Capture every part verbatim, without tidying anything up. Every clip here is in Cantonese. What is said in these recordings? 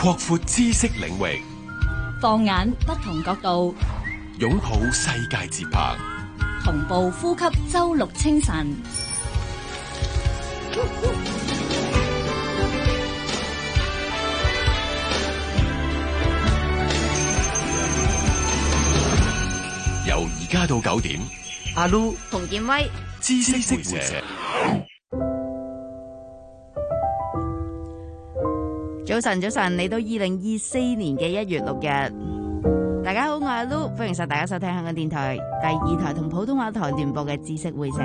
擴闊知識領域， 放眼不同角度， 擁抱世界節拍， 同步呼吸周六清晨。 由而家到九點， 阿 Lu、 馮建威， 知識會社。 早晨，早晨，嚟到二零二四年嘅一月六日，大家好，我係阿 Lu， 歡迎晒大家收聽香港電台第二台同普通話台聯播嘅知識會社。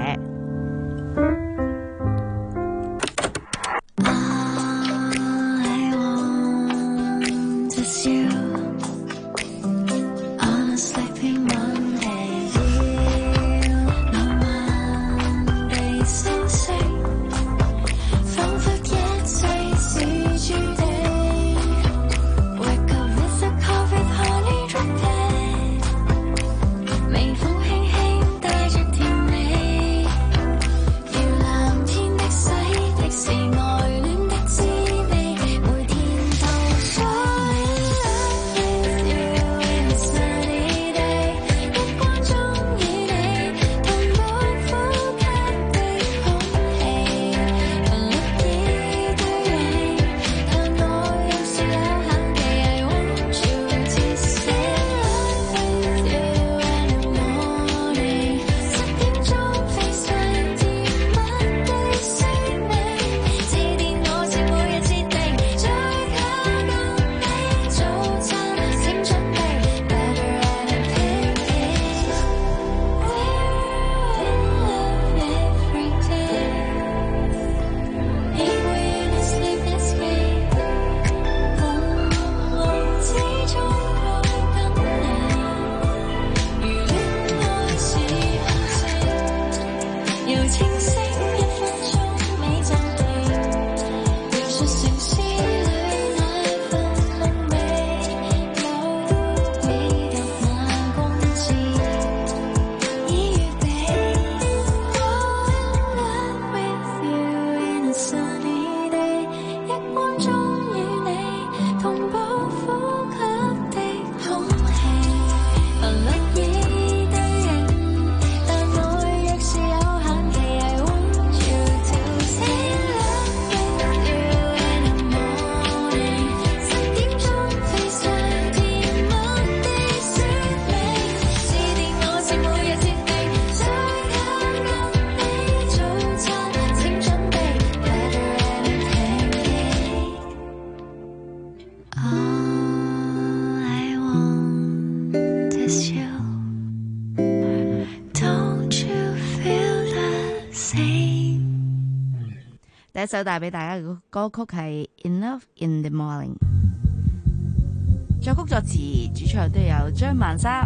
第一首帶俾大家嘅歌曲係 Enough in the Morning， 作曲作詞主唱都有張曼莎。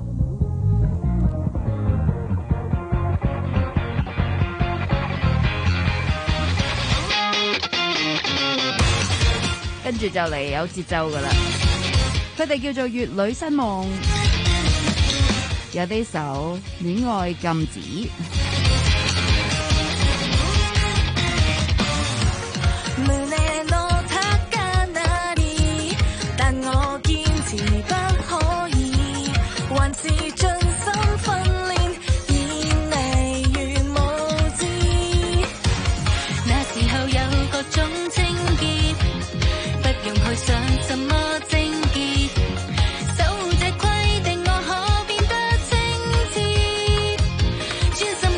跟住就嚟有節奏噶啦，佢哋叫做粵女新夢，有呢首戀愛禁止。 守護這規定，我可變得精緻，專心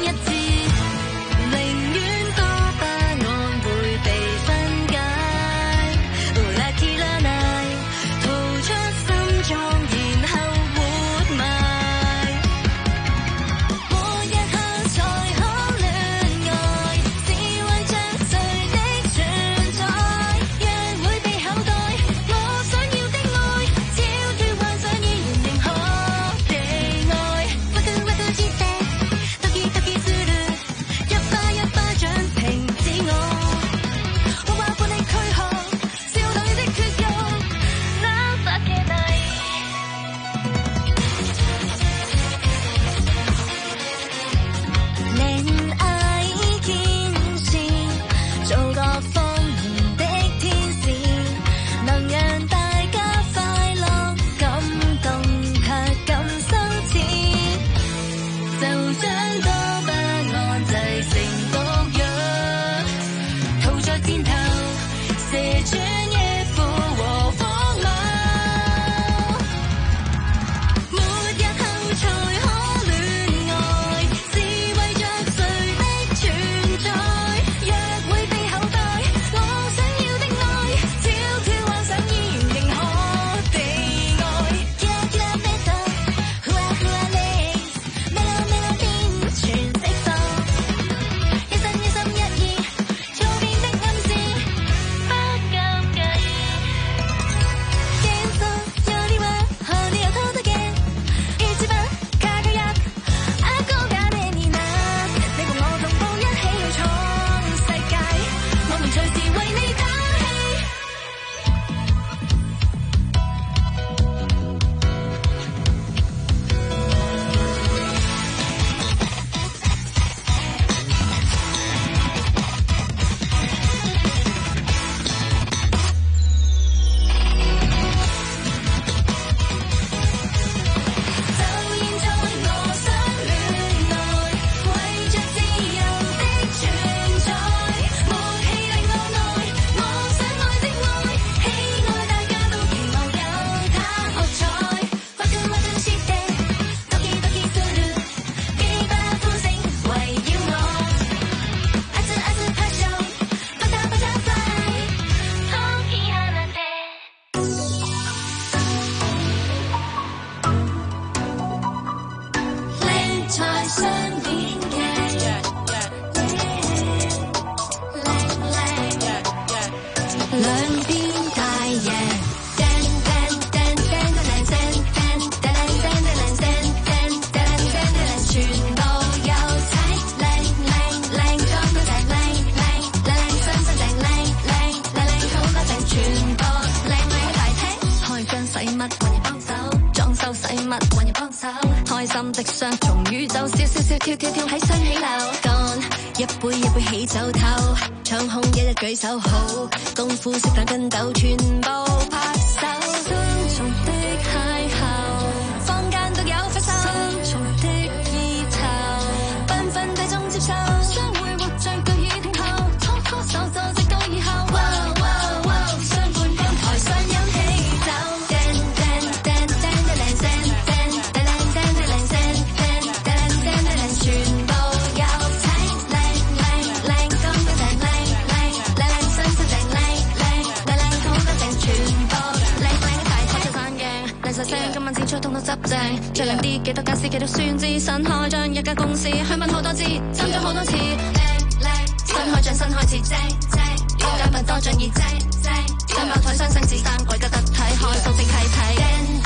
跳跳跳喺新起樓，乾一杯一杯喜酒頭，唱空一日舉手好，功夫識打筋斗，全部拍手。雙重的邂逅，坊間獨有發售，雙重的意頭，繽紛大眾接受，相會獲最具意聽後，拖拖手就直到以後。哇哇哇！雙半江台上飲喜酒，叮叮叮叮叮叮叮叮叮叮叮叮叮叮叮，全部有請，靚靚靚乾乾淨靚靚靚靚新新淨靚靚靚靚乾乾淨，全部靚靚嘅大台做反鏡，靚晒聲，今晚展出通通執正，最靚啲幾多家私幾多孫子，新開張一家公司，去問好多次，斟咗好多次，靚靚新開張新開始正正，獎品多獎意正正，雙胞胎雙生子三鬼得得睇，開數正睇睇。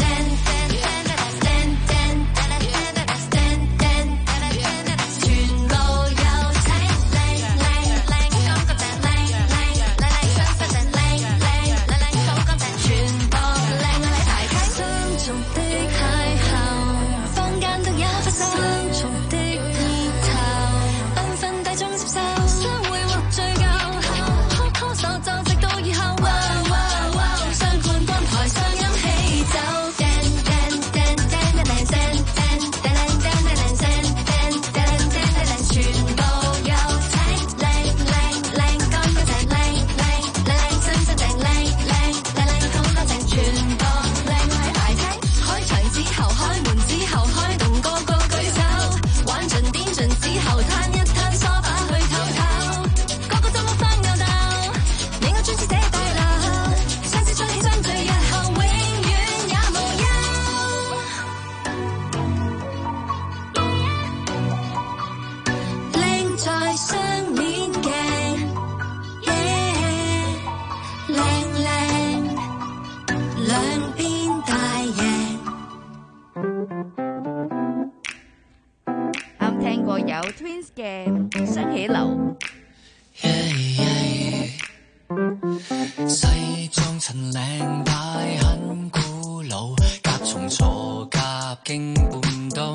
西裝襯領帶很古老，甲蟲坐甲經半島，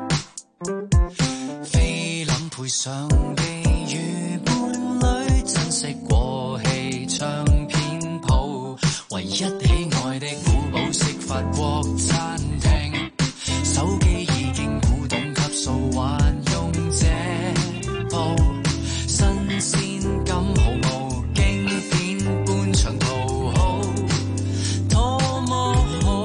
菲林配上寄語伴侶，珍惜過氣唱片鋪，唯一喜愛的古堡式法國餐廳，手機已經古董級數，還用這部新鮮感毫無經典般長途好，多麼好，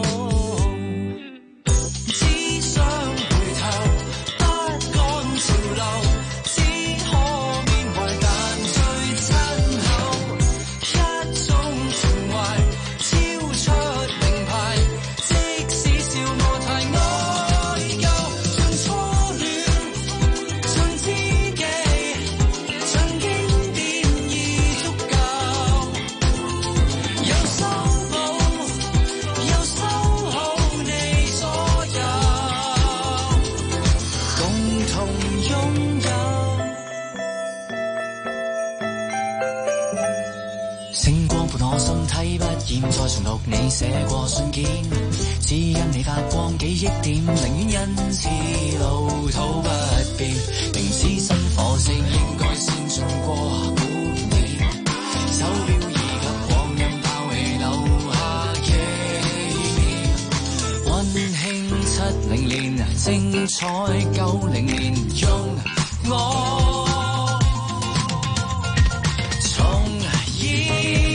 只想回頭不趕潮流，只可緬懷但最親厚，一種情懷超出名牌，即使笑我太愛舊，像初戀像知己，像經典已足夠，又修補又修好你所有，共同擁有。星光伴我心睇不厭，再重讀你寫過信件，只因你發光記憶點，寧願因此老土不變，明知新火星應該先進過古典，手錶已給光陰拋棄留下紀念，溫馨七零年，精彩九零年，用我重演。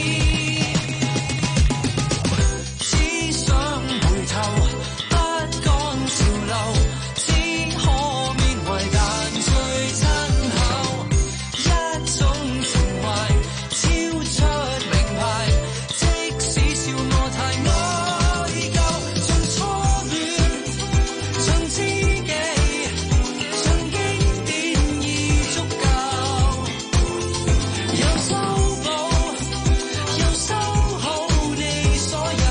只想回頭不趕潮流，只可緬懷但最親厚，一種情懷超出名牌，即使笑我太愛舊，像初戀像知己，像經典已足夠，又修補又修好你所有，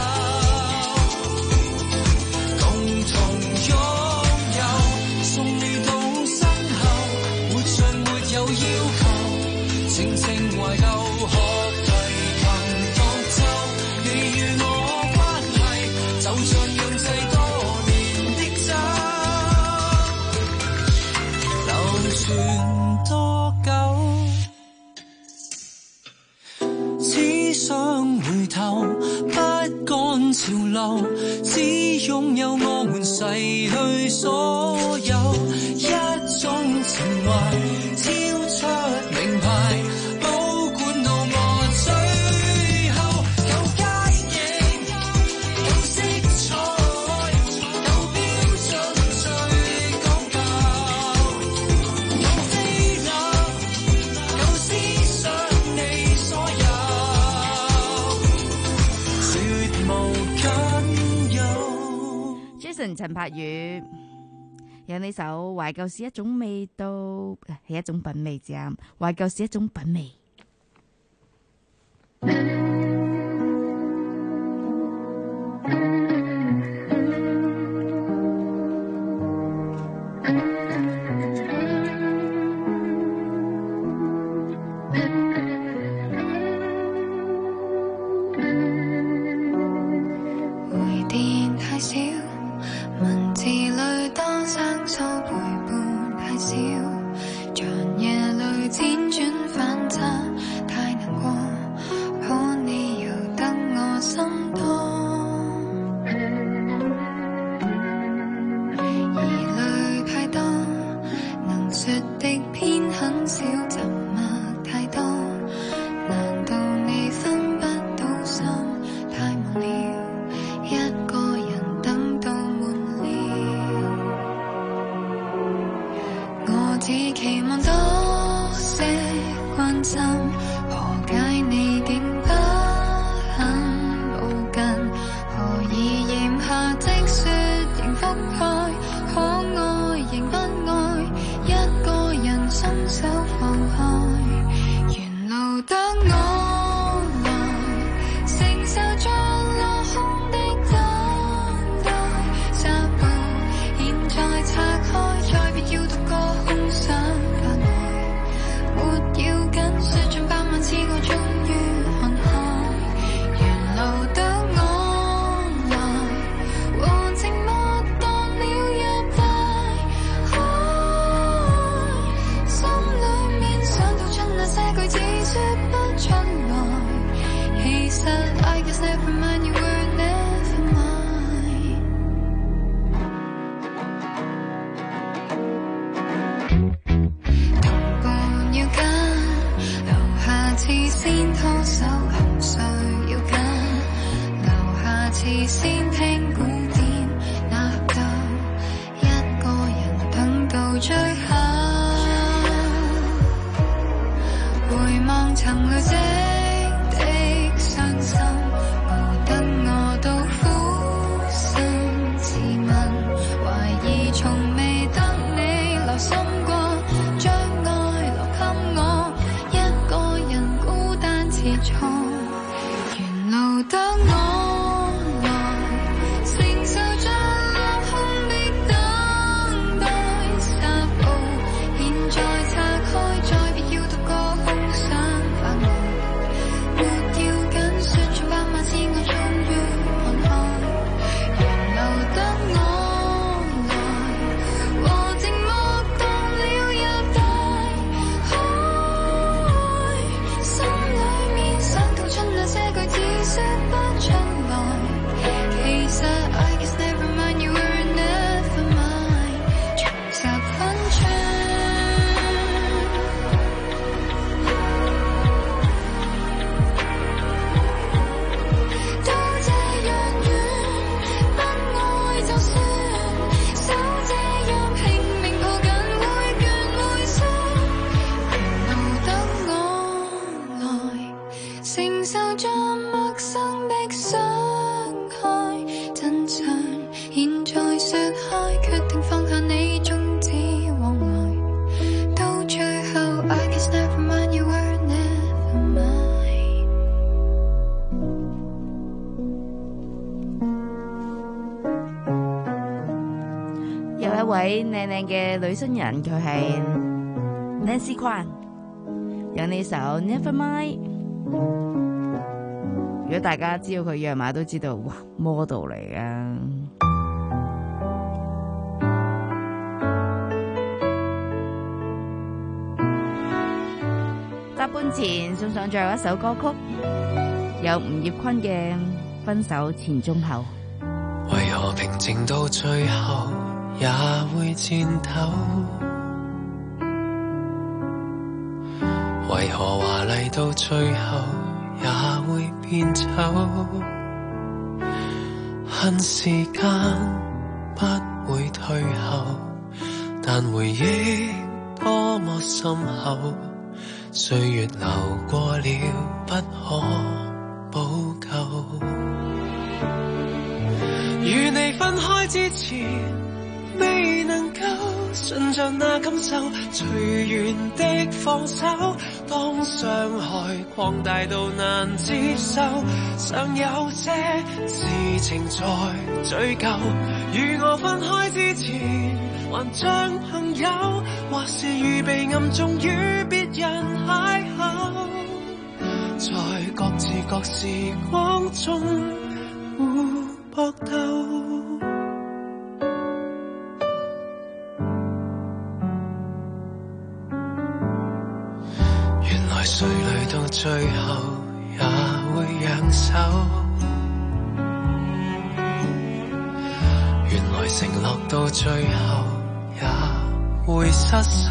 共同擁有，送你到身後，活着沒有要求，靜靜懷舊，學提琴獨奏，你與我關係就像釀製多年的酒， 回頭，不趕潮流，只擁有我們逝去所有。一種情懷超出名牌，保管到我最後。有街景，有色彩，有標準最講究。有菲林，有思想你所有，絕無僅有。 Jason 陳柏宇有呢首懷舊是一種味道，係一種品味啫。懷舊是一種品味。 回電太少，文字裏多生疏，陪伴太少，長夜裏輾轉反側，太難過，可你由得我心多，疑慮太多，能說的偏很少，沉默太多，難道你分不到心太無聊？一個人等到悶了，我只期望多些關心，何解你竟不肯抱緊？何以炎夏積雪仍覆蓋，可愛仍不愛，一個人伸手放開，沿路得我來承受着落空的等待，紗布現在拆開，再別要獨個空想發呆，沒要緊，說盡百萬次我終於看開，沿路得我來和寂寞當了一大海，心裏面想到出那些句子說不出來，其實 I guess never mind you were never mine。同伴要跟，留下次先拖手，含睡要跟，留下次先聽古典，哪夠一個人等到最後？回望曾累積的傷心，熬得我都苦心自問，懷疑從未得你留心過，將愛留給我，一個人孤單自錯，沿路得我來承受着落空的等待，紗布現在拆開，再別要獨個空想發呆，沒要緊，說盡百萬次我終於看開，沿路得我來和寂寞當了一大海，心裏面想吐出那些句子說不出來，其實 I guess never mind you were never mine，重拾分寸。都這樣遠，不愛就算，手這樣拼命抱緊，會倦會酸，沿路得我來承受着陌生的傷害，真相現在說開，決定放下你終止往來，到最後 I guess never mind you were never mine。 有一位靚靚嘅女新人，佢係 Nancy Kwan，有呢首 Never Mind。如果大家知道佢樣貌，都知道哇 model 嚟啊！搭半前送上最後一首歌曲， 有吳業坤嘅分手前中後。 為何平靜到最後也會顫抖？為何華麗到最後也會變醜？恨時間不會退後，但回憶多麼深厚，歲月流過了不可補救。與你分開之前，未能夠順着那感受，隨緣的放手。當傷害擴大到難接受，尚有些事情在追究。與我分開之前，還像朋友，或是預備暗中與別人邂逅，在各自各時光中互搏鬥。誰累到最後也會揚手，原來承諾到最後也會失手，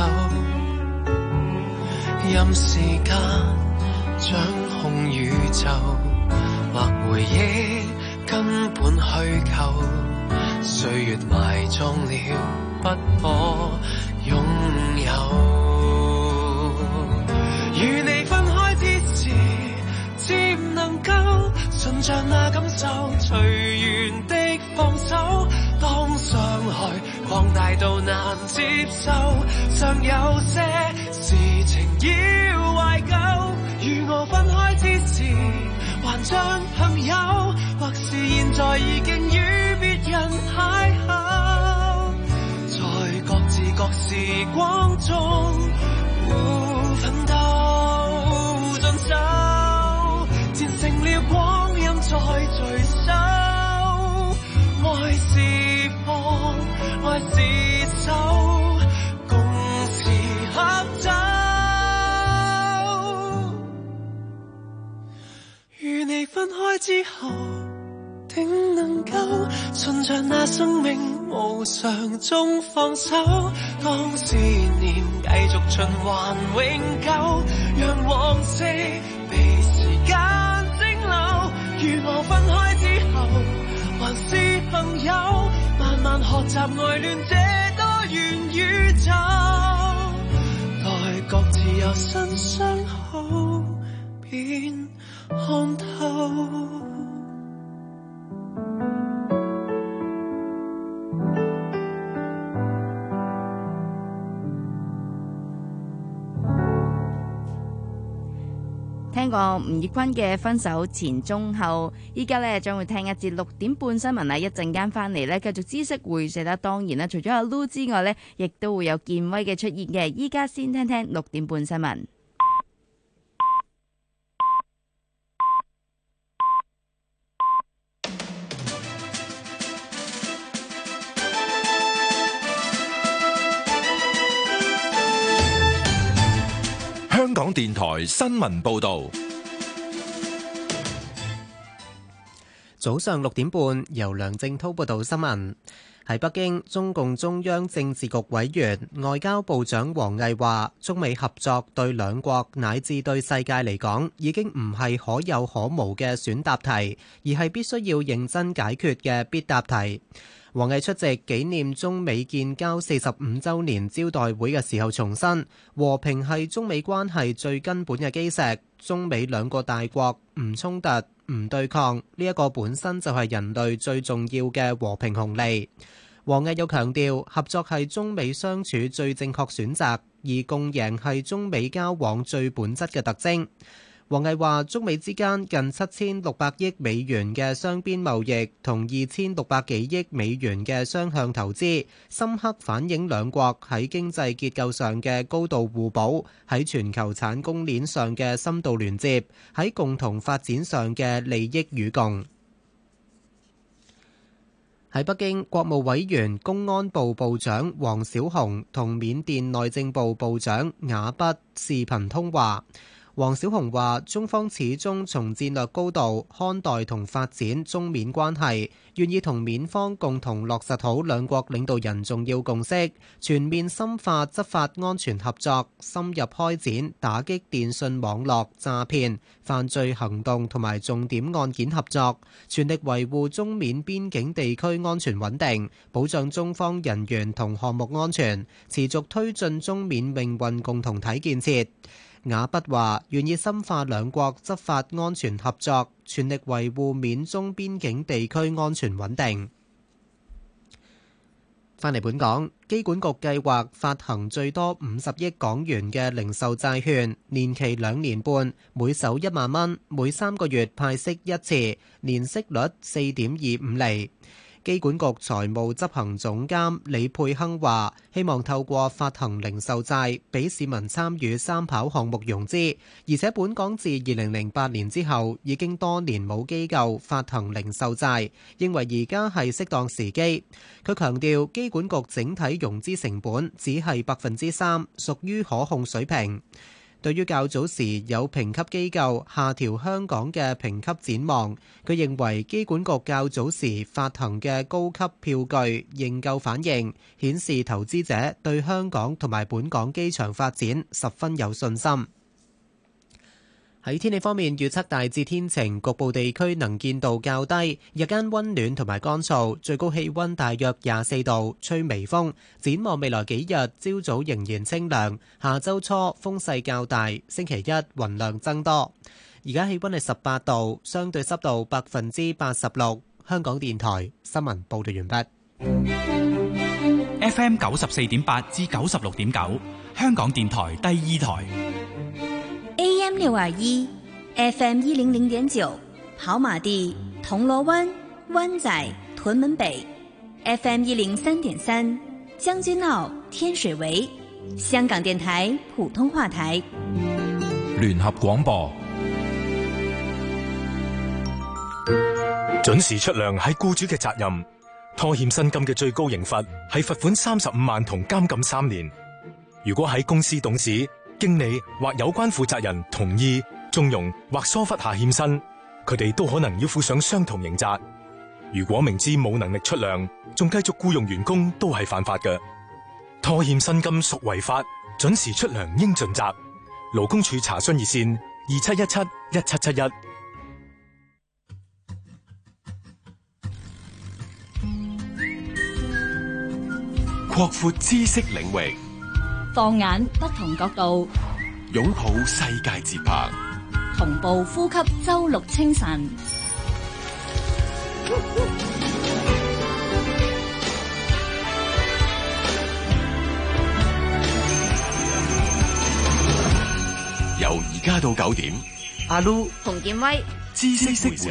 任時間掌控宇宙，或回憶根本虛構，歲月埋葬了不可擁有。與你分開之時，漸能夠順着那感受，隨緣的放手。當傷害擴大到難接受，尚有些事情要懷舊。與我分開之時，還像朋友，或是現在已經與別人邂逅，在各自各時光中互奮鬥。手戰勝了光陰再聚首，愛是放，愛是守，共持合奏。與你分開之後，定能夠順着那生命無常中放手，當思念繼續循環永久，讓往昔被時間蒸餾。與我分開之後，還是朋友，慢慢學習愛戀這多元宇宙，待各自有新傷口便看透。 聽過吳業坤嘅分手前中後，依家咧將會聽一節六點半新聞啊！一陣間翻嚟咧，繼續知識會寫得當然啦，除咗阿 Lu 之外咧，亦都會有健威嘅出現嘅。依家先聽聽六點半新聞。 香港電台新聞報道， 早上六點半，由梁正滔報道新聞。喺北京，中共中央政治局委員、外交部長王毅話，中美合作對兩國乃至對世界嚟講，已經唔係可有可無嘅選答題，而係必須要認真解決嘅必答題。王毅出席紀念中美建交四十五週年招待會嘅時候重申，和平係中美關係最根本嘅基石，中美兩個大國唔衝突、唔對抗，呢一個本身就係人類最重要嘅和平紅利。王毅又強調，合作係中美相處最正確選擇，而共贏係中美交往最本質嘅特徵。王毅話：中美之間近七千六百億美元嘅雙邊貿易同二千六百幾億美元嘅雙向投資，深刻反映兩國喺經濟結構上嘅高度互補，喺全球產供鏈上嘅深度連接，喺共同發展上嘅利益與共。喺北京，國務委員、公安部部長王小洪同緬甸內政部部長雅畢視頻通話。 黃小紅話：中方始終從戰略高度看待同發展中緬關係，願意同緬方共同落實好兩國領導人重要共識，全面深化執法安全合作，深入開展打擊電信網絡詐騙、犯罪行動同埋重點案件合作，全力維護中緬邊境地區安全穩定，保障中方人員同項目安全，持續推進中緬命運共同體建設。雅畢話願意深化兩國執法安全合作，全力維護緬中邊境地區安全穩定。返嚟本港，機管局計劃發行最多五十億港元嘅零售債券，年期兩年半，每手一萬蚊，每三個月派息一次，年息率四點二五厘。機管局財務執行總監李佩亨話：希望透過發行零售債，俾市民參與三跑項目融資。而且本港自二零零八年之後，已經多年冇機構發行零售債，認為而家係適當時機。佢強調，機管局整體融資成本只係百分之三，屬於可控水平。對於較早時有評級機構下調香港嘅評級展望，佢認為機管局較早時發行嘅高級票據認購反應，顯示投資者對香港同埋本港機場發展十分有信心。喺天氣方面，預測大致天晴，局部地區能見度較低，日間溫暖同埋乾燥，最高氣溫大約廿四度，吹微風。展望未來幾日，朝早仍然清涼，下周初風勢較大，星期一雲量增多。而家氣溫係十八度，相對濕度百分之八十六。香港電台新聞報道完畢。 F M 九十四點八至九十六點九，香港電台第二台。 A M 六二一 ，F M 一零零點九，跑馬地、銅鑼灣、灣仔、屯門北 ，F M 一零三點三，將軍澳、天水圍，香港電台普通話台。 聯合廣播， 準時出糧係僱主嘅責任，拖欠薪金嘅最高刑罰係罰款三十五萬同監禁三年。如果喺公司董事、經理或有關負責人同意、縱容或疏忽下欠薪，佢哋都可能要負上相同刑責。如果明知冇能力出糧，仲繼續僱用員工，都係犯法嘅。拖欠薪金屬違法，準時出糧應盡責。勞工處查詢熱線：二七一七一七七一。 擴闊知識領域， 放眼不同角度， 擁抱世界節拍， 同步呼吸周六清晨。 由而家到九點， 阿 Lu 洪建威， 知識會社。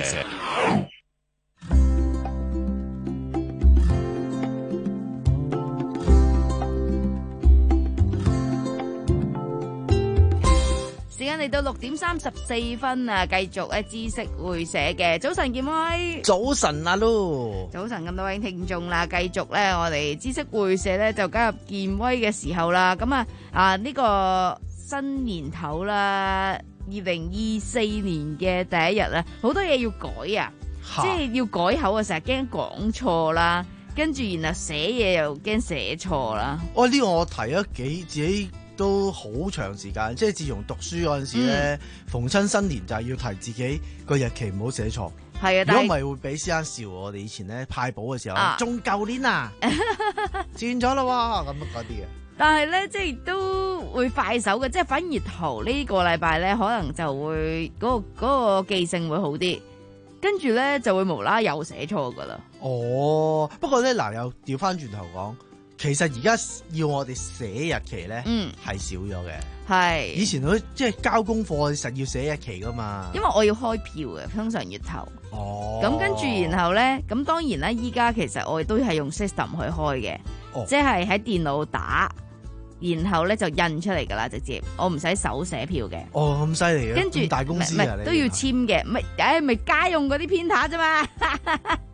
時間嚟到六點三十四分啊，繼續咧知識會社嘅早晨，建威。 早晨啊，Lu。 早晨咁多位聽眾啦，繼續咧我哋知識會社咧就加入建威嘅時候啦。咁啊啊呢個新年頭啦，二零二四年嘅第一日咧，好多嘢要改啊，即係要改口啊，成日驚講錯啦，跟住然後寫嘢又驚寫錯啦。 哦，呢個我提咗幾自己。都好長時間，即係自從讀書嗰陣時咧，嗯、逢親新年就係要提自己個日期唔好寫錯。係啊，如果唔係會俾師生笑我哋以前咧派簿嘅時候，仲舊、啊、年啊，轉咗咯喎，咁嗰啲嘅。但係咧，即係都會快手嘅，即係反而頭呢個禮拜咧，可能就會嗰、嗰個嗰個記性會好啲，跟住咧就會無啦又寫錯噶啦。哦，不過咧嗱，又調翻轉頭講。其實而家要我哋寫日期咧，嗯，係少咗嘅。係以前佢即係交功課，實要寫日期噶嘛。因為我要開票嘅，通常月頭。哦。咁跟住然後咧，咁當然啦，依家其實我哋都係用 system 去開嘅，哦、即係喺電腦打，然後咧就印出嚟噶啦，直接我唔使手寫票嘅。哦，咁犀利嘅。跟住大公司啊，你都要簽嘅，咪誒咪家用嗰啲 printer 啫嘛。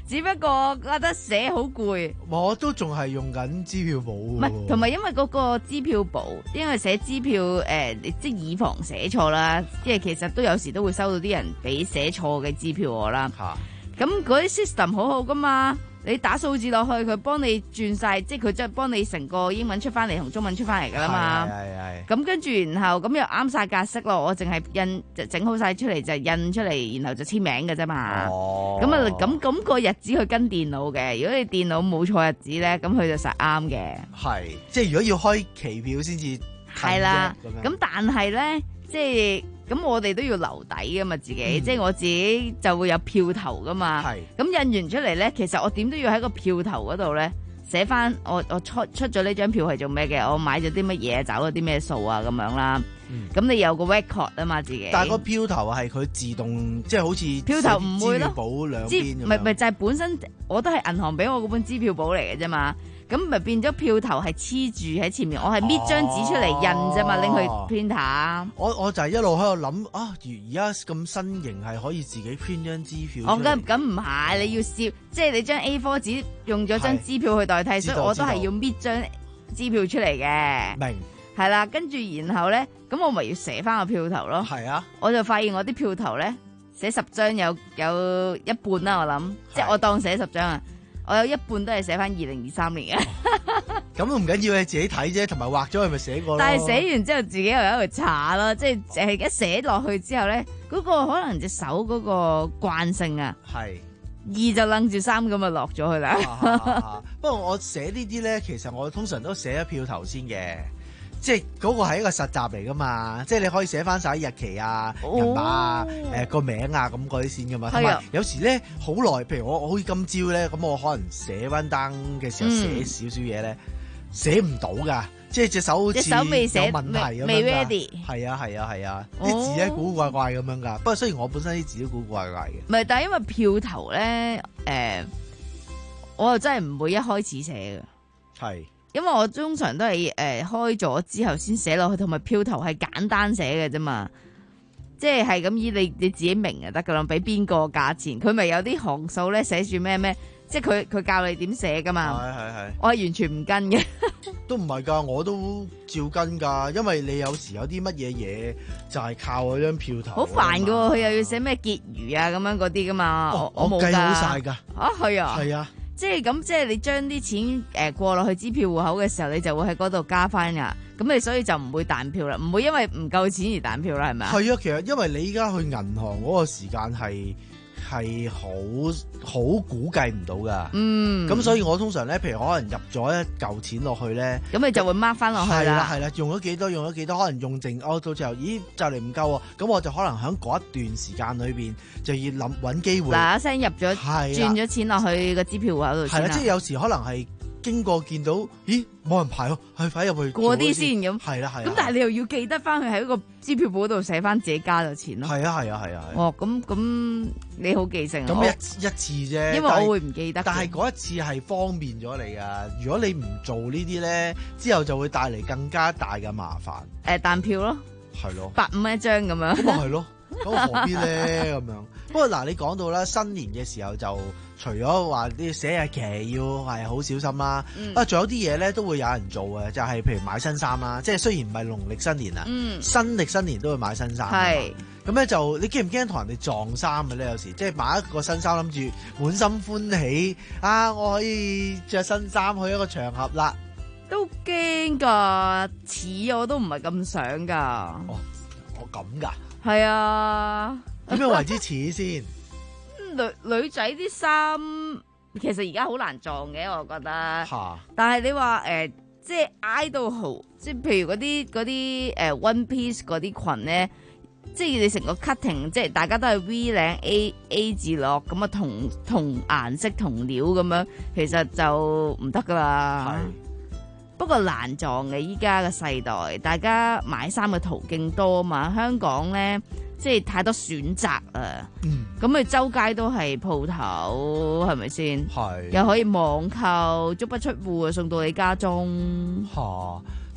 只不過覺得寫好攰。 我都仲係用緊支票簿。 唔係，同埋因為嗰個支票簿，因為寫支票誒、呃，即係以防寫錯啦。即係其實都有時都會收到啲人俾寫錯嘅支票我啦。咁嗰啲 system 好好噶嘛。你打數字落去，佢幫你轉晒，即係佢即係幫你成個英文出翻嚟同中文出翻嚟噶啦嘛。係係。咁跟住然後咁又啱晒格式咯，我淨係印就整好晒出嚟就印出嚟，然後就簽名嘅啫嘛。哦。咁啊咁咁個日子佢跟電腦嘅，如果你電腦冇錯日子咧，咁佢就實啱嘅。係， 即係如果要開期票先至。 係啦。咁但係咧，即係。咁我哋都要留底噶嘛，自己、嗯、即係我自己就會有票頭噶嘛。係咁印完出嚟咧，其實我點都要喺個票頭嗰度咧寫翻我我出出咗呢張票係做咩嘅，我買咗啲乜嘢，找咗啲咩數啊咁樣啦。咁、嗯、你有個 record 啊嘛，自己。 但係個票頭係佢自動，即係好似票頭唔會咯。 支票簿兩邊咁樣。 唔係唔係就係本身我都係銀行俾我嗰本支票簿嚟嘅啫嘛。咁咪變咗票頭係黐住喺前面，我係搣張紙出嚟印啫嘛，拎、哦、去 printer。 我我就係一路喺度諗啊，而家咁新型係可以自己 print 張支票。 哦，咁咁唔係，你要攝，即係你張 A 四 紙用咗張支票去代替，所以我都係要搣張支票出嚟嘅。明係啦，跟住然後咧，咁我咪要寫翻個票頭咯。係啊，我就發現我啲票頭咧寫十張有有一半啦，我諗，即係我當寫十張啊。我有一半都係寫翻二零二三年嘅， 咁都唔緊要，你自己睇啫，同埋畫咗係咪寫過咯？ 但係寫完之後自己又喺度查咯，即係淨係一寫落去之後咧，嗰、嗰個可能隻手嗰個慣性啊，係二就楞住三咁啊落咗去啦。 不過我寫呢啲咧，其實我通常都寫咗票頭先嘅。即係嗰個係一個實習嚟噶嘛，即係你可以寫翻晒日期啊、哦、人馬啊、誒、呃、個名啊咁嗰啲先噶嘛。同埋有時咧好耐，譬如我我好似今朝咧，咁我可能寫翻單嘅時候寫少少嘢咧，寫唔到噶，即係隻手好似有問題咁樣。未 ready。係啊係啊係啊，啲、啊啊、字咧古古怪怪咁樣噶。不過雖然我本身啲字都古古怪怪嘅。 唔係，但係因為票頭咧，誒、呃，我又真係唔會一開始寫嘅。係。因為我通常都係誒、呃、開咗之後先寫落去，同埋票頭係簡單寫嘅啫嘛，即係係咁以你你自己明就得噶啦，俾邊個價錢，佢咪有啲行數咧寫住咩咩，即係佢佢教你點寫噶嘛，係係係，我係完全唔跟嘅， 都唔係噶，我都照跟噶，因為你有時有啲乜嘢嘢就係靠嗰張票頭， 好煩噶，佢又要寫咩結餘啊咁樣嗰啲噶嘛， 哦、 我冇計好晒噶， 啊係啊， 係啊。 即係咁，即係你將啲錢誒過落去支票戶口嘅時候，你就會喺嗰度加翻噶。咁你所以就唔會彈票啦，唔會因為唔夠錢而彈票啦，係咪啊？ 係啊，其實因為你依家去銀行嗰個時間係係好好估計唔到噶。嗯。咁所以我通常咧，譬如可能入咗一嚿錢落去咧， 咁你就會 mark 翻落去啦。係啦係啦，用咗幾多用咗幾多，可能用剩哦到最後，咦就嚟唔夠喎，咁我就可能喺嗰一段時間裏邊就要諗揾機會。 嗱一聲入咗，轉咗錢落去個支票戶口度先啦。 係啦，即係有時可能係。經過見到，咦冇人排喎，去快入去過啲先咁。 係啦係。 咁但係你又要記得翻去喺個支票簿度寫翻自己加咗錢咯。 係啊係啊係啊。 哦，咁咁你好記性啊。 咁一一次啫。 因為我會唔記得。 但係嗰一次係方便咗你噶，如果你唔做呢啲咧，之後就會帶嚟更加大嘅麻煩。誒、 呃，彈票咯。係咯。百五一張咁樣。 咁咪係咯，咁何必咧咁樣？不過嗱，你講到啦，新年嘅時候就除咗話啲寫日期要係好小心啦，嗯、啊，仲有啲嘢咧都會有人做嘅，就係、是、譬如買新衫啦，即係雖然唔係農曆新年啊，嗯、新曆新年都會買新衫。係咁咧就你驚唔驚同人哋撞衫嘅咧？有時即係買一個新衫，諗住滿心歡喜啊，我可以着新衫去一個場合啦， 都驚噶，似我都唔係咁想噶。 哦，我咁噶？係啊。 點樣為之似先？ 女女仔啲衫其實而家好難撞嘅，我覺得。但係你話誒、呃，即係挨到好，即係譬如嗰啲嗰啲誒 one piece 嗰啲裙咧，即係你成個 cutting，即係大家都係 V 領 A A 字落咁啊，同同顏色同料咁樣，其實就唔得噶啦。不過難撞嘅，依家嘅世代，大家買衫嘅途徑多嘛，香港咧。即係太多選擇啊！咁你、嗯、周街都係鋪頭，係咪先？係又可以網購，足不出戶送到你家中。 嚇！不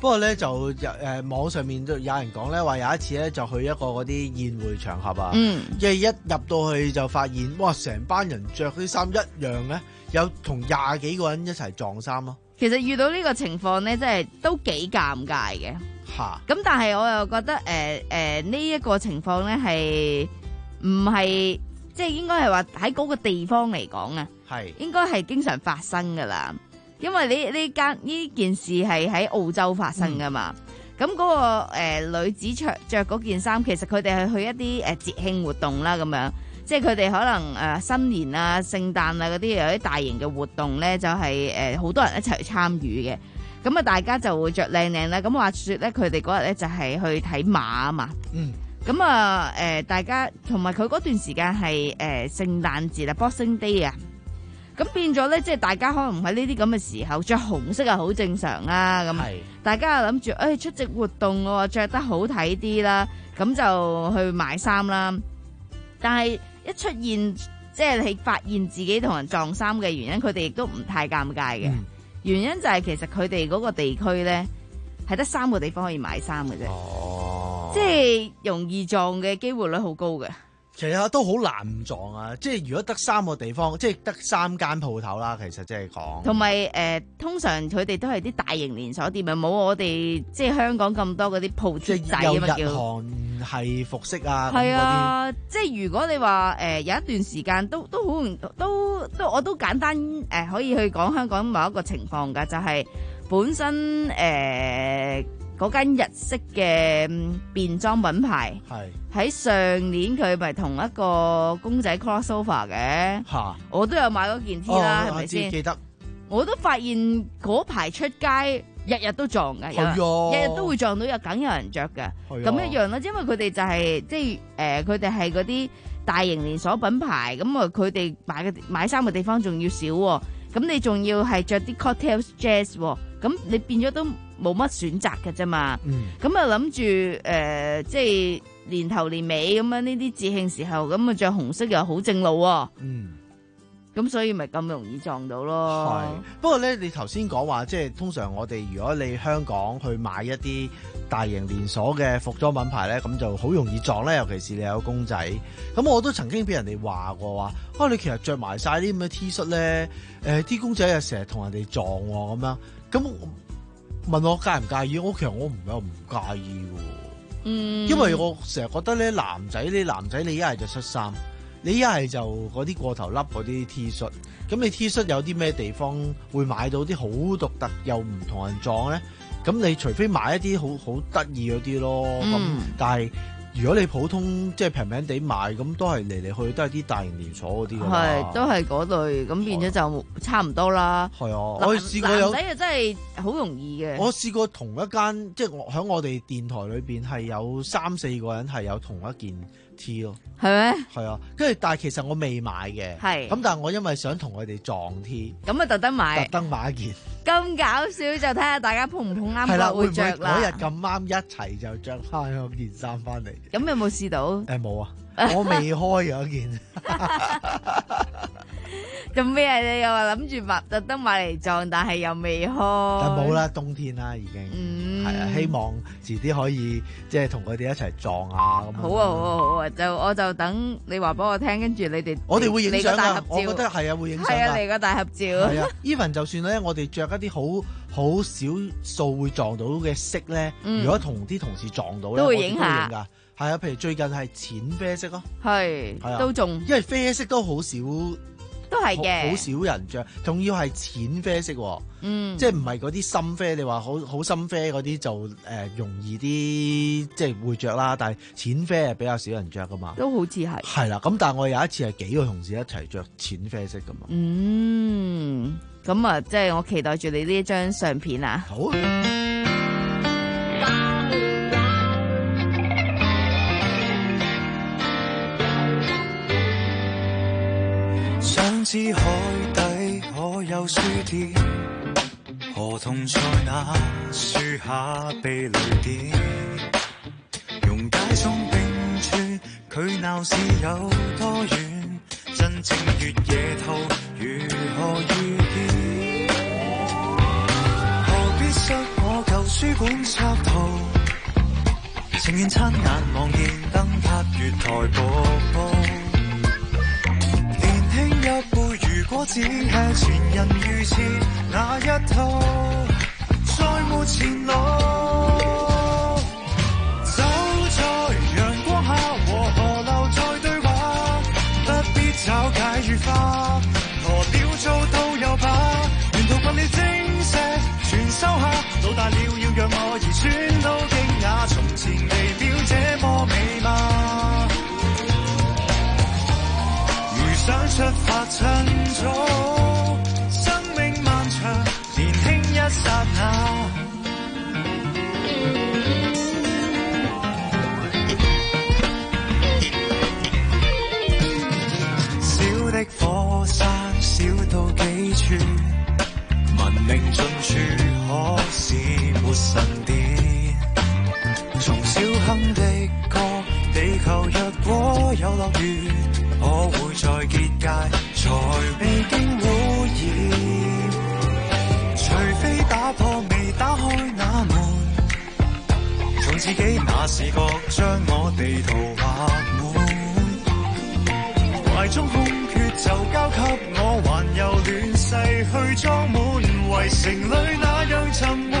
不過咧就誒、呃、網上面都有人講咧話有一次咧就去一個嗰啲宴會場合啊， 嗯， 即係一入到去就發現哇成班人着啲衫一樣咧，有同廿幾個人一齊撞衫咯。 其實遇到呢個情況咧，真係都幾尷尬嘅。 嚇！ 咁但係我又覺得誒誒呢一個情況咧係唔係即係應該係話喺嗰個地方嚟講啊，係應該係經常發生噶啦。因為呢呢間呢件事係喺澳洲發生噶嘛，咁、嗯、嗰、那個誒、呃、女子着着嗰件衫，其實佢哋係去一啲誒節慶活動啦，咁樣，即係佢哋可能誒、呃、新年啊、聖誕啊嗰啲有啲大型嘅活動咧，就係誒好多人一齊去參與嘅，咁啊大家就會着靚靚啦。咁話說咧，佢哋嗰日咧就係去睇馬啊嘛，嗯，咁啊誒大家同埋佢嗰段時間係誒聖誕節啊 Boxing Day 啊。咁變咗咧，即係大家可能喺呢啲咁嘅時候着紅色係好正常啊。咁大家又諗住誒出席活動喎，着得好睇啲啦，咁就去買衫啦。但係一出現即係你發現自己同人撞衫嘅原因，佢哋亦都唔太尷尬嘅、嗯。原因就係其實佢哋嗰個地區咧係得三個地方可以買衫嘅啫，哦、即係容易撞嘅機會率好高嘅。 其實都好難唔撞啊！即係如果得三個地方，即係得三間鋪頭啦。其實即係講， 同埋誒，通常佢哋都係啲大型連鎖店啊，冇我哋即係香港咁多嗰啲鋪貼仔啊嘛，叫日韓係服飾啊。係啊，即係如果你話誒、呃、有一段時間都都好都都我都簡單誒、呃、可以去講香港某一個情況㗎，就係、是、本身誒。呃嗰間日式嘅便裝品牌，喺上年佢咪同一個公仔 crossover 嘅，我都有買嗰件 T 啦，係咪先？記得，我都發現嗰排出街日日都撞嘅，日日都會撞到，有梗有人着嘅，咁一樣啦。因為佢哋就係、是、即係誒，佢哋係嗰啲大型連鎖品牌，咁啊佢哋買嘅買衫嘅地方仲要少，咁你仲要係着啲 cocktail dress，咁你變咗都冇乜選擇嘅啫嘛，咁啊諗住誒，即係年頭年尾咁樣呢啲節慶時候，咁啊着紅色又好正路、哦，嗯，咁所以咪咁容易撞到咯。 係，不過咧，你頭先講話，即係通常我哋如果你香港去買一啲大型連鎖嘅服裝品牌咧，咁就好容易撞咧，尤其是你有公仔。咁我都曾經俾人哋話過話，啊你其實着埋晒啲咁嘅 T 恤咧，誒、呃、啲公仔又成日同人哋撞喎，咁樣咁。問我介唔介意？我其實我唔係唔介意喎，嗯，因為我成日覺得咧，男仔呢男仔你一係就恤衫，你一係就嗰啲過頭笠嗰啲 T 恤，咁你 T 恤有啲咩地方會買到啲好獨特又唔同人撞咧？咁你除非買一啲好好得意嗰啲咯，咁、嗯、但係。如果你普通即係平平地買，咁都係嚟嚟去去都係啲大型連鎖嗰啲㗎嘛， 係都係嗰類，咁變咗就差唔多啦。係啊，我試過有男仔啊，真係好容易嘅。 我試過同一間，即係我喺我哋電台裏邊係有三四個人係有同一件 T 咯， 係咩？ 係啊，跟住但係其實我未買嘅，係咁，但係我因為想同佢哋撞 T， 咁啊特登買， 特登買一件。 咁搞笑，就睇下大家碰唔碰啱嗰日會着啦。 嗰日咁啱一齊就着翻嗰件衫翻嚟。 咁有冇試到？ 誒冇啊，我未開嗰件。 做咩啊？你又話諗住買特登買嚟撞，但係又未開。但冇啦，冬天啦已經。嗯，係啊，希望遲啲可以即係同佢哋一齊撞啊咁。 好啊好啊好啊，就我就等你話俾我聽，跟住你哋我哋會影相㗎。我覺得係啊，會影相。 係啊，嚟個大合照。 係啊，even 就算咧，我哋着一啲好好少數會撞到嘅色咧，嗯，如果同啲同事撞到咧， 都會影下。 係啊，譬如最近係淺啡色咯， 係都仲， 因為啡色都好少。 都係嘅， 好少人着，仲要係淺啡色，嗯，即係唔係嗰啲深啡。你話好好深啡嗰啲就誒、呃、容易啲，即係會着啦。但係淺啡係比較少人着噶嘛， 都好似係係啦。咁但係我有一次係幾個同事一齊着淺啡色噶嘛。 嗯，咁啊，即係我期待住你呢一張相片啊。好。 想知海底可有書店，河童在那樹下被雷電，溶解中冰川，佢鬧市有多遠？真正越野兔如何遇見？何必失我舊書本插圖，情願親眼望見燈塔月台瀑布。年輕一輩如果只吃前人預設那一套，再沒前路。走在陽光下和河流在對話，不必找解與花，鴕鳥做導遊吧。沿途困了晶石全收下，老大了要讓我兒孫都驚訝，從前地表這麼美嗎？如想出發趁早，生命漫長，年輕一剎那。小的火山小到幾處，文明盡處，可是沒神殿。從小哼的歌，地球若果有樂園，可會在結界才未經污染？除非打破未打開那門，從自己那視覺將我地圖畫滿。懷中空缺就交給我，環遊亂世去裝滿，圍城裏那樣沉悶。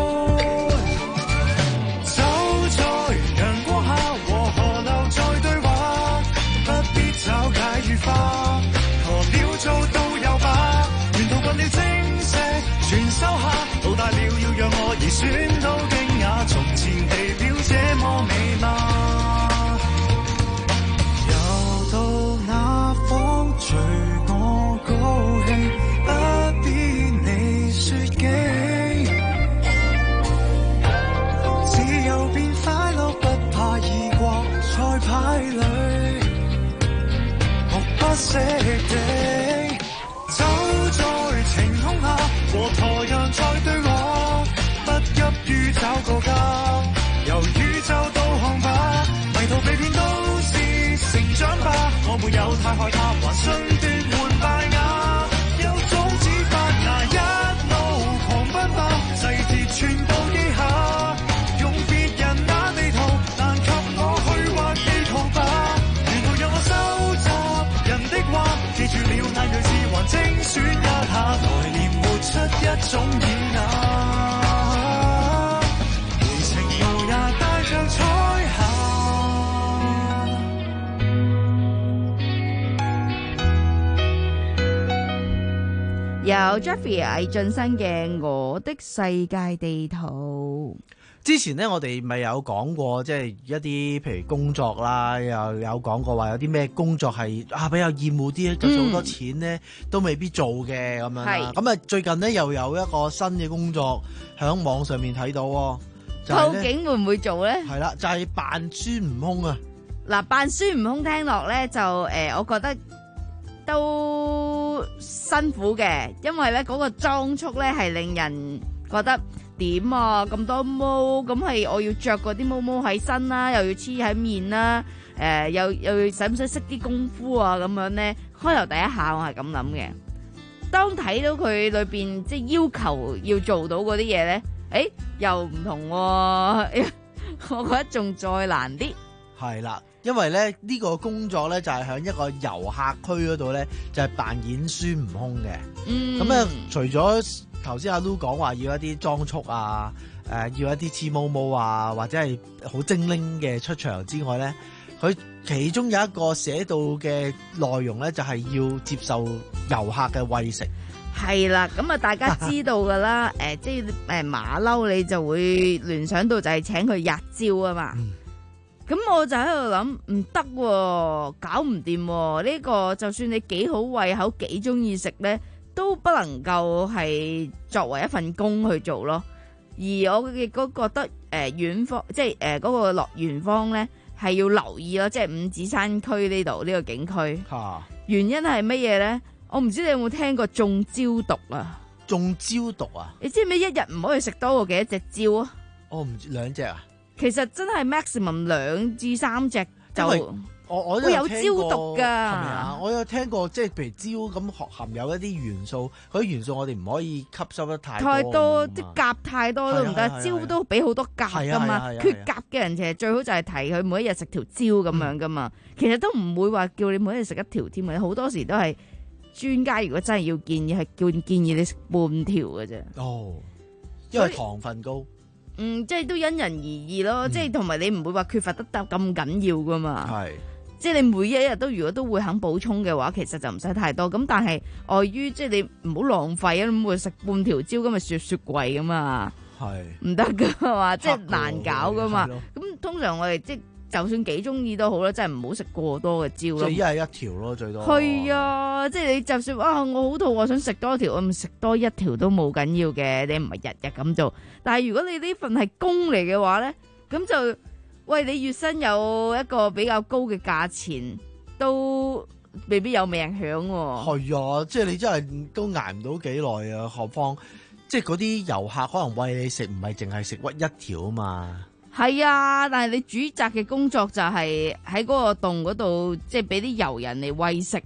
走在陽光下和河流在對話，不必找解與花，鴕鳥做導遊吧。沿途困了晶石全收下，老大了要讓我兒孫都驚訝，從前地表這麼美嗎？又到那方隨我高興，不必你説幾，自由變快樂，不怕異國賽牌裏目不識地。走在晴空下和太陽在對話，不急於找個家，由宇宙導航吧，迷途被騙都是成長吧。我沒有太害怕，還身段換敗雅，有種子發芽，一路狂奔吧，細節全部記下，用別人那地圖難給我去畫地圖吧。沿途讓我收集人的話，記住了那睿智還精選一下，來年活出一種典雅，回程路也帶着彩霞。 有 Jeffrey 魏浚笙嘅《我的世界地圖》。 之前呢，我哋咪有講過，即係一啲譬如工作啦，又有講過話有啲咩工作係啊比較厭惡啲，就算好多錢呢、嗯、都未必做嘅咁樣啦。咁啊，最近呢，又有一個新嘅工作喺網上面睇到，就係、 究竟會唔會做咧？ 係啦，就係、是、扮孫悟空啊！ 嗱，扮孫悟空聽落咧就誒、呃，我覺得都辛苦嘅，因為咧嗰個裝束咧係令人覺得。點啊咁多毛，咁係我要着嗰啲毛毛喺身啦，又要黐喺面啦，誒、呃、又又要使唔使識啲功夫啊咁樣咧？開頭第一下我係咁諗嘅，當睇到佢裏邊即係要求要做到嗰啲嘢咧，誒又唔同、啊，我覺得仲再難啲。係啦，因為咧呢、這個工作咧就係喺一個遊客區嗰度咧，就係、是、扮演孫悟空嘅。嗯，咁咧除咗頭先阿 Lu 講話要一啲裝束啊，誒、呃、要一啲黐毛毛啊，或者係好精靈嘅出場之外咧，佢其中有一個寫到嘅內容咧，就係、是、要接受遊客嘅餵食。 係啦，咁啊大家知道噶啦，誒、呃、即係誒馬騮你就會聯想到就係請佢吔蕉啊嘛。咁、嗯、我就喺度諗唔得喎，搞唔掂喎，呢、這個就算你幾好胃口，幾中意食咧，都不能夠係作為一份工去做咯，而我亦都覺得誒遠、呃、方即係誒嗰個落園方咧係要留意咯，即係五指山區呢度呢個景區。啊、原因係乜嘢咧？我唔知你有冇聽過中招毒啊？ 中招毒啊？ 你知唔知一日唔可以食多過幾多隻蕉啊？ 我唔知兩隻啊？ 其實真係 maximum 兩至三隻就。 我我會有焦毒㗎， 係咪啊？我有聽過，即係譬如焦咁含有一啲元素，嗰啲元素我哋唔可以吸收得太多太多，即係鉀太多都唔得。焦都俾好多鉀㗎嘛，缺鉀嘅人其實最好就係提佢每一日食條焦咁樣㗎嘛。其實都唔會話叫你每一日食一條添啊，好多時都係專家如果真係要建議，係叫建議你食半條嘅啫。 哦，因為糖分高。 嗯，即係都因人而異咯，嗯、即係同埋你唔會話缺乏得得咁緊要噶嘛。係，即係你每一日都如果都會肯補充嘅話，其實就唔使太多。咁但係礙於即係你唔好浪費啊，咁會食半條蕉咁咪雪雪櫃噶嘛。係，唔得噶嘛，即係難搞噶嘛。咁通常我哋即係就算幾中意都好啦，真係唔好食過多嘅蕉咯。即係一係一條咯，最多。係啊，即係你就算啊，我好肚餓想食多條，我唔食多一條都冇緊要嘅。你唔係日日咁做。但係如果你呢份係工嚟嘅話咧，咁就喂你月薪有一個比較高嘅價錢，都未必有命享喎。 係啊，即係你真係都捱唔到幾耐啊！何況即係嗰啲遊客可能餵你食，唔係淨係食屈一條啊嘛。 係啊，但係你主責嘅工作就係喺嗰個洞嗰度，即係俾啲遊人嚟餵食。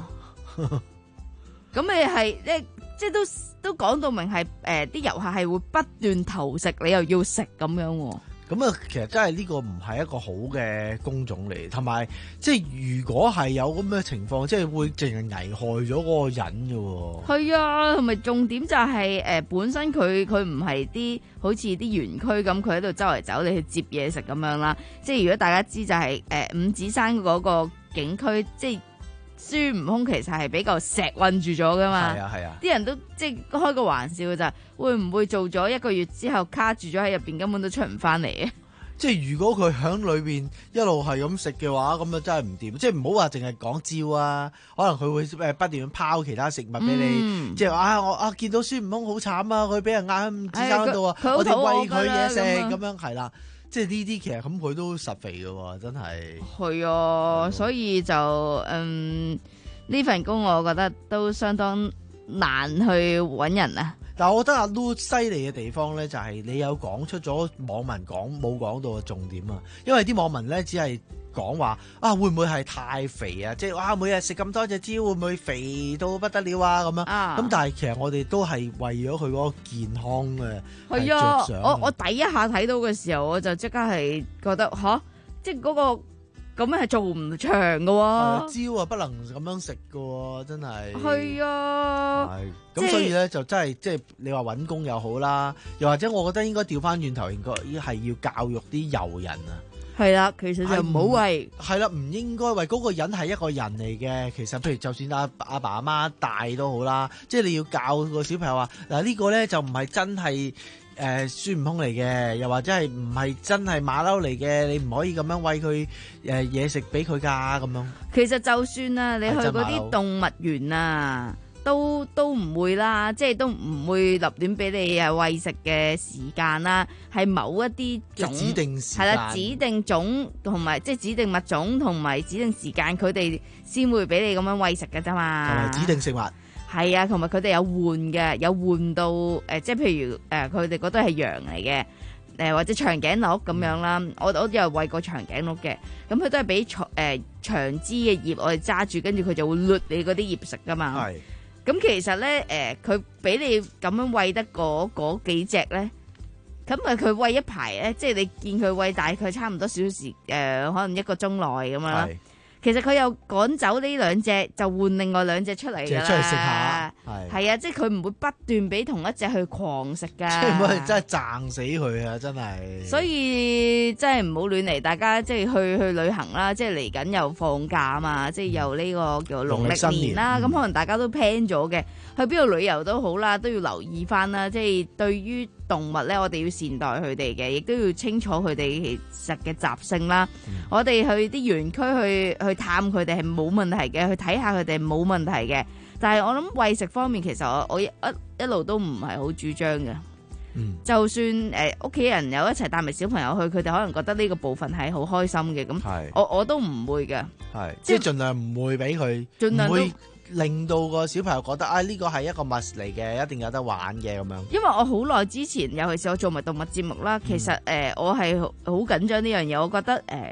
咁你係即即係都都講到明係誒啲遊客係會不斷投食，你又要食咁樣。 咁啊，其實真係呢個唔係一個好嘅工種嚟，同埋即係如果係有咁嘅情況，即係會淨係危害咗嗰個人嘅。係啊，同埋重點就係、是、誒、呃、本身佢佢唔係啲好似啲園區咁，佢喺度周圍走，你去接嘢食咁樣啦。即係如果大家知就係、是、誒、呃、五指山嗰個景區，即係孫悟空其實係比較石困住咗噶嘛。係啊係啊，啲人都即係開個玩笑就係會唔會做咗一個月之後卡住咗喺入邊，根本都出唔翻嚟嘅。 即係如果佢響裏邊一路係咁食嘅話，咁啊真係唔掂。即係唔好話淨係講蕉啊，可能佢會誒不斷拋其他食物俾你。嗯、即係啊我啊見到孫悟空好慘啊，佢俾人壓喺五指山度啊，我哋餵佢嘢食咁樣係啦。即係呢啲其實咁佢都實肥嘅喎，真係。係啊， 所以就嗯呢份工我覺得都相當難去揾人啊。 但係我覺得阿 Lu 犀利嘅地方咧，就係你有講出咗網民講冇講到嘅重點啊！因為啲網民咧只係講話啊，會唔會係太肥啊？即係哇，每日食咁多隻蕉，會唔會肥到不得了啊？咁樣咁，啊、但係其實我哋都係為咗佢嗰個健康嘅係着想。 我我第一下睇到嘅時候，我就即刻係覺得吓，即係嗰個。咁樣係做唔長㗎喎， 蕉啊不能咁樣食㗎喎，真係。 係啊， 咁所以咧就真係即係你話揾工又好啦，又或者我覺得應該調翻轉頭，應該係要教育啲遊人啊。 係啦，其實就唔好為係啦，唔應該為嗰個人係一個人嚟嘅。其實譬如就算阿阿爸阿媽帶都好啦，即係你要教個小朋友話嗱，呢個咧就唔係真係。誒、呃、孫悟空嚟嘅，又或者係唔係真係馬騮嚟嘅？你唔可以咁樣餵佢誒嘢食俾佢㗎咁樣。 其實就算啊，你去嗰啲動物園啊，都都唔會啦，即係都唔會立亂俾你誒餵食嘅時間啦，係某一啲種指定時間， 係啦，指定種同埋即係指定物種同埋指定時間，佢哋先會俾你咁樣餵食㗎啫嘛。 同埋指定食物。 係啊，同埋佢哋有換嘅，有換到誒、呃，即係譬如誒，佢哋覺得係羊嚟嘅，誒、呃、或者長頸鹿咁樣啦。嗯、我我都有餵過長頸鹿嘅，咁佢都係俾長誒長枝嘅葉我哋揸住，跟住佢就會掠你嗰啲葉食噶嘛。係。咁其實咧誒，佢、呃、俾你咁樣餵得嗰嗰幾隻咧，咁啊佢餵一排咧，即係你見佢餵大概差唔多小時誒、呃，可能一個鐘內咁樣啦。其實佢又趕走呢兩隻，就換另外兩隻出嚟㗎啦。 出嚟食下，係係啊，即係佢唔會不斷俾同一隻去狂食㗎。 即係唔係真係賺死佢啊！真係。所以真係唔好亂嚟，大家即係去去旅行啦，即係嚟緊又放假啊嘛，即係又呢個叫農曆年啦。咁、嗯、可能大家都 plan 咗嘅，去邊度旅遊都好啦，都要留意翻啦。即係對於動物咧，我哋要善待佢哋嘅，亦都要清楚佢哋其實嘅習性啦。嗯、我哋去啲園區去去探佢哋係冇問題嘅，去睇下佢哋冇問題嘅。但係我諗餵食方面，其實我我一一路都唔係好主張嘅。嗯，就算誒屋企人有一齊帶埋小朋友去，佢哋可能覺得呢個部分係好開心嘅，咁我我都唔會嘅。係即係盡量唔會俾佢，盡量唔會令到個小朋友覺得啊呢個係一個 must 嚟嘅，一定有得玩嘅咁樣。 因為我好耐之前，尤其是我做埋動物節目啦，其實誒、嗯呃、我係好緊張呢樣嘢，我覺得誒。呃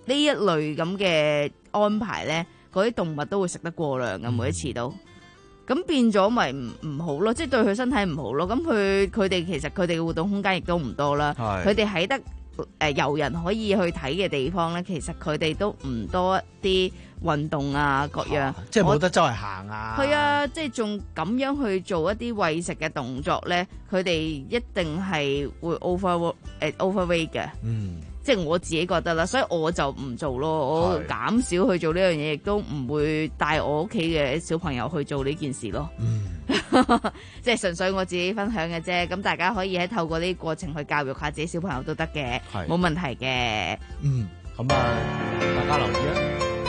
呢一類咁嘅安排咧，嗰啲動物都會食得過量嘅，每一次都。咁變咗咪唔唔好咯，即係對佢身體唔好咯。咁佢佢哋其實佢哋嘅活動空間亦都唔多啦。佢哋喺得誒遊人可以去睇嘅地方咧，其實佢哋都唔多啲運動啊各樣。啊、 即係冇得周圍行啊。 係啊，即係仲咁樣去做一啲餵食嘅動作咧，佢哋一定係會 over 誒 overweight 嘅。嗯。即係我自己覺得啦，所以我就唔做咯，我減少去做呢樣嘢，亦都唔會帶我屋企嘅小朋友去做呢件事咯。嗯、即係純粹我自己分享嘅啫，咁大家可以喺透過呢個過程去教育下自己小朋友都得嘅，冇問題嘅。 嗯，咁啊，大家留意啊。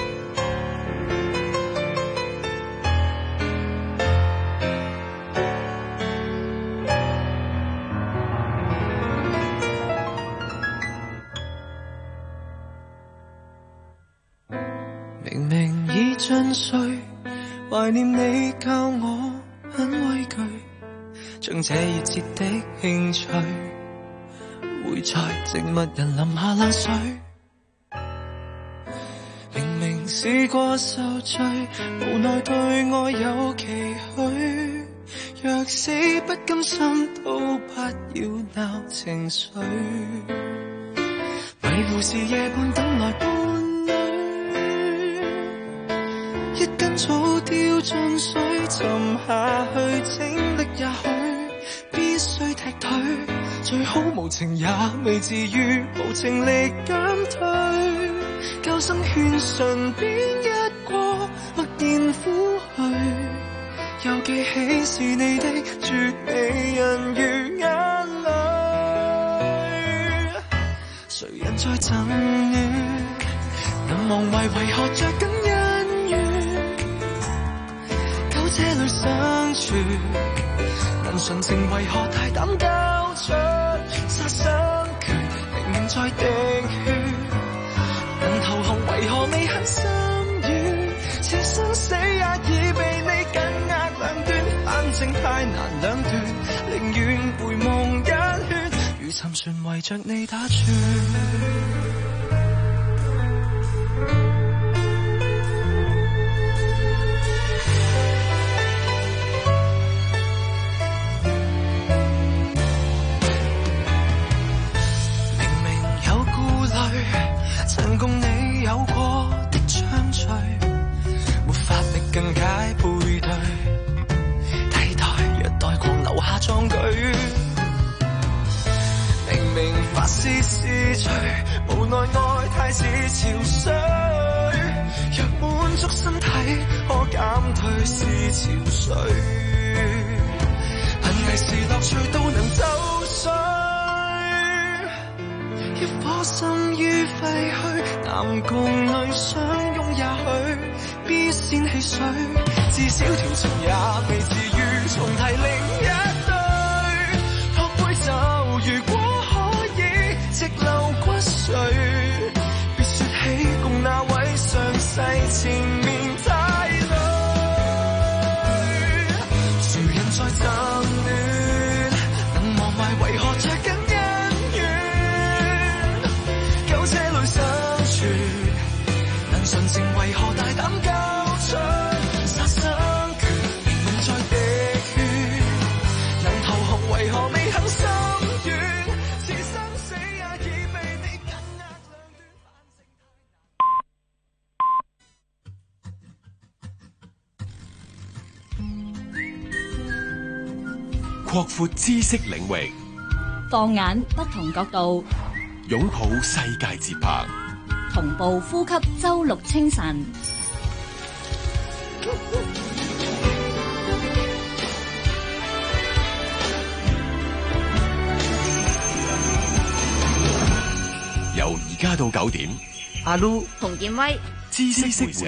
明明已盡睡，懷念你教我很畏懼，將這熱切的興趣會在靜默人淋下冷水。明明試過受罪，無奈對愛有期許，若死不甘心都不要鬧情緒，迷糊時夜半等來伴一根草掉進水沉下去，精力也許必須踢退，最好無情也未至於無情力減退，救生圈順便一過，默然撫去，又記起是你的絕美人如眼淚，誰人在贈予，能忘懷為何着緊恩怨，這裏相處，能純情為何大膽交出殺生權，明明在滴血，能投降為何未肯心軟，此生死也已被你緊握兩端，反正太難兩斷，寧願回夢一圈，如沉船圍着你打轉。曾共你有過的暢聚，沒法力更解配對，替代虐待狂留下壯舉。明明發洩是罪，無奈愛太似潮水，若滿足身體，可減退是潮水，貧藝是樂趣都能走水。一顆心於廢墟，男共女相擁也許必先汽水，至少調情也未至於重提另一對，托杯酒如果可以直流骨髓，別說起共那位上世前面太累，誰人在爭亂，能忘懷為何着緊純情為何大膽交出殺生權，明明在滴血，能投降為何未肯心軟，此生死也已被你緊握兩端。擴闊知識領域， 放眼不同角度， 擁抱世界節拍。 同步呼吸周六清晨， 由而家到九點， 阿 Lu 洪建威知識會社。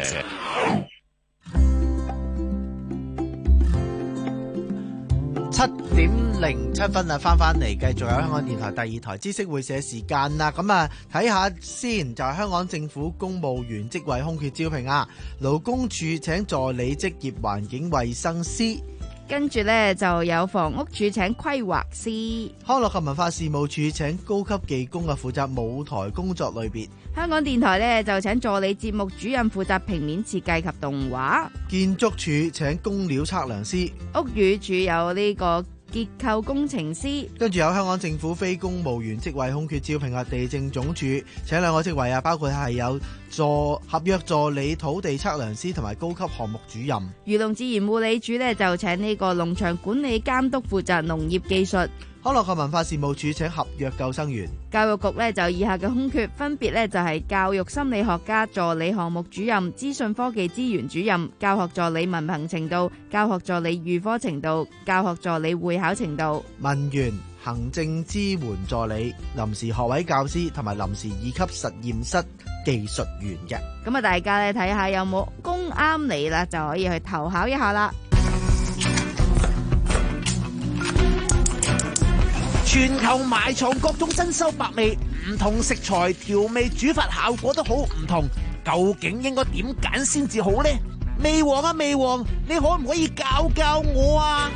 七點零七分啊，翻翻嚟，繼續有香港電台第二台知識會社時間啦。咁啊，睇下先，就係、是、香港政府公務員職位空缺招聘啊。勞工處請助理職業環境衛生師， 跟住呢，就有房屋署請規劃師， 康樂及文化事務署請高級技工啊，負責舞台工作類別。 香港電台呢，就請助理節目主任負責平面設計及動畫。 建築署請工料測量師。 屋宇署有呢個結構工程師。 跟住有香港政府非公務員職位空缺招聘啊，地政總署請兩個職位啊，包括係有助合約助理土地測量師同埋高級項目主任。 漁農自然護理署呢，就請呢個農場管理監督負責農業技術。 康樂及文化事務署請合約救生員。 教育局呢，就以下嘅空缺分別呢，就係教育心理學家助理項目主任、資訊科技資源主任、教學助理文憑程度、教學助理預科程度、教學助理會考程度、 文員、行政支援助理、臨時學位教師同埋臨時二級實驗室技術員嘅。 咁啊，大家咧睇下有冇供啱你啦，就可以去投考一下啦。 全球埋藏各種珍饈百味，唔同食材調味煮法效果都好唔同，究竟應該點揀先至好呢？味王啊味王，你可唔可以教教我啊？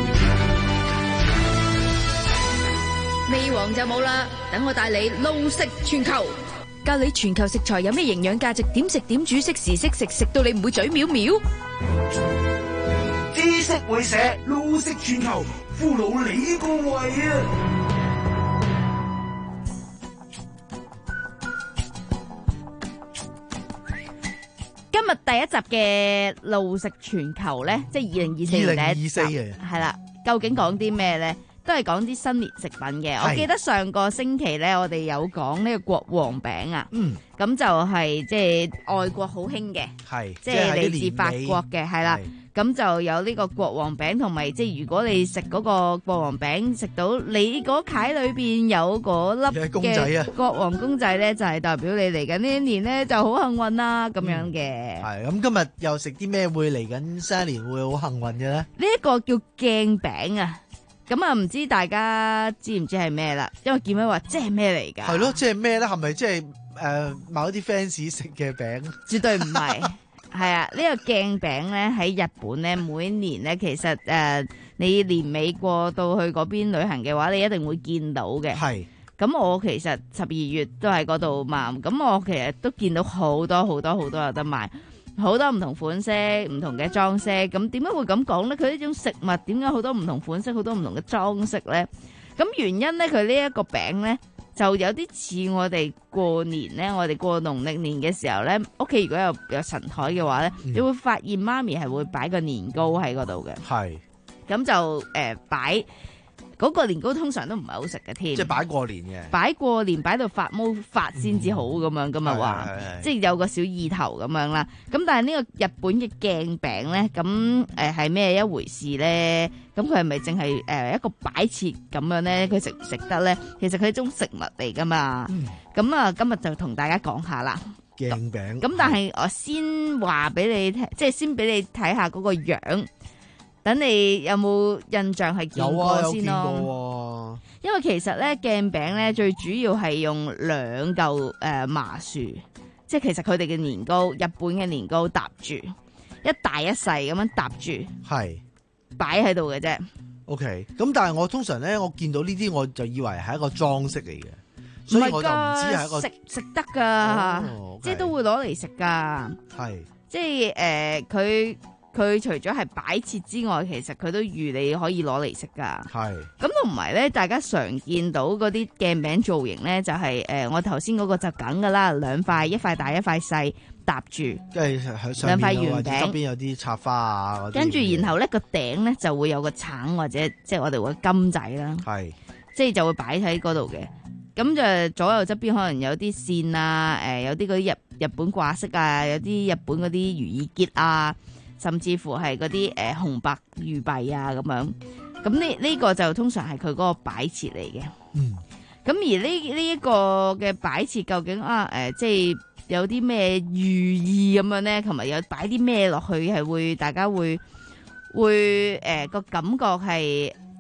味王就冇啦，等我帶你路食全球，教你全球食材有咩營養價值，點食點煮，適時適食，食到你唔會嘴藐藐。 知識會社路食全球，俘虜你個胃啊！ 今日第一集嘅路食全球呢，即係二零二四年第一集，係啦，究竟講啲咩呢？都係講啲新年食品嘅。我記得上個星期呢，我哋有講呢個國王餅啊，嗯，咁就係即係外國好興嘅，係即係嚟自法國嘅，係啦。咁就有呢個國王餅，同埋即係如果你食嗰個國王餅，食到你嗰契裏邊有嗰粒嘅國王公仔咧，就係代表你嚟緊呢一年咧就好幸運啦咁樣嘅。 係咁，今日又食啲咩會嚟緊新一年會好幸運嘅咧？ 呢一個叫鏡餅啊！咁啊，唔知大家知唔知係咩啦？因為見到話即係咩嚟㗎？ 係咯，即係咩咧？係咪即係誒某啲 fans 食嘅餅？ 絕對唔係。係啊，呢、這個鏡餅咧喺日本咧，每一年咧其實誒、呃，你年尾過到去嗰邊旅行嘅話，你一定會見到嘅。係。咁我其實十二月都喺嗰度嘛，咁我其實都見到好多好多好多有得賣，好多唔同款式、唔同嘅裝飾。咁點解會咁講咧？佢呢種食物點解好多唔同款式、好多唔同嘅裝飾咧？咁原因咧，佢呢一個餅咧，就有啲似我哋過年咧，我哋過農曆年嘅時候咧，屋企如果有有神台嘅話咧，嗯、你會發現媽咪係會擺個年糕喺嗰度嘅。係，咁就誒擺嗰個年糕通常都唔係好食嘅添。 即係擺過年嘅。擺過年擺到發毛發先至好咁樣咁啊話，即係有個小意頭咁樣啦。咁但係呢個日本嘅鏡餅咧，咁誒係咩一回事咧？咁佢係咪淨係誒一個擺設咁樣咧？佢食唔食得咧？其實佢係一種食物嚟噶嘛。咁、嗯、啊，今日就同大家講下啦。 鏡餅。咁但係我先話俾你聽，即係先俾你睇下嗰個樣，等你有冇印象係見過先咯。有啊，有見過。因為其實咧鏡餅咧最主要係用兩嚿誒麻薯，即係其實佢哋嘅年糕，日本嘅年糕搭住一大一細咁樣搭住。係。擺喺度嘅啫。 OK，咁但係我通常咧，我見到呢啲我就以為係一個裝飾嚟嘅，所以我就唔知係一個食食得噶， 哦 okay、 即係都會攞嚟食噶。係，即係誒，佢、呃、佢除咗係擺設之外，其實佢都預你可以攞嚟食噶。係，咁同埋咧，大家常見到嗰啲鏡餅造型咧，就係、是、誒、呃，我頭先嗰個就梗噶啦，兩塊，一塊大一塊細。搭住，即係兩塊圓餅，側邊有啲插花啊。跟住然後咧個頂咧就會有個橙或者即係我哋會金仔啦，係，即係就會擺喺嗰度嘅。咁就左右側邊可能有啲線啊，誒、呃、有啲嗰啲日日本掛飾啊，有啲日本嗰啲如意結啊，甚至乎係嗰啲誒紅白玉幣啊咁樣。咁呢呢個就通常係佢嗰個擺設嚟嘅。嗯。咁而呢呢一個嘅擺設究竟啊誒、呃、即係。有啲咩寓意咁樣咧，同埋有擺啲咩落去係會大家會會誒個、呃、感覺係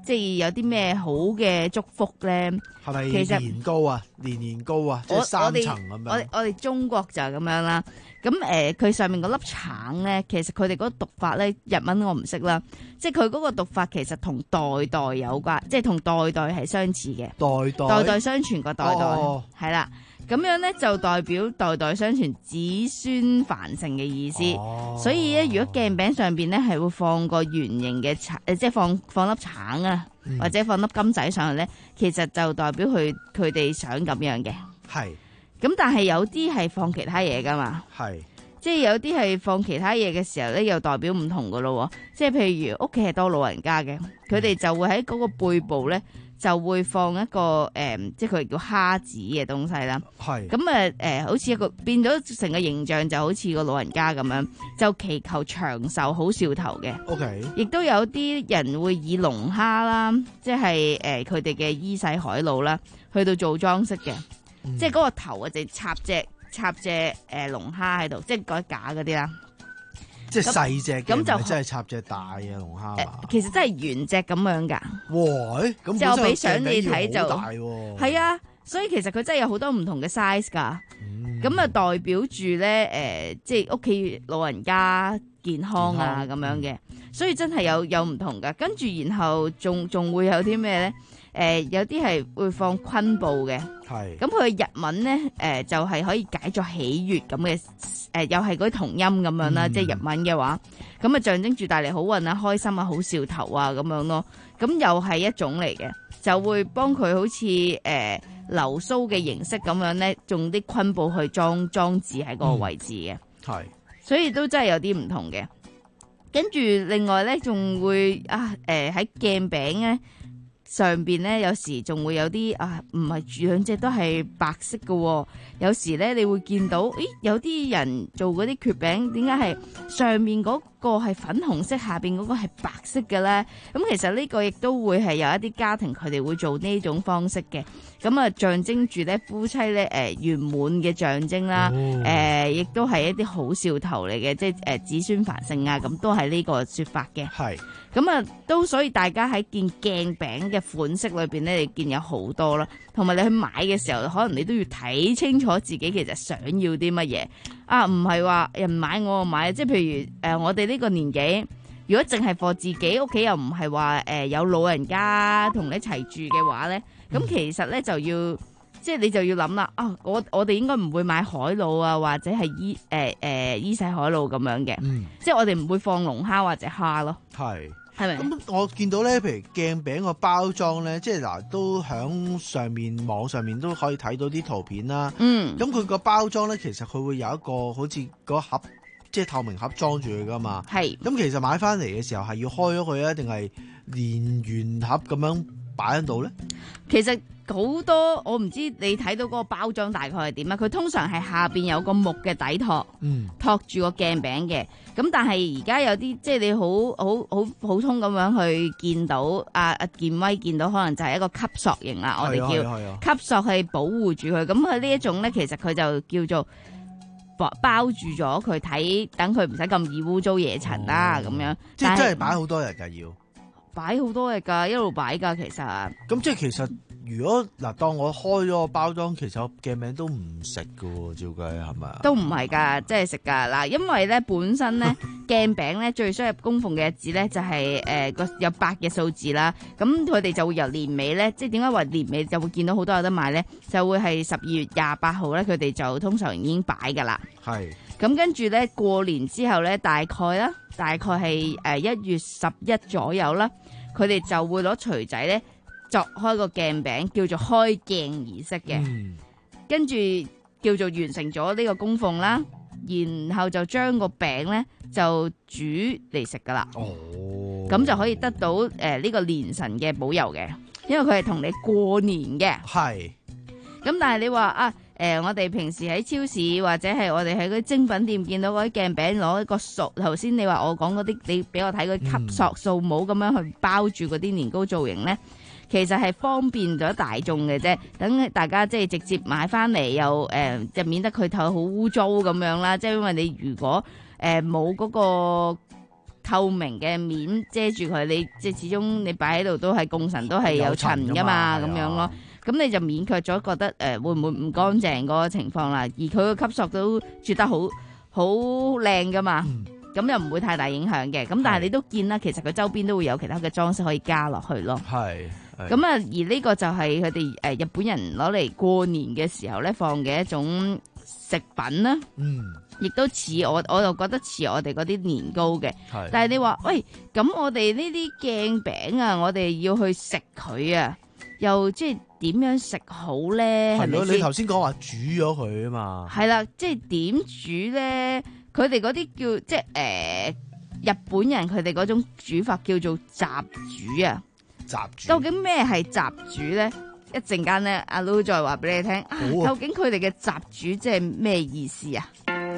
即係有啲咩好嘅祝福咧？ 係咪其實年糕啊，年年糕啊，即係我我三哋層咁樣。 我哋我哋中國就係咁樣啦。咁誒，佢、呃、上面嗰粒橙咧，其實佢哋嗰個讀法咧，日文我唔識啦。即係佢嗰個讀法其實同代代有關，即係同代代係相似嘅。 代代代代相傳個代代係啦。咁、哦、樣咧就代表代代相傳子孫繁盛嘅意思。哦、所以咧，如果鏡餅上邊咧係會放個圓形嘅橙，誒，即係放放粒橙啊，嗯、或者放粒金仔上去咧，其實就代表佢佢哋想咁樣嘅。係。咁但係有啲係放其他嘢噶嘛，係，即係有啲係放其他嘢嘅時候咧，又代表唔同噶咯。即係譬如屋企係多老人家嘅，佢哋就會喺嗰個背部咧就會放一個誒、呃，即係佢叫蝦子嘅東西啦。係咁啊誒，好似一個變咗成個形象，就好似個老人家咁樣，就祈求長壽好兆頭嘅。OK， 亦都有啲人會以龍蝦啦，即係誒佢哋嘅伊勢海老啦，去到做裝飾嘅。嗯、即係嗰個頭啊，就插隻插隻誒龍蝦喺度，即係嗰啲假嗰啲啦。即係細隻嘅，咁就真係插隻大嘅龍蝦、呃。其實真係原隻咁樣噶。哇！咁就俾相你睇就大喎。係啊，所以其實佢真係有好多唔同嘅 size 噶。咁啊、嗯，代表住咧誒、呃，即係屋企老人家健康啊咁樣嘅。所以真係有有唔同噶。跟住然後仲仲會有啲咩咧？誒、呃、有啲係會放昆布嘅，係咁佢日文咧誒、呃、就係、是、可以解作喜悅咁嘅誒，又係嗰啲同音咁樣啦，嗯、即係日文嘅話，咁啊象徵住帶嚟好運啊、開心啊、好兆頭啊咁樣咯。咁又係一種嚟嘅，就會幫佢好似誒、呃、流蘇嘅形式咁樣咧，用啲昆布去裝裝置喺嗰個位置嘅，係、嗯，所以都真係有啲唔同嘅。跟住另外咧，仲會啊誒喺鏡餅咧。上邊咧有時仲會有啲啊，唔係兩隻都係白色嘅、哦，有時咧你會見到，咦有啲人做嗰啲蕨餅，點解係上面嗰個係粉紅色，下邊嗰個係白色嘅咧？咁其實呢個亦都會係有一啲家庭佢哋會做呢種方式嘅，咁啊象徵住咧夫妻咧誒圓滿嘅象徵啦，誒亦都係一啲好兆頭嚟嘅，即係誒子孫繁盛啊，咁都係呢個說法嘅。係。咁啊，都所以大家喺見鏡餅嘅款式裏邊咧，你見有好多啦，同埋你去買嘅時候，可能你都要睇清楚自己其實想要啲乜嘢啊，唔係話人買我就買，即係譬如誒、呃，我哋呢個年紀，如果淨係貨自己屋企又唔係話誒有老人家同你一齊住嘅話咧，咁、嗯、其實咧就要即係你就要諗啦，啊，我我哋應該唔會買海老啊，或者係伊誒誒伊勢海老咁樣嘅，嗯、即係我哋唔會放龍蝦或者蝦咯，係。係咪？咁我見到咧，譬如鏡餅個包裝咧，即係嗱，都響上面網上面都可以睇到啲圖片啦。嗯。咁佢個包裝咧，其實佢會有一個好似嗰盒，即係透明盒裝住佢噶嘛。係。咁其實買翻嚟嘅時候係要開咗佢啊，定係連圓盒咁樣擺喺度咧？其實好多我唔知你睇到嗰個包裝大概係點啊？佢通常係下邊有個木嘅底托，嗯，托住個鏡餅嘅。咁但係而家有啲即係你好好好普通咁樣去見到阿阿健威見到，可能就係一個吸塑型啦，我哋叫吸塑係保護住佢。咁佢呢一種咧，其實佢就叫做包包住咗佢睇，等佢唔使咁易污糟惹塵啦咁樣。即係真係擺好多日㗎，要擺好多日㗎，一路擺㗎其實。咁即係其實。如果嗱，當我開咗個包裝，其實我鏡餅都唔食㗎喎，照計係咪？都唔係㗎，即係食㗎嗱，因為咧本身咧鏡餅咧最需要供奉嘅日子咧就係誒個有八嘅數字啦，咁佢哋就會由年尾咧，即係點解話年尾就會見到好多有得賣咧？就會係十二月廿八號咧，佢哋就通常已經擺㗎啦。係。咁跟住咧過年之後咧，大概啦，大概係誒一月十一左右啦，佢哋就會攞錘仔咧。作開個鏡餅叫做開鏡儀式嘅，嗯、跟住叫做完成咗呢個供奉啦，然後就將個餅咧就煮嚟食噶啦。哦，咁就可以得到誒呢、呃這個年神嘅保佑嘅，因為佢係同你過年嘅。係是，咁但係你話啊，誒、呃、我哋平時喺超市或者係我哋喺嗰啲精品店見到嗰啲鏡餅，攞一個塑，頭先你話我講嗰啲，你俾我睇嗰啲吸塑塑帽咁樣去包住嗰啲年糕造型咧。其實係方便咗大眾嘅啫，等大家即係直接買翻嚟又誒，就免得佢頭好污糟咁樣啦。即係因為你如果誒冇嗰個透明嘅面遮住佢，你即係始終你擺喺度都係供神都係有塵噶嘛，咁樣咯。咁你就勉強咗覺得誒、呃、會唔會唔乾淨嗰個情況啦？而佢個吸塑都絕得好好靚噶嘛，咁、嗯、又唔會太大影響嘅。咁但係你都見啦，其實佢周邊都會有其他嘅裝飾可以加落去咯。係。咁啊，而呢個就係佢哋誒日本人攞嚟過年嘅時候咧放嘅一種食品啦。嗯。亦都似我，我就覺得似我哋嗰啲年糕嘅。係。但係你話喂，咁我哋呢啲鏡餅啊，我哋要去食佢啊，又即係點樣食好咧？係咪先？你頭先講話煮咗佢啊嘛。係啦，即係點煮咧？佢哋嗰啲叫即係誒、呃、日本人佢哋嗰種煮法叫做雜煮啊。雜煮。究竟咩係雜煮咧？一陣間咧，阿 Lu 再話俾你聽。啊，究竟佢哋嘅雜煮即係咩意思啊？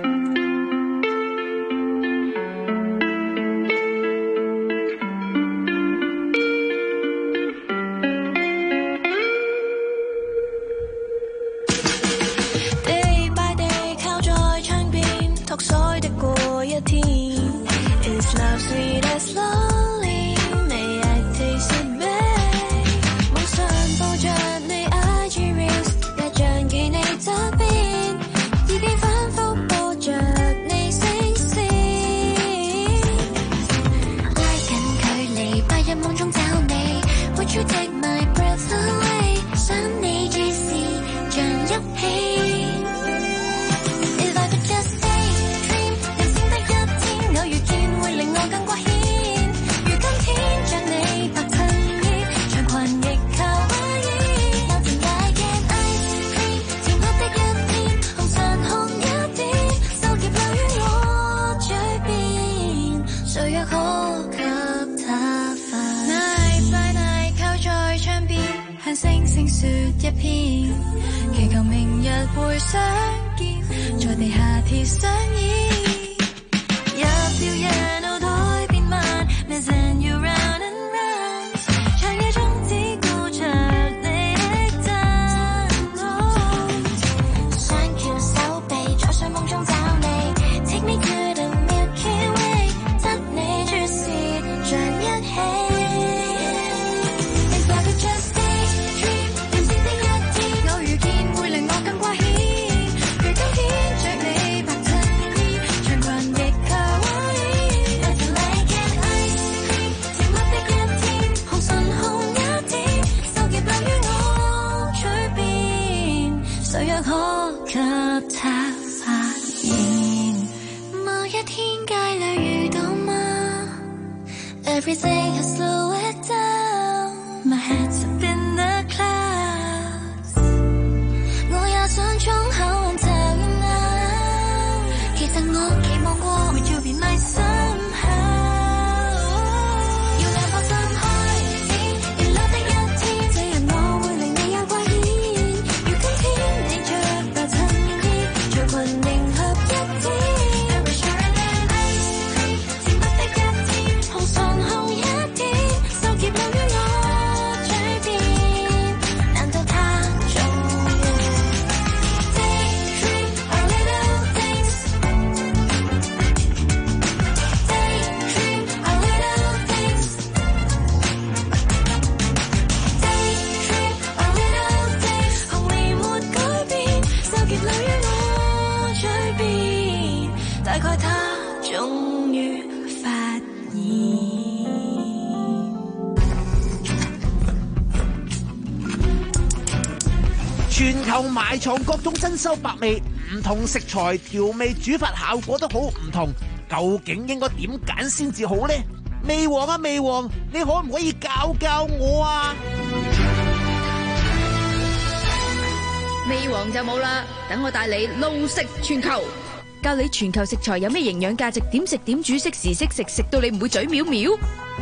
全球埋藏各種珍饈百味，唔同食材調味煮法效果都好唔同，究竟應該點揀先至好呢？味王啊味王，你可唔可以教教我啊？ 味王就冇啦，等我帶你路食全球，教你全球食材有咩營養價值，點食點煮識時識食，食到你唔會嘴藐藐。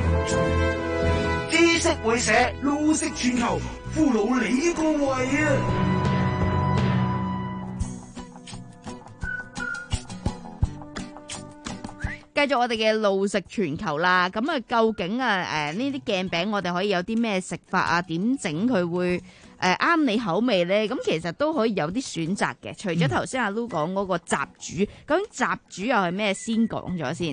知識會社路食全球，俘虜你個胃啊！ 繼續我哋嘅路食全球啦，咁啊究竟啊誒呢啲鏡餅我哋可以有啲咩食法啊？點整佢會誒啱、呃、你口味咧？咁其實都可以有啲選擇嘅。除咗頭先阿 Lu 講嗰個雜煮，究竟雜煮又係咩？先講咗先。咁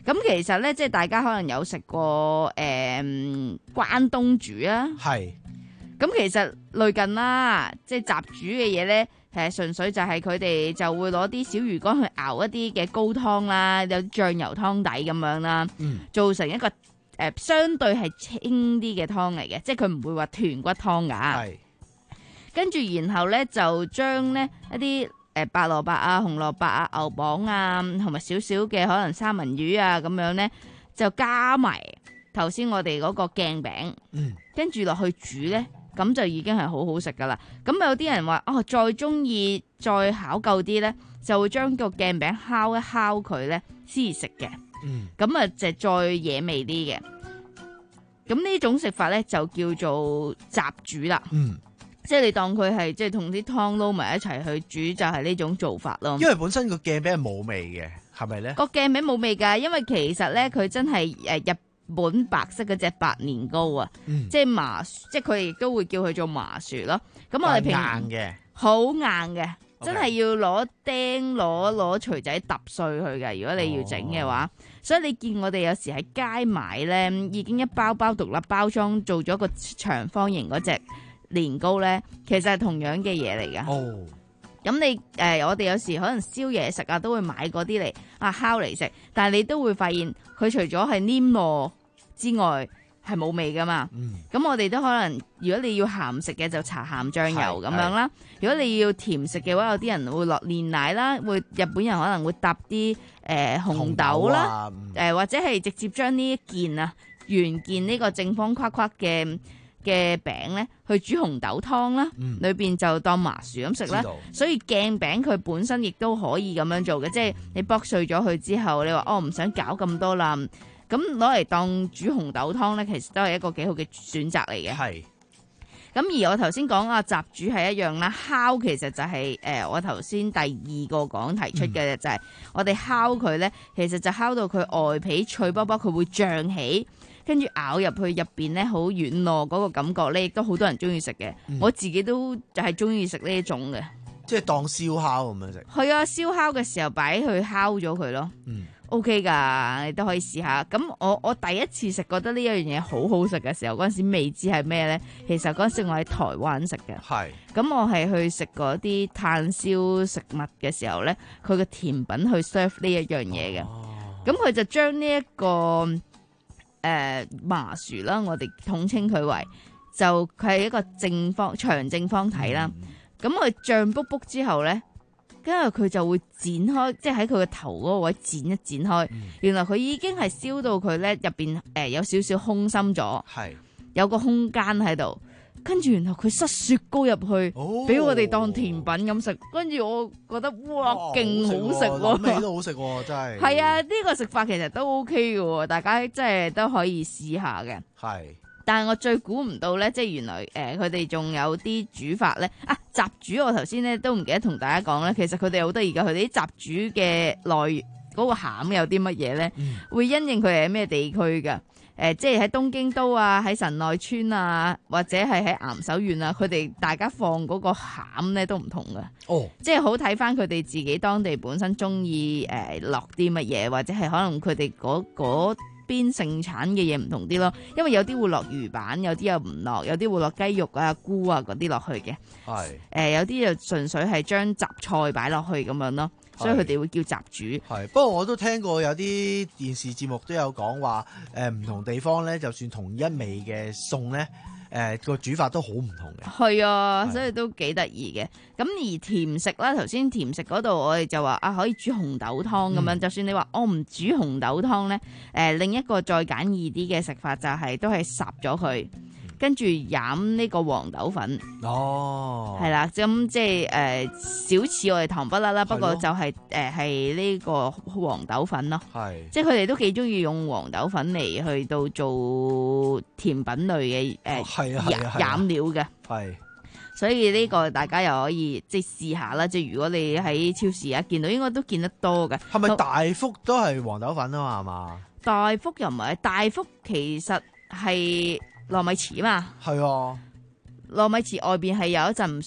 咁其實咧，即係大家可能有食過誒、呃、關東煮啊。 係。 咁其實類近啦，即係雜煮嘅嘢咧，誒純粹就係佢哋就會攞啲小魚乾去熬一啲嘅高湯啦，有醬油湯底咁樣啦， 嗯， 做成一個誒、呃、相對係清啲嘅湯嚟嘅，即係佢唔會話豚骨湯㗎。係。跟住然後咧就將咧一啲誒白蘿蔔啊、紅蘿蔔啊、牛蒡啊，同埋少少嘅可能三文魚啊咁樣咧，就加埋頭先我哋嗰個鏡餅， 嗯， 跟住落去煮咧。咁就已經係好好食噶啦。咁有啲人話哦，再中意再考究啲咧，就會將個鏡餅烤一烤佢咧先食嘅。 嗯， 咁啊就再惹味啲嘅。咁呢種食法咧就叫做雜煮啦。 嗯， 即係你當佢係即係同啲湯撈埋一齊去煮，就係呢種做法咯。 因為本身個鏡餅係冇味嘅，係咪咧？ 個鏡餅冇味㗎，因為其實咧佢真係誒入。本白色嗰隻白年糕啊， 嗯、 即係麻，即係佢哋亦都會叫佢做麻薯咯。咁我哋平硬嘅， 好硬嘅， Okay. 真係要攞釘攞攞錘仔揼碎佢嘅。如果你要整嘅話，哦、所以你見我哋有時喺街買咧，已經一包包獨立包裝做咗個長方形嗰隻年糕咧，其實係同樣嘅嘢嚟㗎。 哦。 咁你誒、呃，我哋有時可能燒嘢食啊，都會買嗰啲嚟啊烤嚟食，但係你都會發現佢除咗係黏糯之外，係冇味噶嘛。咁、嗯、我哋都可能，如果你要鹹食嘅就搽鹹醬油咁樣啦。如果你要甜食嘅話，有啲人會落煉奶啦，會日本人可能會搭啲誒紅豆啦，誒、啊呃、或者係直接將呢一件啊原件呢個正方框框嘅嘅餅咧，去煮紅豆湯啦，嗯、裏邊就當麻薯咁食啦。所以鏡餅佢本身亦都可以咁樣做嘅，即係你剝碎咗佢之後，你話哦唔想搞咁多啦，咁攞嚟當煮紅豆湯咧，其實都係一個幾好嘅選擇嚟嘅。係。咁而我頭先講啊，雜煮係一樣啦，烤其實就係、是、誒、呃、我頭先第二個講提出嘅、嗯、就係我哋烤佢咧，其實就烤到佢外皮脆卜卜，佢會脹起。跟住咬入去入邊咧，好軟糯嗰個感覺咧，亦都好多人中意食嘅。嗯、我自己都就係中意食呢一種嘅， 即係當燒烤咁樣食。 係啊，燒烤嘅時候擺去烤咗佢咯。嗯 ，OK 噶，你都可以試下。咁我我第一次食覺得呢一樣嘢好好食嘅時候，嗰陣時未知係咩咧。其實嗰陣時我喺台灣食嘅。係是。咁我係去食嗰啲炭燒食物嘅時候咧，佢嘅甜品去 serve 呢一樣嘢嘅。咁佢、哦、就將呢一個。誒、呃，麻薯啦，我哋統稱佢為，就佢係一個正方長正方體啦。咁佢脹卜卜之後咧，跟住佢就會剪開，即係喺佢嘅頭嗰個位剪一剪開。嗯、原來佢已經係燒到佢咧入邊誒有少少空心咗，係有個空間喺度。跟住然後佢塞雪糕入去，俾、哦、我哋當甜品咁食。跟住我覺得哇，勁好食喎！ 諗起都好食喎，真係。 係啊，呢、這個食法其實都 OK 嘅，大家真係都可以試下嘅。係是，但係我最估唔到咧，即係原來誒，佢哋仲有啲煮法咧。啊，雜煮我頭先咧都唔記得同大家講咧，其實佢哋好得意噶，佢哋啲雜煮嘅內嗰個餡有啲乜嘢咧，嗯、會因應佢係咩地區噶。誒、呃，即係喺東京都啊，喺神奈川啊，或者係喺岩手縣啊，佢哋大家放嗰個餡咧都唔同嘅。哦，即係好睇翻佢哋自己當地本身中意誒落啲乜嘢，或者係可能佢哋嗰嗰邊盛產嘅嘢唔同啲咯。因為有啲會落魚板，有啲又唔落，有啲會落雞肉啊、菇啊嗰啲落去嘅。係是。誒、呃，有啲就純粹係將雜菜擺落去咁樣咯。所以佢哋會叫雜煮。 係，不過我都聽過有啲電視節目都有講話，誒、呃、唔同地方咧，就算同一味嘅餸咧，誒、呃、個煮法都好唔同嘅。係啊， 係，所以都幾得意嘅。咁而甜食啦，頭先甜食嗰度我哋就話啊，可以煮紅豆湯咁樣。嗯、就算你話我唔煮紅豆湯咧，誒、呃、另一個再簡易啲嘅食法就係、是、都係烚咗佢。跟住飲呢個黃豆粉，哦，係啦，咁即係誒少似我哋糖不甩啦，不過就係誒係呢個黃豆粉咯，係，即係佢哋都幾中意用黃豆粉嚟去到做甜品類嘅誒飲料嘅，係，所以呢個大家又可以即係試下啦，即係如果你喺超市啊見到，應該都見得多嘅。 係咪大福都係黃豆粉啊嘛？係嘛？ 大福又唔係，大福其實係糯米糍嘛， 係啊， 糯米糍外邊係有一陣熟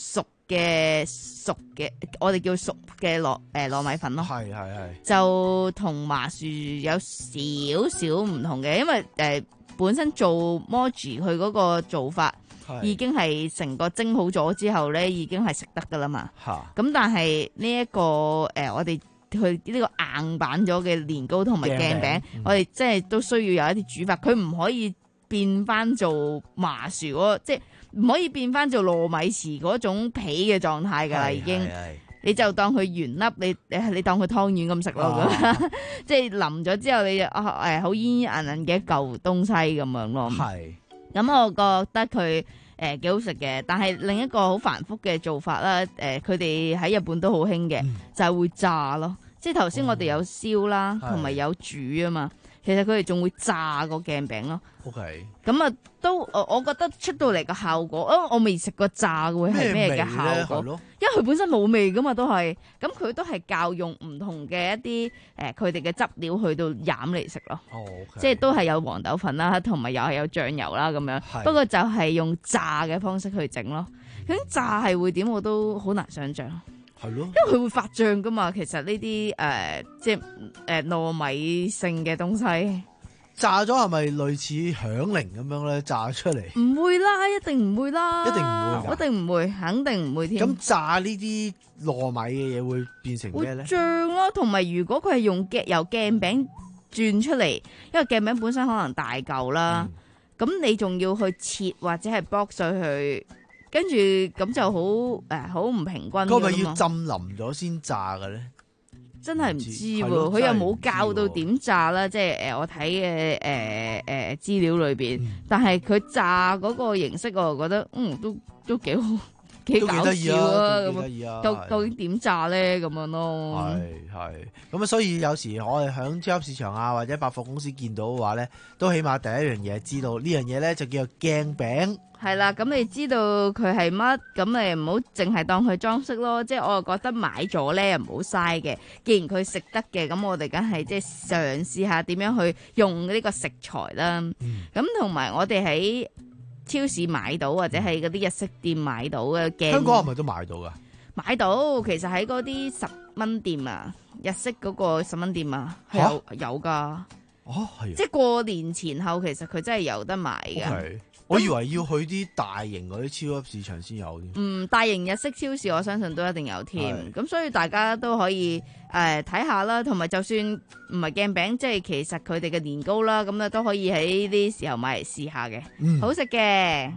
嘅熟嘅，我哋叫熟嘅糯誒糯米粉咯。 係係係。 就同麻薯有少少唔同嘅，因為誒、呃、本身做 mochi 佢嗰個做法已經係成個蒸好咗之後咧，已經係食得噶啦嘛。咁但係呢一個誒、呃，我哋佢呢個硬板咗嘅年糕同埋鏡餅，嗯、我哋即係都需要有一啲煮法，佢唔可以變翻做麻薯嗰個，即係唔可以變翻做糯米糍嗰種皮嘅狀態㗎啦，已經。你就當佢原粒，你誒你當佢湯圓咁食咯，啊、即係淋咗之後，你就啊誒好煙煙韌韌嘅一嚿東西咁樣咯。係。咁我覺得佢誒幾好食嘅，但係另一個好繁複嘅做法啦，誒佢哋喺日本都好興嘅，嗯、就係會炸咯。即係頭先我哋有燒啦，同埋、嗯、有煮啊嘛。其實佢哋仲會炸個鏡餅咯。OK。咁啊，都我我覺得出到嚟個效果，啊我未食過炸會係咩嘅效果？因為佢本身冇味噶嘛，都係。咁佢都係教用唔同嘅一啲誒，佢哋嘅汁料去到醃嚟食咯。哦。Okay、即係都係有黃豆粉啦，同埋又係有醬油啦咁樣。係。不過就係用炸嘅方式去整咯。究竟炸係會點？我都好難想像。係咯，因為佢會發脹噶嘛，其實呢啲誒即係誒、呃、糯米性嘅東西， 炸咗係咪類似響鈴咁樣咧？炸出嚟唔會啦，一定唔會啦， 一定唔會， 一定唔會，肯定唔會添。 咁炸呢啲糯米嘅嘢會變成咩咧？ 會脹咯，同埋如果佢係用鏡由鏡餅轉出嚟，因為鏡餅本身可能大嚿啦，咁、嗯、你仲要去切或者係剝碎佢。跟住咁就好誒，好唔平均。 咁咪要浸腍咗先炸嘅咧？ 真係唔知喎，佢又冇教到點炸啦。即係誒，我睇嘅誒誒資料裏邊，嗯、但係佢炸嗰個形式，我覺得嗯都都幾好，幾搞笑啊！咁究究竟點炸咧？咁樣咯。 係係咁啊，所以有時我哋喺超級市場啊或者百貨公司見到嘅話咧，都起碼第一樣嘢知道呢樣嘢咧就叫做鏡餅。 係啦，咁你知道佢係乜，咁你唔好淨係當佢裝飾咯。即係我又覺得買咗咧唔好嘥嘅。既然佢食得嘅，咁我哋梗係即係嘗試下點樣去用呢個食材啦。咁同埋我哋喺超市買到或者係嗰啲日式店買到嘅鏡， 香港係咪都買到噶？ 買到，其實喺嗰啲十蚊店啊，日式嗰個十蚊店啊，係有有噶。哦，係。即係過年前後，其實佢真係有得買嘅。Okay. 我以為要去啲大型嗰啲超級市場先有添。 嗯，大型日式超市我相信都一定有添。咁所以大家都可以誒睇下啦，同埋就算唔係鏡餅，即係其實佢哋嘅年糕啦，咁咧都可以喺呢啲時候買嚟試下嘅，嗯、好食嘅。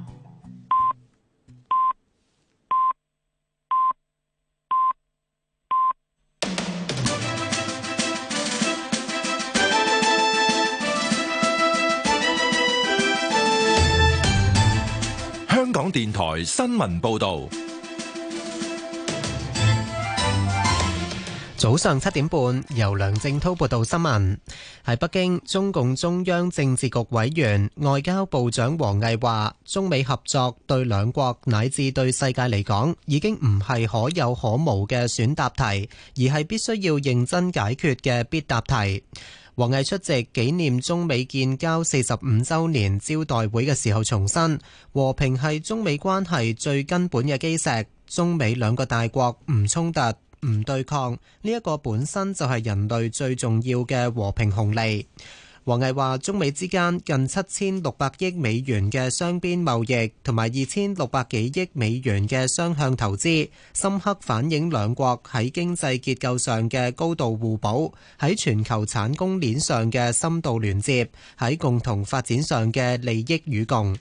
香港電台新聞報道， 早上七點半，由梁正濤報道新聞。喺北京，中共中央政治局委員、外交部長王毅話，中美合作對兩國乃至對世界嚟講，已經唔係可有可無嘅選答題，而係必須要認真解決嘅必答題。王毅出席紀念中美建交四十五周年招待會嘅時候重申，和平係中美關係最根本嘅基石，中美兩個大國唔衝突、唔對抗，呢一個本身就係人類最重要嘅和平紅利。王毅話，中美之間近七千六百億美元嘅雙邊貿易同埋二千六百幾億美元嘅雙向投資，深刻反映兩國喺經濟結構上嘅高度互補，喺全球產供鏈上嘅深度聯接，喺共同發展上嘅利益與共。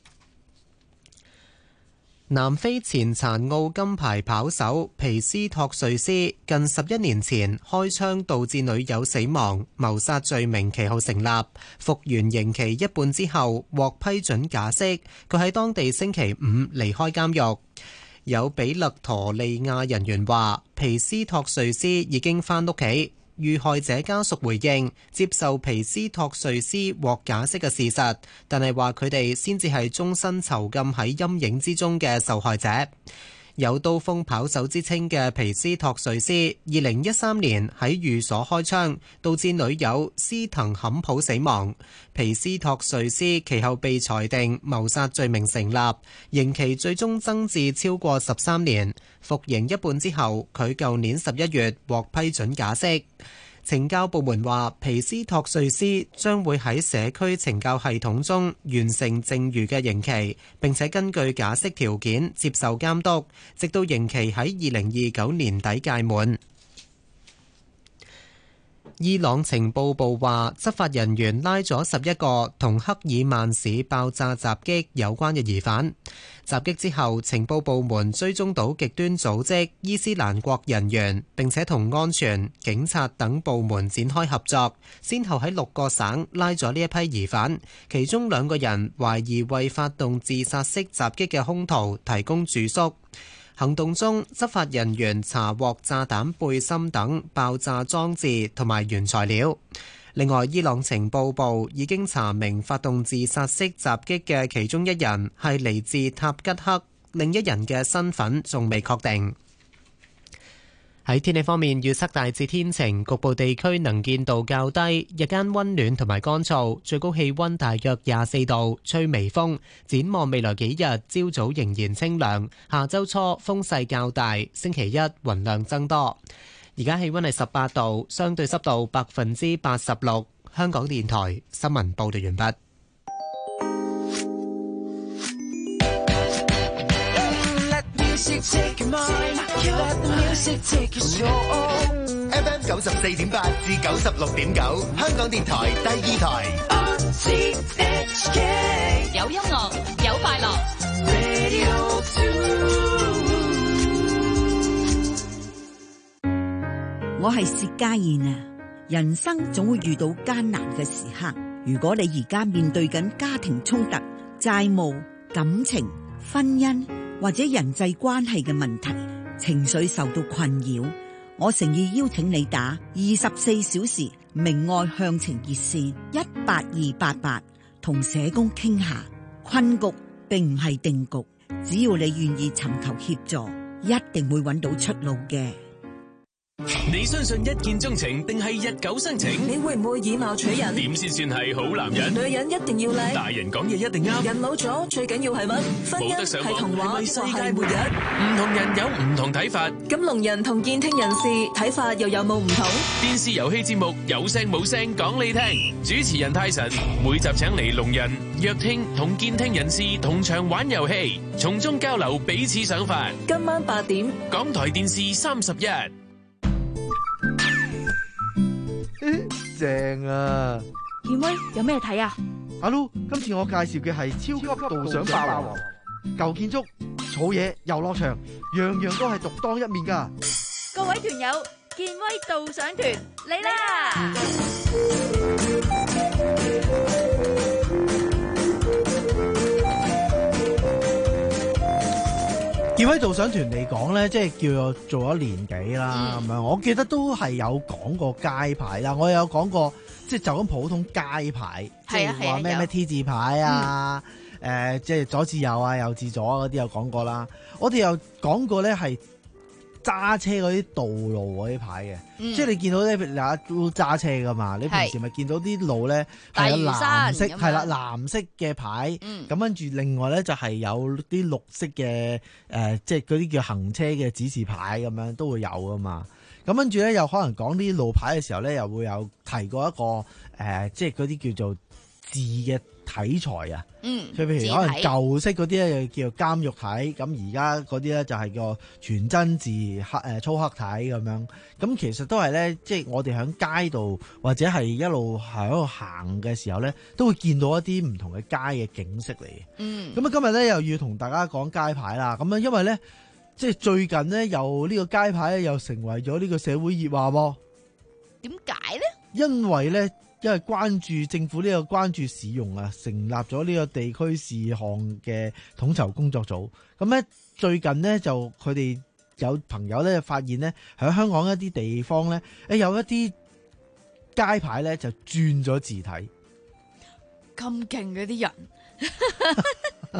南非前殘奧金牌跑手皮斯托瑞斯近十一年前開槍導致女友死亡，謀殺罪名其後成立，服完刑期一半之後獲批准假釋，佢喺當地星期五離開監獄。有比勒陀利亞人員話，皮斯托瑞斯已經返屋企。遇害者家屬回應接受皮斯托瑞斯獲假釋嘅事實，但係話佢哋先至係終身囚禁喺陰影之中嘅受害者。 有刀鋒跑手之稱嘅皮斯托瑞斯，二零一三年喺寓所開槍，導致女友斯滕坎普死亡。皮斯托瑞斯其後被裁定謀殺罪名成立，刑期最終增至超過十三年。服刑一半之後，佢舊年十一月獲批准假釋。懲教部門話，皮斯托瑞斯將會喺社區懲教系統中完成剩餘嘅刑期，並且根據假釋條件接受監督，直到刑期喺二零二九年底屆滿。伊朗情報部話，執法人員拉咗十一個同克爾曼市爆炸襲擊有關嘅疑犯。襲擊之後，情報部門追蹤到極端組織伊斯蘭國人員，並且同安全、警察等部門展開合作，先後喺六個省拉咗呢一批疑犯，其中兩個人懷疑為發動自殺式襲擊嘅兇徒提供住宿。行動中，執法人員查獲炸彈背心等爆炸裝置同埋原材料。另外，伊朗情報部已經查明發動自殺式襲擊嘅其中一人係嚟自塔吉克，另一人嘅身份仲未確定。喺天氣方面，預測大致天晴，局部地區能見度較低，日間溫暖同埋乾燥，最高氣溫大約廿四度，吹微風。展望未來幾日，朝早仍然清涼，下周初風勢較大，星期一雲量增多。而家氣溫係十八度，相對濕度百分之八十六。香港電台新聞報道完畢。 F M 九十四點八至九十六點九，香港電台第二台。 有音樂，有快樂。 我係薛家燕啊！人生總會遇到艱難嘅時刻，如果你而家面對緊家庭衝突、債務、感情、婚姻或者人際關係嘅問題，情緒受到困擾，我誠意邀請你打二十四小時明愛向晴熱線一八二八八，同社工傾下。困局並唔係定局，只要你願意尋求協助，一定會揾到出路嘅。 你相信一見鍾情定係日久生情？ 你會唔會以貌取人？ 點先算係好男人？ 女人一定要靚， 大人講嘢一定啱。 人老咗最緊要係乜？婚姻係童話， 世界末日。唔同人有唔同睇法。 咁聾人同健聽人士睇法又有冇唔同？ 電視遊戲節目有聲冇聲講你聽。主持人泰臣每集請嚟聾人、弱聽同健聽人士同場玩遊戲，從中交流彼此想法。 今晚八點， 港台電視三十一。 正啊！ 健威有咩睇啊？ 阿 Lu，今次我介紹嘅係超級導賞霸王，舊建築、草野、遊樂場，樣樣都係獨當一面噶。 各位團友，健威導賞團嚟啦！ 健威導賞團嚟講咧，即係叫做做咗年幾啦咁樣。我記得都係有講過街牌啦，我有講過即係就咁普通街牌，即係話咩咩 T 字牌啊，誒、嗯呃、即係左至右啊，右至左嗰啲有講過啦。我哋又講過咧係揸車嗰啲道路嗰啲牌嘅，嗯、即係你見到咧，你都揸車噶嘛？你平時咪見到啲路咧係有藍色，係啦藍色嘅牌，咁、嗯、跟住另外咧就係有啲綠色嘅誒、呃，即係嗰啲叫行車嘅指示牌咁樣都會有噶嘛。咁跟住咧又可能講啲路牌嘅時候咧，又會有提過一個誒、呃，即係嗰啲叫做字嘅體裁啊，嗯，即係譬如可能舊式嗰啲咧叫做監獄體，咁而家嗰啲咧就係個全真字黑誒粗黑體咁樣，咁其實都係咧，即係我哋喺街度或者係一路喺度行嘅時候咧，都會見到一啲唔同嘅街嘅景色嚟嘅。嗯，咁啊今日咧又要同大家講街牌啦，咁啊因為咧即係最近咧又呢個街牌咧又成為咗呢個社會熱話喎。 點解咧？因為咧。因為關注政府呢個關注市容啊，成立咗呢個地區事項嘅統籌工作組。咁咧最近呢，就佢哋有朋友咧發現咧喺香港一啲地方咧，誒有一啲街牌咧就轉咗字體。 咁勁嗰啲人，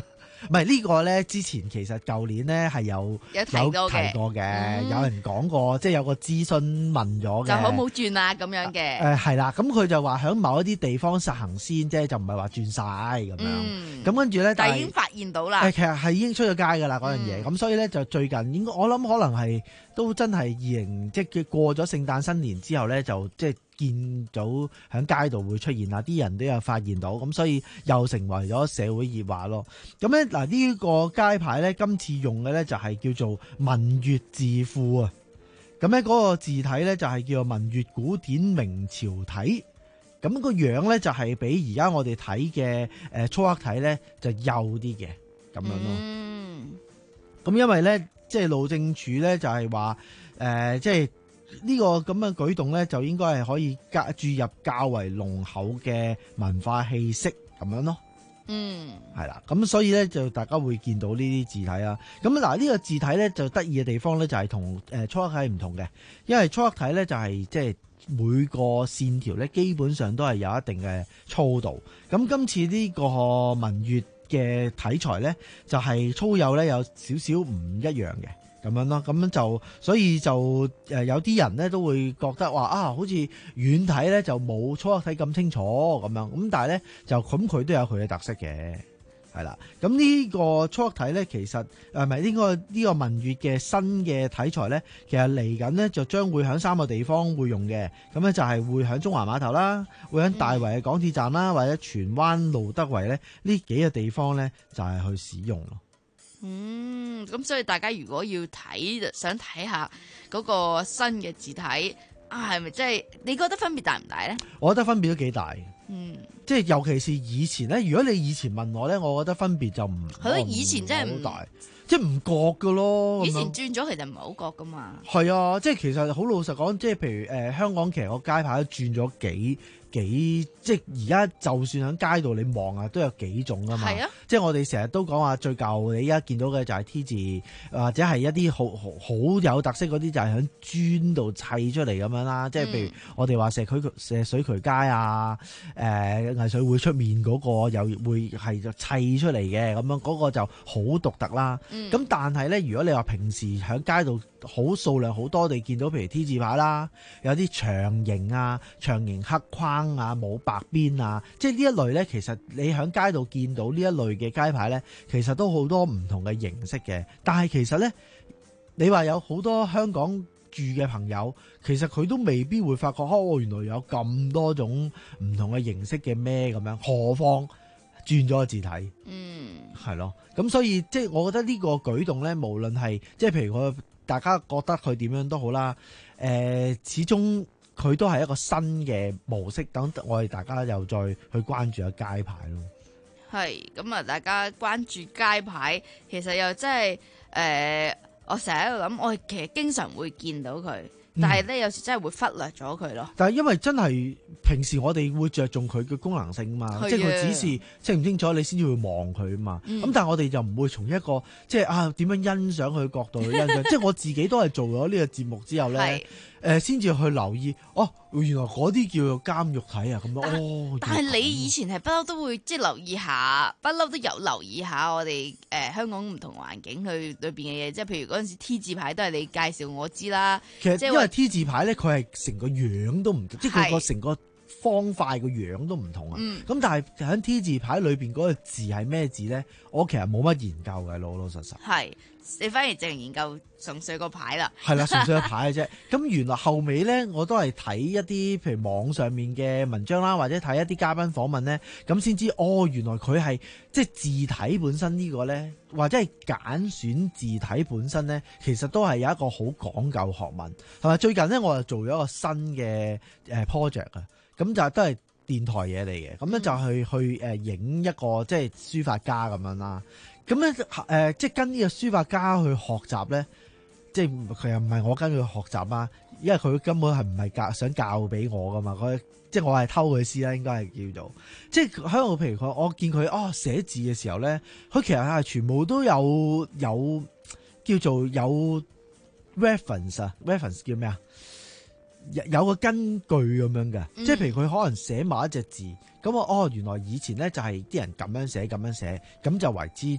唔係呢個咧，之前其實舊年咧係有有提過嘅， 有， 嗯、 有人講過，即係有個諮詢問咗嘅， 就好冇轉啊咁樣嘅。 誒係啦，咁佢就話喺某一啲地方實行先啫，就唔係話轉晒咁樣。咁、嗯、跟住咧， 但係已經發現到啦。 誒其實係已經出咗街㗎啦嗰樣嘢，咁、嗯、所以咧就最近應該我諗可能係都真係二零即係過咗聖誕新年之後咧，就即係見到喺街度會出現啊，啲人都有發現到，咁所以又成為咗社會熱話咯。咁咧嗱呢個街牌咧，今次用嘅咧就係叫做文粵字庫啊。咁咧嗰個字體咧就係叫做文粵古典明朝體。咁個樣咧就係比而家我哋睇嘅誒粗刻體咧就幼啲嘅咁樣咯。嗯。咁因為咧即係路政署咧就係話誒即係。呢個咁嘅舉動咧，就應該係可以加注入較為濃厚嘅文化氣息咁樣咯。嗯，係啦，咁所以咧就大家會見到呢啲字體啦。咁嗱呢個字體咧就得意嘅地方咧就係同誒粗刻體唔同嘅，因為粗刻體咧就係即係每個線條咧基本上都係有一定嘅粗度。咁今次呢個文粵嘅體裁咧就係粗幼咧有少少唔一樣嘅。咁樣咯，咁樣就所以就誒有啲人咧都會覺得話啊，好似遠睇咧就冇粗刻體咁清楚咁樣，咁但係咧就咁佢都有佢嘅特色嘅，係啦。咁呢個粗刻體咧其實誒咪呢個呢個文粵嘅新嘅體裁咧，其實嚟緊咧就將會喺三個地方會用嘅，咁咧就係會喺中環碼頭啦，會喺大圍嘅港鐵站啦，或者荃灣路德圍咧呢幾個地方咧就係去使用咯。 嗯，咁所以大家如果要睇，想睇下嗰個新嘅字體啊，係咪真係？你覺得分別大唔大咧？ 我覺得分別都幾大。 嗯， 即係尤其是以前咧，如果你以前問我咧，我覺得分別就唔係咯，以前真係唔大，即係唔覺噶咯。 以前轉咗其實唔係好覺噶嘛。 係啊，即係其實好老實講，即係譬如誒、呃、香港其實個街牌都轉咗幾。幾即係而家就算喺街度你望啊，都有幾種噶嘛。係啊，即係我哋成日都講話最舊，你而家見到嘅就係 T 字，或者係一啲好好好有特色嗰啲，就係喺磚度砌出嚟咁樣啦。即係譬如我哋話石渠石水渠街啊，誒、呃、藝穗會出面嗰個又會係就砌出嚟嘅咁樣，嗰個就好獨特啦。咁、嗯、但係咧，如果你話平時喺街度好數量好多地見到，譬如 T 字牌啦，有啲長形啊、長形黑框啊，冇白邊啊，即係呢一類呢，其實你喺街度見到呢一類嘅街牌呢，其實都好多唔同嘅形式嘅。但係其實呢，你話有好多香港住嘅朋友，其實佢都未必會發覺，哦，原來有咁多種唔同嘅形式嘅咩咁樣，何況轉咗個字體，嗯，係咯。咁所以即係我覺得呢個舉動呢，無論係即係譬如我大家覺得佢點樣都好啦，誒、呃，始終。佢都係一個新嘅模式，等我哋大家又再去關注下街牌咯。 係咁啊！大家關注街牌，其實又真係誒，我成日喺度諗，我其實經常會見到佢，但係咧、嗯、有時真係會忽略咗佢咯。但係因為真係平時我哋會着重佢嘅功能性嘛，即係佢指示清唔清楚，你先至會望佢嘛。咁、嗯、但係我哋就唔會從一個即係啊點樣欣賞佢角度去欣賞。即係我自己都係做咗呢個節目之後咧。誒先至去留意，哦，原來嗰啲叫做監獄體啊，咁樣哦。但係你以前係不嬲都會即係留意下，不嬲都有留意下我哋誒、呃、香港唔同環境去裏邊嘅嘢，即係譬如嗰陣時 T 字牌都係你介紹我知啦。其實因為 T 字牌咧，佢係成個樣都唔同，即係佢個成個方塊個樣都唔同啊。咁、嗯、但係喺 T 字牌裏邊嗰個字係咩字咧？我其實冇乜研究嘅，老老實實。係。你反而淨係研究純粹個牌啦，係啦，純粹個牌嘅啫。咁原來後尾咧，我都係睇一啲譬如網上面嘅文章啦，或者睇一啲嘉賓訪問咧，咁先知哦，原來佢係即係字體本身呢個咧，或者係揀選字體本身咧，其實都係有一個好講究學問。同埋最近咧，我就做咗一個新嘅誒 project 啊，咁就都係電台嘢嚟嘅，咁咧就去去誒影一個即係書法家咁樣啦。咁咧，誒、呃，即係跟呢個書法家去學習咧，即係佢又唔係我跟佢學習啊，因為佢根本係唔係教想教俾我噶嘛，佢即係我係偷佢師啦，應該係叫做，即係喺度。譬如佢，我見佢哦寫字嘅時候咧，佢其實係全部都有有叫做有 reference 啊 ，reference 叫咩啊？有有個根據咁樣嘅，即係譬如佢可能寫某一隻字，咁我哦原來以前咧就係啲人咁樣寫咁樣寫，咁就為之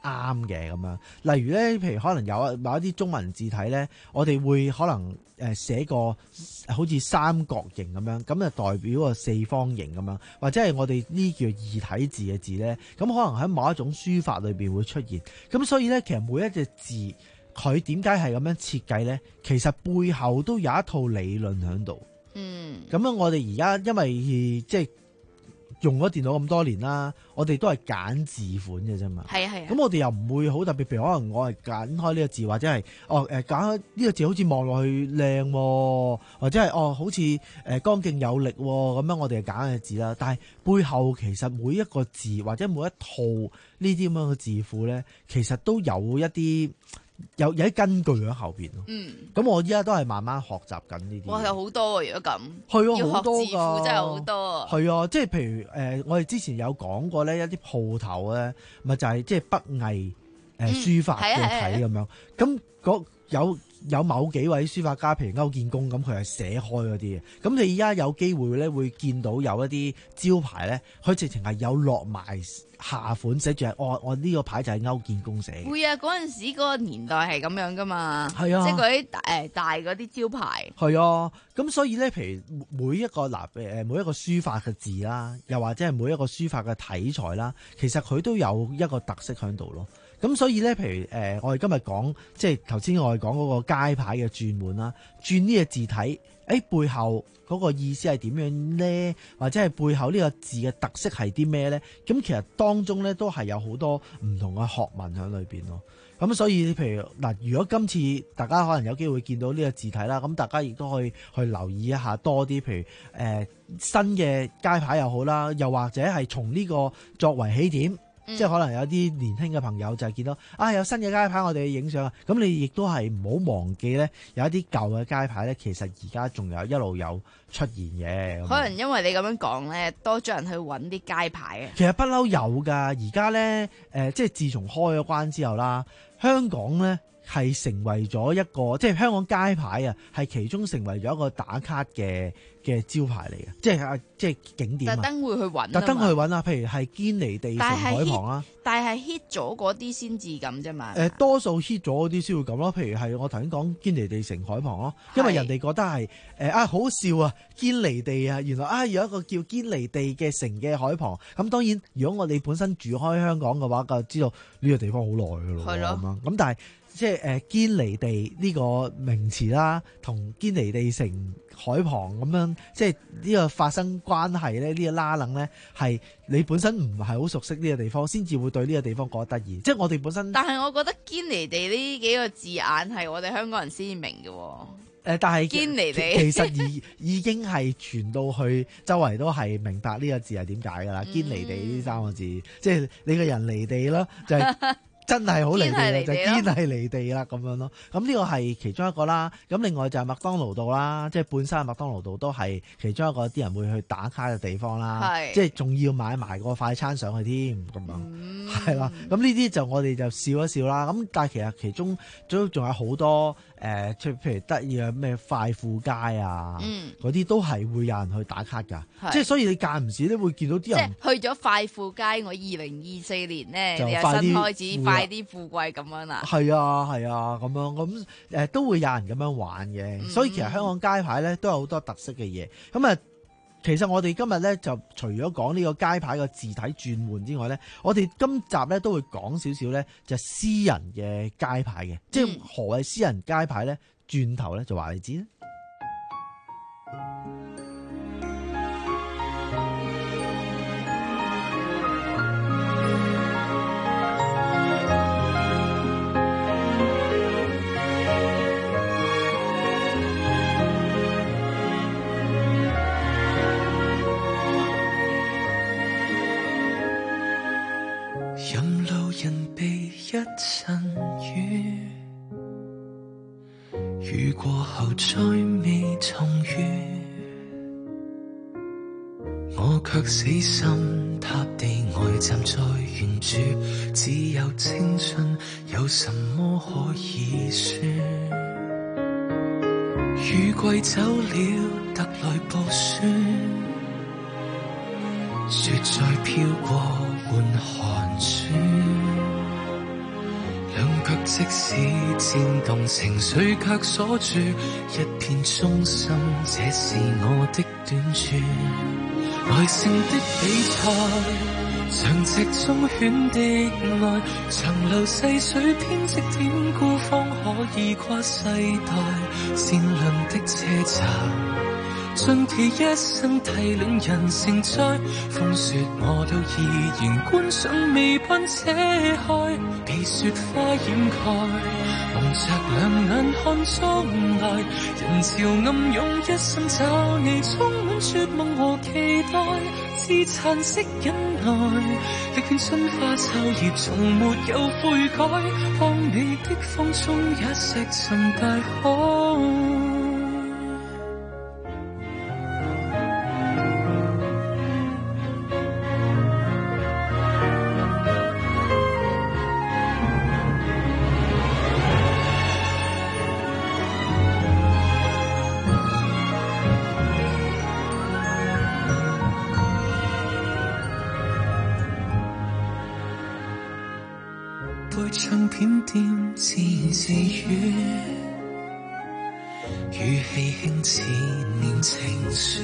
啱嘅咁樣。例如咧，譬如可能有某一啲中文字體咧，我哋會可能誒寫個好似三角形咁樣，咁就代表個四方形咁樣，或者係我哋呢叫異體字嘅字咧，咁可能喺某一種書法裏邊會出現。咁所以咧，其實每一隻字佢點解係咁樣設計咧？其實背後都有一套理論喺度。嗯，咁樣我哋而家因為即係用咗電腦咁多年啦，我哋都係揀字款嘅啫嘛。係啊係啊。咁我哋又唔會好特別，譬如可能我係揀開呢個字，或者係哦誒揀開呢個字好似望落去靚，或者係哦好似誒剛勁有力咁樣，我哋係揀嘅字啦。但係背後其實每一個字或者每一套呢啲咁樣嘅字庫咧，其實都有一啲。有有啲根據喺後邊咯，嗯，咁我依家都係慢慢學習緊呢啲。 哇，有好多啊！如果咁， 係啊， 要好多學字庫真係好多。 係啊，即係譬如誒、呃，我哋之前有講過咧，一啲鋪頭咧，咪就係即係北魏誒、呃、書法嘅體咁樣，咁嗰有。有某幾位書法家，譬如歐建功咁，佢係寫開嗰啲嘅。咁你而家有機會咧，會見到有一啲招牌咧，佢直情係有落埋下款寫住係，我我呢個牌就係歐建功寫嘅。 會啊，嗰陣時嗰個年代係咁樣噶嘛。係啊，即係嗰啲誒大嗰啲招牌。 係啊，咁所以咧，譬如每一個嗱誒每一個書法嘅字啦，又或者係每一個書法嘅題材啦，其實佢都有一個特色喺度咯。咁所以咧，譬如誒、呃，我哋今日講，即係頭先我哋講嗰個街牌嘅轉換啦，轉呢個字體，誒、欸、背後嗰個意思係點樣咧？或者係背後呢個字嘅特色係啲咩咧？咁其實當中咧都係有好多唔同嘅學問喺裏邊咯。咁所以譬如嗱，如果今次大家可能有機會見到呢個字體啦，咁大家亦都可以去留意一下多啲，譬如誒、呃、新嘅街牌又好啦，又或者係從呢個作為起點。嗯、即係可能有啲年輕嘅朋友就係見到啊有新嘅街牌，我哋影相啊，咁你亦都係唔好忘記咧，有一啲舊嘅街牌咧，其實而家仲有一路有出現嘅。可能因為你咁樣講咧，多咗人去揾啲街牌啊。 其實不嬲有㗎，而家咧誒，即係自從開咗關之後啦，香港咧係成為咗一個，即係香港街牌啊，係其中成為咗一個打卡嘅嘅招牌嚟嘅，即係啊，即係景點啊， 特登會去揾， 特登去揾啊！譬如係堅尼地城海旁啦， 但係 hit 咗嗰啲先至咁啫嘛。 誒，多數 hit 咗嗰啲先會咁咯。譬如係我頭先講堅尼地城海旁咯，因為人哋覺得係誒啊好笑啊，堅尼地啊，原來啊有一個叫堅尼地嘅城嘅海旁。咁當然，如果我哋本身住開香港嘅話，就知道呢個地方好耐㗎咯。係咯，咁樣咁，但係即係誒堅尼地呢個名詞啦，同堅尼地城海旁咁樣，即係呢個發生關係咧，呢個拉楞咧，係你本身唔係好熟悉呢個地方，先至會對呢個地方覺得得意。即係我哋本身， 但係我覺得堅尼地呢幾個字眼係我哋香港人先明嘅。誒， 但係堅尼地其實已已經係傳到去周圍都係明白呢個字係點解㗎啦。堅尼地呢三個字，即係你個人離地咯，就係、是。真係好離地啦，就堅係離地啦咁樣咯。咁呢個係其中一個啦。咁另外就係麥當勞道啦，即係半山麥當勞道都係其中一個啲人會去打卡嘅地方啦。即係仲要買埋個快餐上去添咁樣，係啦。咁呢啲就我哋就笑一笑啦。咁但係其實其中都仲有好多誒，即係譬如得意嘅咩快富街啊，嗰啲、嗯、都係會有人去打卡㗎。即係所以你間唔時都會見到啲人即係去咗快富街。我二零二四年呢，就快啲開始。快啲富貴咁樣啦，係啊係啊咁樣咁誒、呃、都會有人咁樣玩嘅，嗯、所以其實香港街牌咧都有好多特色嘅嘢。咁啊，其實我哋今日咧就除咗講呢個街牌嘅字體轉換之外咧，我哋今集咧都會講少少咧就係私人嘅街牌嘅，嗯、即係何謂私人街牌咧？轉頭咧就話你知啦。 一陣雨，雨過後再未重遇，我卻死心塌地呆站在原處，只有青春，有什麼可以說？雨季走了，特來暴雪，雪再飄過換寒暑。 兩腳即使漸動，情緒卻鎖住一片忠心，這是我的短處。耐性的比賽，像隻忠犬的愛，長流細水編織典故，方可以跨世代。善良的車站，盡其一生提領人成災，風雪我都依然觀賞，未奔扯開，被雪花掩蓋，蒙着兩眼看中來，人潮暗湧，一心找你，充滿絕望和期待，自殘式忍耐，歷遍春花秋葉，從沒有悔改，當你的風中也石沉大海。唱片店自言自語，語氣輕似念情書，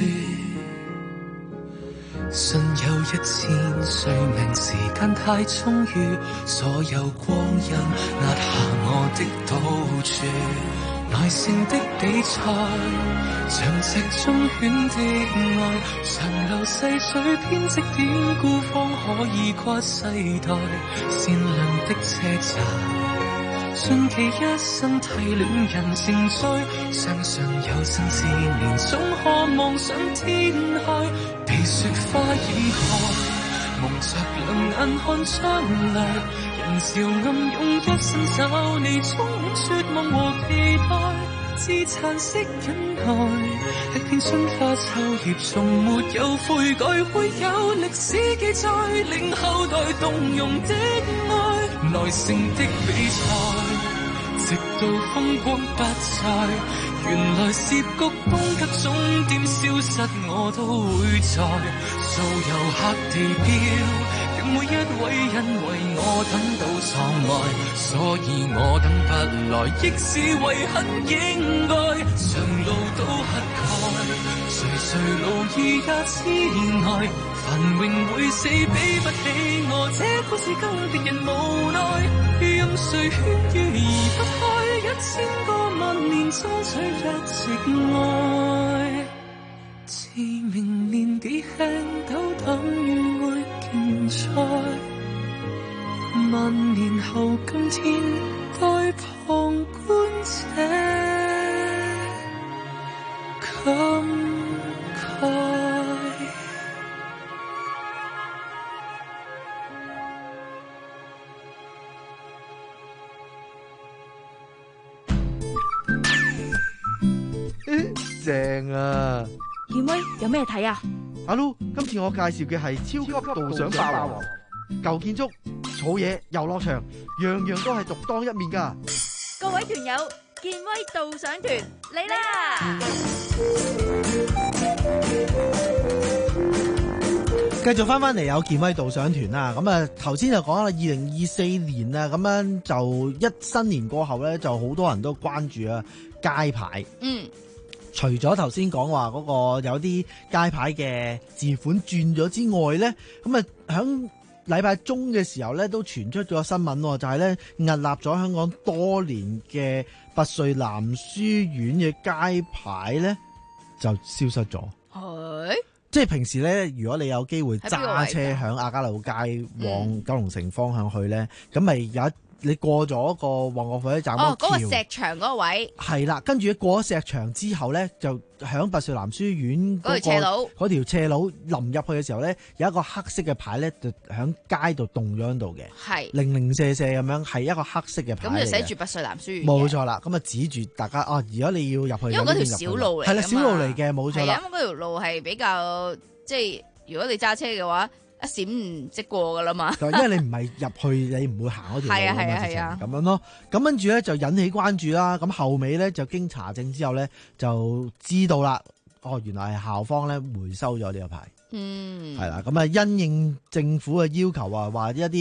信有一千歲命，時間太充裕，所有光陰壓下我的賭注。耐性的比賽，像隻忠犬的愛，長流細水編織典故，方可以跨世代。善良的車站，盡其一生提煉人成災，相信有生之年總渴望上天開，被雪花掩蓋，蒙着兩眼看將來，人潮暗湧，一生找你，充滿絕望和期待，自殘式忍耐，歷遍春花秋葉，從沒有悔改，會有歷史記載，令後代動容的愛，耐性的比賽，直到風光不再，原來涉谷東吉終點消失，我都會在做遊客地標，讓每一位人為我等到喪愛，所以我等不來，亦是為很應該，長路都乞丐，垂垂老矣也痴呆，繁榮會死比不起我，這故事更令人無奈，任誰勸喻而不開，一千個萬年爭取一直愛，自明年紀輕都等於愛競賽，萬年後今天待旁觀者感慨。 正啊！ 健威有咩睇啊？ 阿 Lu，今次我介紹嘅係超級導賞霸王，舊建築、草野、遊樂場，樣樣都係獨當一面噶。 各位團友，健威導賞團嚟啦！ 繼續翻翻嚟有健威導賞團啦，咁啊頭先就講啦，二零二四年啊，咁樣就一新年過後咧，就好多人都關注啊街牌。嗯。除咗頭先講話嗰個有啲街牌嘅字款轉咗之外咧，咁啊響禮拜中嘅時候咧都傳出咗新聞，就係咧屹立咗香港多年嘅拔萃男書院嘅街牌咧就消失咗。係，即係平時咧，如果你有機會揸車響亞皆老街往九龍城方向去咧，咁咪有一。你過咗個旺角火車站嗰個橋， 哦，嗰個石牆嗰個位係啦，跟住過咗石牆之後咧，就響拔萃男書院嗰、那個、 斜路嗰條斜路臨入去嘅時候咧，有一個黑色嘅牌咧，就響街度棟咗喺度嘅，係零零舍舍咁樣，係一個黑色嘅牌嚟嘅。咁就寫住拔萃男書院。 冇錯啦，咁啊指住大家啊，如果你要入去， 因為嗰條小路嚟， 係啦，小路嚟嘅，冇錯啦。 係因為嗰條路係比較即係，如果你揸車嘅話。一閃唔即過噶啦嘛， 因為你唔係入去，你唔會行嗰條路啊嘛，直情咁樣咯。咁跟住咧就引起關注啦。咁後尾咧就經查證之後咧就知道啦，哦，原來係校方咧回收咗呢個牌。嗯，係啦。咁啊，因應政府嘅要求啊，話一啲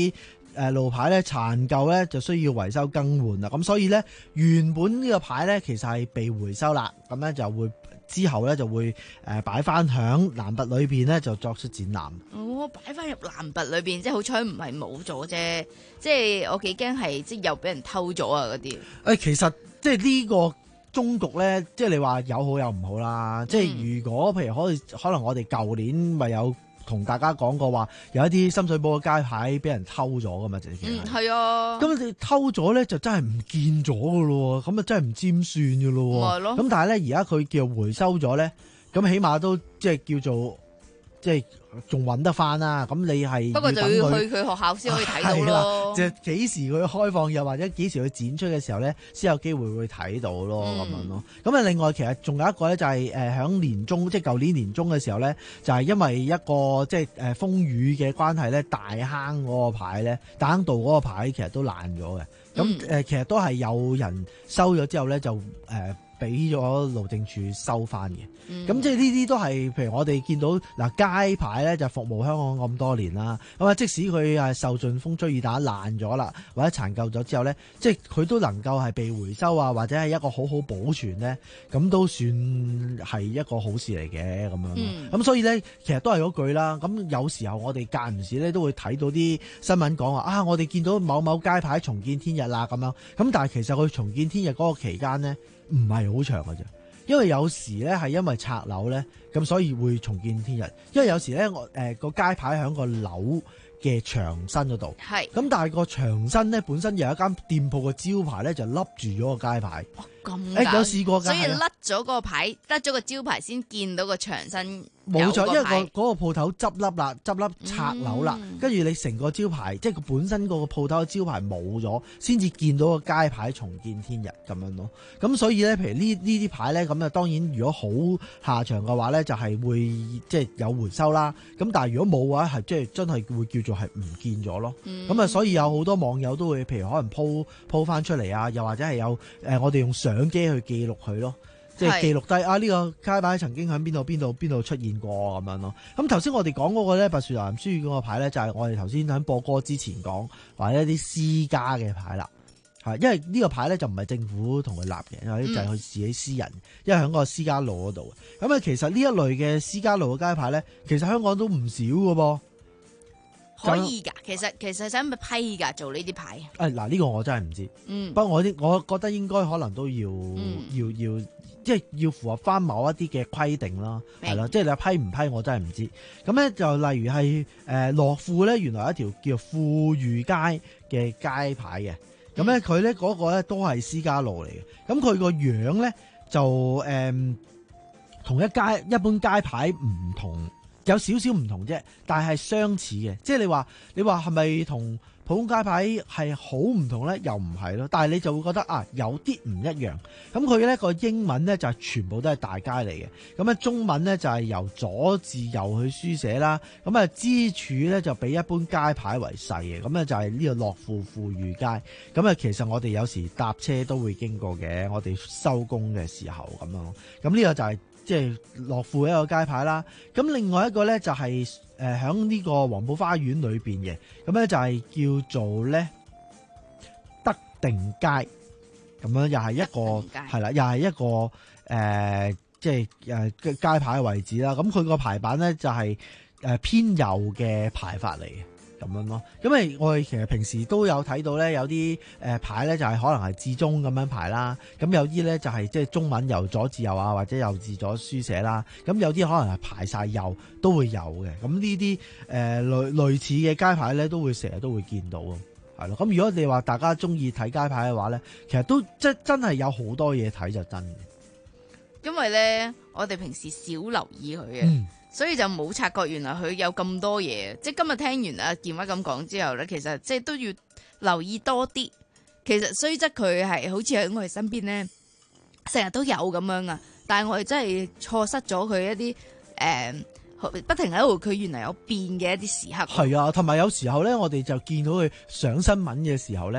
誒路牌咧殘舊咧就需要維修更換啦。咁所以咧原本呢個牌咧其實係被回收啦，咁咧就會之後咧就會誒擺翻響欄拔裏邊咧就作出展覽。 哦，擺翻入欄拔裏邊，即係好彩唔係冇咗啫。即係我幾驚係即係又俾人偷咗啊嗰啲。 誒，其實即係呢個終局咧，即係你話有好有唔好啦。嗯、即係如果譬如可以，可能我哋舊年咪有同大家講過話，有一啲深水埗嘅街牌俾人偷咗噶嘛，直情係。 嗯，係啊。 咁你偷咗咧，就真係唔見咗噶咯，咁啊真係唔尖算噶咯。 係咯。 咁但係咧，而家佢叫回收咗咧，咁起碼都即係叫做即係。仲揾得翻啦，咁你係不過就要去佢學校先可以睇到咯。 即係幾時佢開放，又或者幾時佢展出嘅時候咧，先有機會會睇到咯，咁、嗯、樣咯。咁啊，另外其實仲有一個咧，就係誒響年中，即係舊年年中嘅時候咧，就係、是、因為一個即係誒風雨嘅關係咧，大坑嗰個牌咧，大坑道嗰個牌其實都爛咗嘅。咁誒、嗯，其實都係有人收咗之後咧，就誒。呃俾咗路政署收翻嘅，咁、嗯、即係呢啲都係，譬如我哋見到嗱街牌咧就服務香港咁多年啦，咁啊即使佢係受盡風吹雨打爛咗啦，或者殘舊咗之後咧，即係佢都能夠係被回收啊，或者係一個好好保存咧，咁都算係一個好事嚟嘅咁樣。咁、嗯、所以咧，其實都係嗰句啦。咁有時候我哋間唔時咧都會睇到啲新聞講話啊，我哋見到某某街牌重見天日啦咁樣。咁但係其實佢重見天日嗰個期間咧，唔係好長嘅啫，因為有時咧係因為拆樓咧，咁所以會重見天日。因為有時咧，我誒個街牌喺個樓嘅牆身嗰度，係咁，但係個牆身咧本身有一間店鋪嘅招牌咧就笠住咗個街牌。 咁、哦欸、有試過㗎， 所以甩咗個牌，甩咗個招牌先見到個牆身。 冇錯，因為個嗰個鋪頭執笠啦，執笠拆樓啦，跟、嗯、住你成個招牌，即係佢本身個鋪頭嘅招牌冇咗，先至見到個街牌重見天日咁樣咯。咁所以咧，譬如呢呢啲牌咧，咁啊當然如果好下場嘅話咧，就係、是、會即係有回收啦。咁但係如果冇嘅話，係即係真係會叫做係唔見咗咯。咁、嗯、啊，所以有好多網友都會譬如可能鋪鋪翻出嚟啊，又或者係有誒、呃、我哋用相機去記錄佢咯。即係記錄低啊！呢、這個街牌曾經喺邊度邊度邊度出現過咁樣咯。咁頭先我哋講嗰個咧，拔樹南書院嗰個牌咧，就係、是、我哋頭先喺播歌之前講，或者一啲私家嘅牌啦。係因為呢個牌咧就唔係政府同佢立嘅，有啲就係佢自己私人，嗯、因為喺個私家路嗰度。咁啊，其實呢一類嘅私家路嘅街牌咧，其實香港都唔少㗎噃。 可以㗎，其實其實使唔使批㗎做呢啲牌？ 誒嗱，呢個我真係唔知。嗯，不過我啲我覺得應該可能都要、嗯、要要，即係要符合翻某一啲嘅規定啦，係啦，即係你批唔批我真係唔知。咁咧就例如係誒樂富咧，原來有一條叫富裕街嘅街牌嘅，咁咧佢咧嗰個咧都係私家路嚟嘅，咁佢個樣咧就誒同、嗯、一街一般街牌唔同。有少少唔同啫，但係相似嘅，即係你話你話係咪同普通街牌係好唔同咧？又唔係咯，但係你就會覺得啊，有啲唔一樣。咁佢咧個英文咧就係全部都係大街嚟嘅，咁咧中文咧就係由左至右去書寫啦。咁啊支柱咧就比一般街牌為細嘅，咁咧就係呢個樂富富裕街。咁啊其實我哋有時搭車都會經過嘅，我哋收工嘅時候咁樣。咁呢個就係、是。即係樂富一個街牌啦，咁另外一個咧就係誒喺呢個黃埔花園裏邊嘅，咁咧就係叫做咧德定街，咁樣又係一個係啦，又係一個誒、呃、即係誒街牌嘅位置啦。咁佢個排版咧就係誒偏右嘅排法嚟嘅。咁樣咯，因為我哋其實平時都有睇到咧，有啲誒牌咧就係可能係至中咁樣排啦，咁有啲咧就係即係中文由左至右啊，或者右至左書寫啦，咁有啲可能係排晒右都會有嘅，咁呢啲誒類類似嘅街牌咧都會成日都會見到咯，係咯，咁如果你話大家中意睇街牌嘅話咧，其實都即係真係有好多嘢睇就真嘅，因為咧我哋平時少留意佢嘅。嗯所以就冇察覺，原來佢有咁多嘢。即係今日聽完阿健威咁講之後咧，其實即係都要留意多啲。其實雖則佢係好似喺我哋身邊咧，成日都有咁樣啊。但係我哋真係錯失咗佢一啲誒、呃，不停喺度佢原來有變嘅一啲時刻。係啊，同埋有時候咧，我哋就見到佢上新聞嘅時候咧，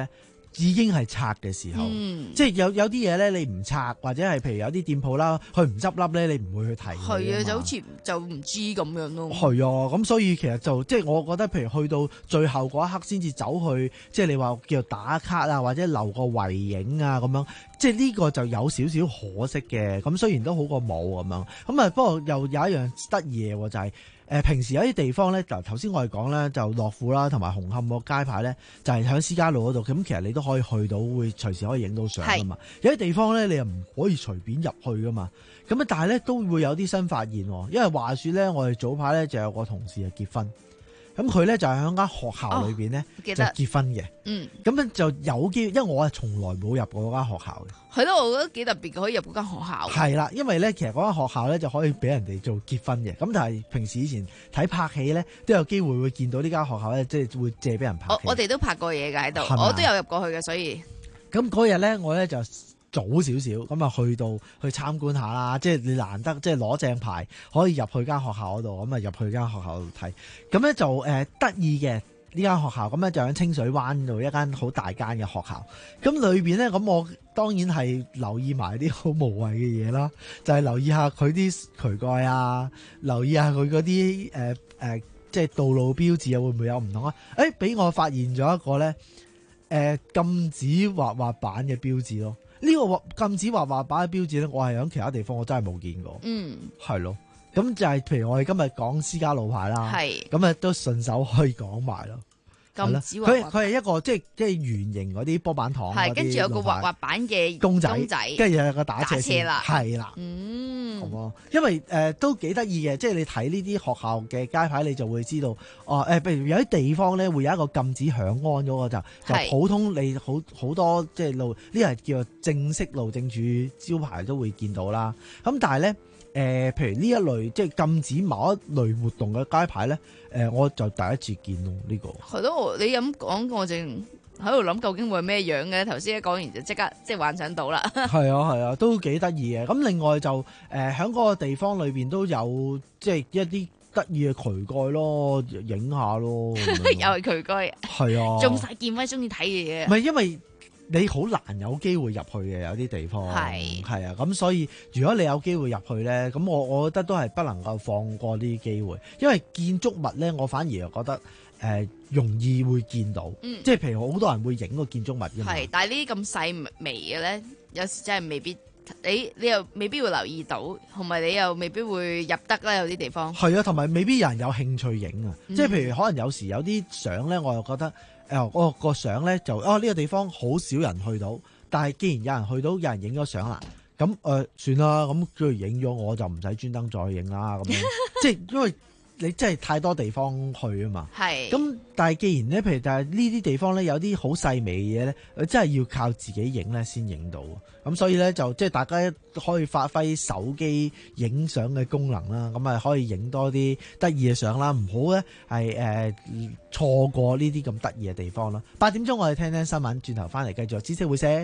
已經係拆嘅時候，嗯、即係有有啲嘢咧，你唔拆或者係譬如有啲店鋪啦，佢唔執笠咧，你唔會去睇。 係啊，就好似就唔知咁樣咯。 係啊，咁所以其實就即係我覺得，譬如去到最後嗰一刻先至走去，即係你話叫做打卡啊，或者留個遺影啊咁樣，即係呢個就有少少可惜嘅。咁雖然都好過冇咁樣，咁啊不過又有一樣得意嘅就係、是。誒平時有啲地方咧，就頭先我哋講咧，就樂富啦，同埋紅磡個街牌咧，就係喺私家路嗰度。咁其實你都可以去到，會隨時可以影到相噶嘛。有啲地方咧，你又唔可以隨便入去噶嘛。咁啊，但係咧都會有啲新發現喎。因為話說咧，我哋早排咧就有個同事啊結婚。咁佢咧就係喺間學校裏邊咧就結婚嘅，嗯，咁樣就有機會，因為我係從來冇入過嗰間學校嘅， 係咯，我覺得幾特別嘅，可以入嗰間學校。 係啦，因為咧其實嗰間學校咧就可以俾人哋做結婚嘅，咁但係平時以前睇拍戲咧都有機會會見到呢間學校咧，即係會借俾人拍戲。 我我哋都拍過嘢㗎喺度，我都有入過去嘅，所以咁嗰日咧我咧就早少少咁啊，去到去參觀下啦，即係你難得即係攞正牌可以入去間學校嗰度，咁啊入去間學校度睇，咁咧就誒得意嘅呢間學校，咁咧就喺清水灣度一間好大間嘅學校，咁裏邊咧咁我當然係留意埋啲好無謂嘅嘢啦，就係、是、留意下佢啲渠蓋啊，留意下佢嗰啲誒誒即係道路標誌啊，會唔會有唔同啊？誒、欸，俾我發現咗一個咧誒、呃、禁止畫畫板嘅標誌咯。呢個禁止畫畫板嘅標誌咧，我係喺其他地方我真係冇見過。嗯，係咯，咁就係譬如我哋今日講私家路牌啦，係咁啊，都順手可以講埋咯。禁止畫畫，佢佢係一個即係即係圓形嗰啲波板糖，係跟住有個畫畫板嘅公仔，跟住有個打斜線啦，係啦，嗯，咁咯，因為誒、呃、都幾得意嘅，即係你睇呢啲學校嘅街牌，你就會知道哦誒，譬、呃、如有啲地方咧會有一個禁止響安嗰個就就普通你好好多即係路呢係叫做正式路政署招牌都會見到啦，咁但係咧。誒、呃，譬如呢一類即係禁止某一類活動嘅街牌咧，誒、呃，我就第一次見咯呢、這個。係咯，你咁講，我正喺度諗究竟會係咩樣嘅？頭先一講完就即刻即係幻想到啦。係啊係啊，都幾得意嘅。咁另外就誒喺嗰個地方裏邊都有即係一啲得意嘅渠蓋咯，影下咯。又係渠蓋。係啊。中晒建威中意睇嘅嘢。唔係因為。你好難有機會入去嘅，有啲地方係係啊，咁所以如果你有機會入去咧，咁我我覺得都係不能夠放過呢啲機會，因為建築物咧，我反而又覺得誒、呃、容易會見到，嗯、即係譬如好多人會影個建築物嘅嘛。係，但係呢啲咁細微嘅咧，有時真係未必你你又未必會留意到，同埋你又未必會入得啦。有啲地方係啊，同埋未必有人有興趣影啊，嗯、即係譬如可能有時有啲相咧，我又覺得。誒，我個相咧就哦呢、呢個地方好少人去到，但係既然有人去到，有人影咗相啦，咁誒、呃、算啦，咁佢影咗我就唔使專登再影啦，咁樣即係因為你真係太多地方去啊嘛。係。咁但係既然咧，譬如但係呢啲地方咧有啲好細微嘅嘢咧，真係要靠自己影咧先影到。咁所以咧就即係大家可以發揮手機影相嘅功能啦，咁啊可以影多啲得意嘅相啦，唔好咧係誒錯過呢啲咁得意嘅地方啦。八點鐘我哋聽聽新聞，轉頭翻嚟繼續知識會社，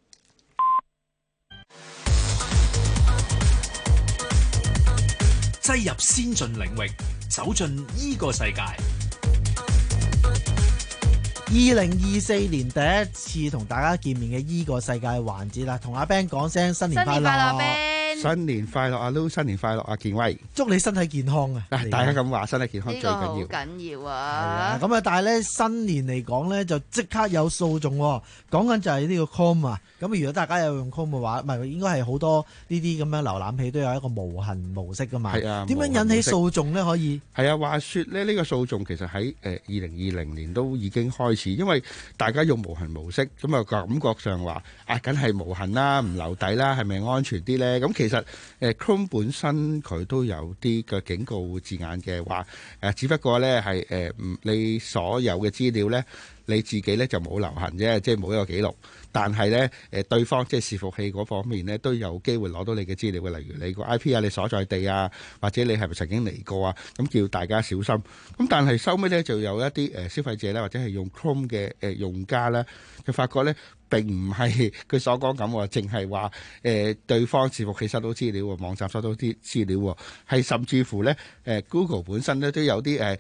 擠入先進領域，走進依個世界。 二零二四年第一次同大家見面嘅依個世界環節啦，同阿 Ben 講聲新年快樂，新年快樂 Ben，新年快樂阿 Lu，新年快樂阿健威，祝你身體健康啊！大家咁話，身體健康最緊要，呢個好緊要啊！咁啊，但係咧新年嚟講咧，就即刻有訴訟，講緊就係呢個 Chrome 啊！咁如果大家有用 Chrome 嘅話，唔係應該係好多呢啲咁樣瀏覽器都有一個無痕模式噶嘛？係啊，點樣引起訴訟咧？可以係啊，話說咧呢個訴訟其實喺誒二零二零年都已經開始，因為大家用無痕模式，咁啊感覺上話啊，梗係無痕啦，唔留底啦，係咪安全啲咧？咁其實誒 Chrome 本身佢都有啲嘅警告字眼嘅話，誒只不過咧係誒唔你所有嘅資料咧，你自己咧就冇留痕啫，即係冇一個記錄。但係咧，誒對方即係伺服器嗰方面咧，都有機會攞到你嘅資料嘅，例如你個 I P 啊、你所在地啊，或者你係咪曾經嚟過啊，咁叫大家小心。咁但係收尾咧，就有一啲誒消費者咧，或者係用 Chrome 嘅誒用家咧，就發覺咧並唔係佢所講咁喎，淨係話誒對方伺服器收到資料喎，網站收到啲資料喎，係甚至乎咧誒 Google 本身咧都有啲誒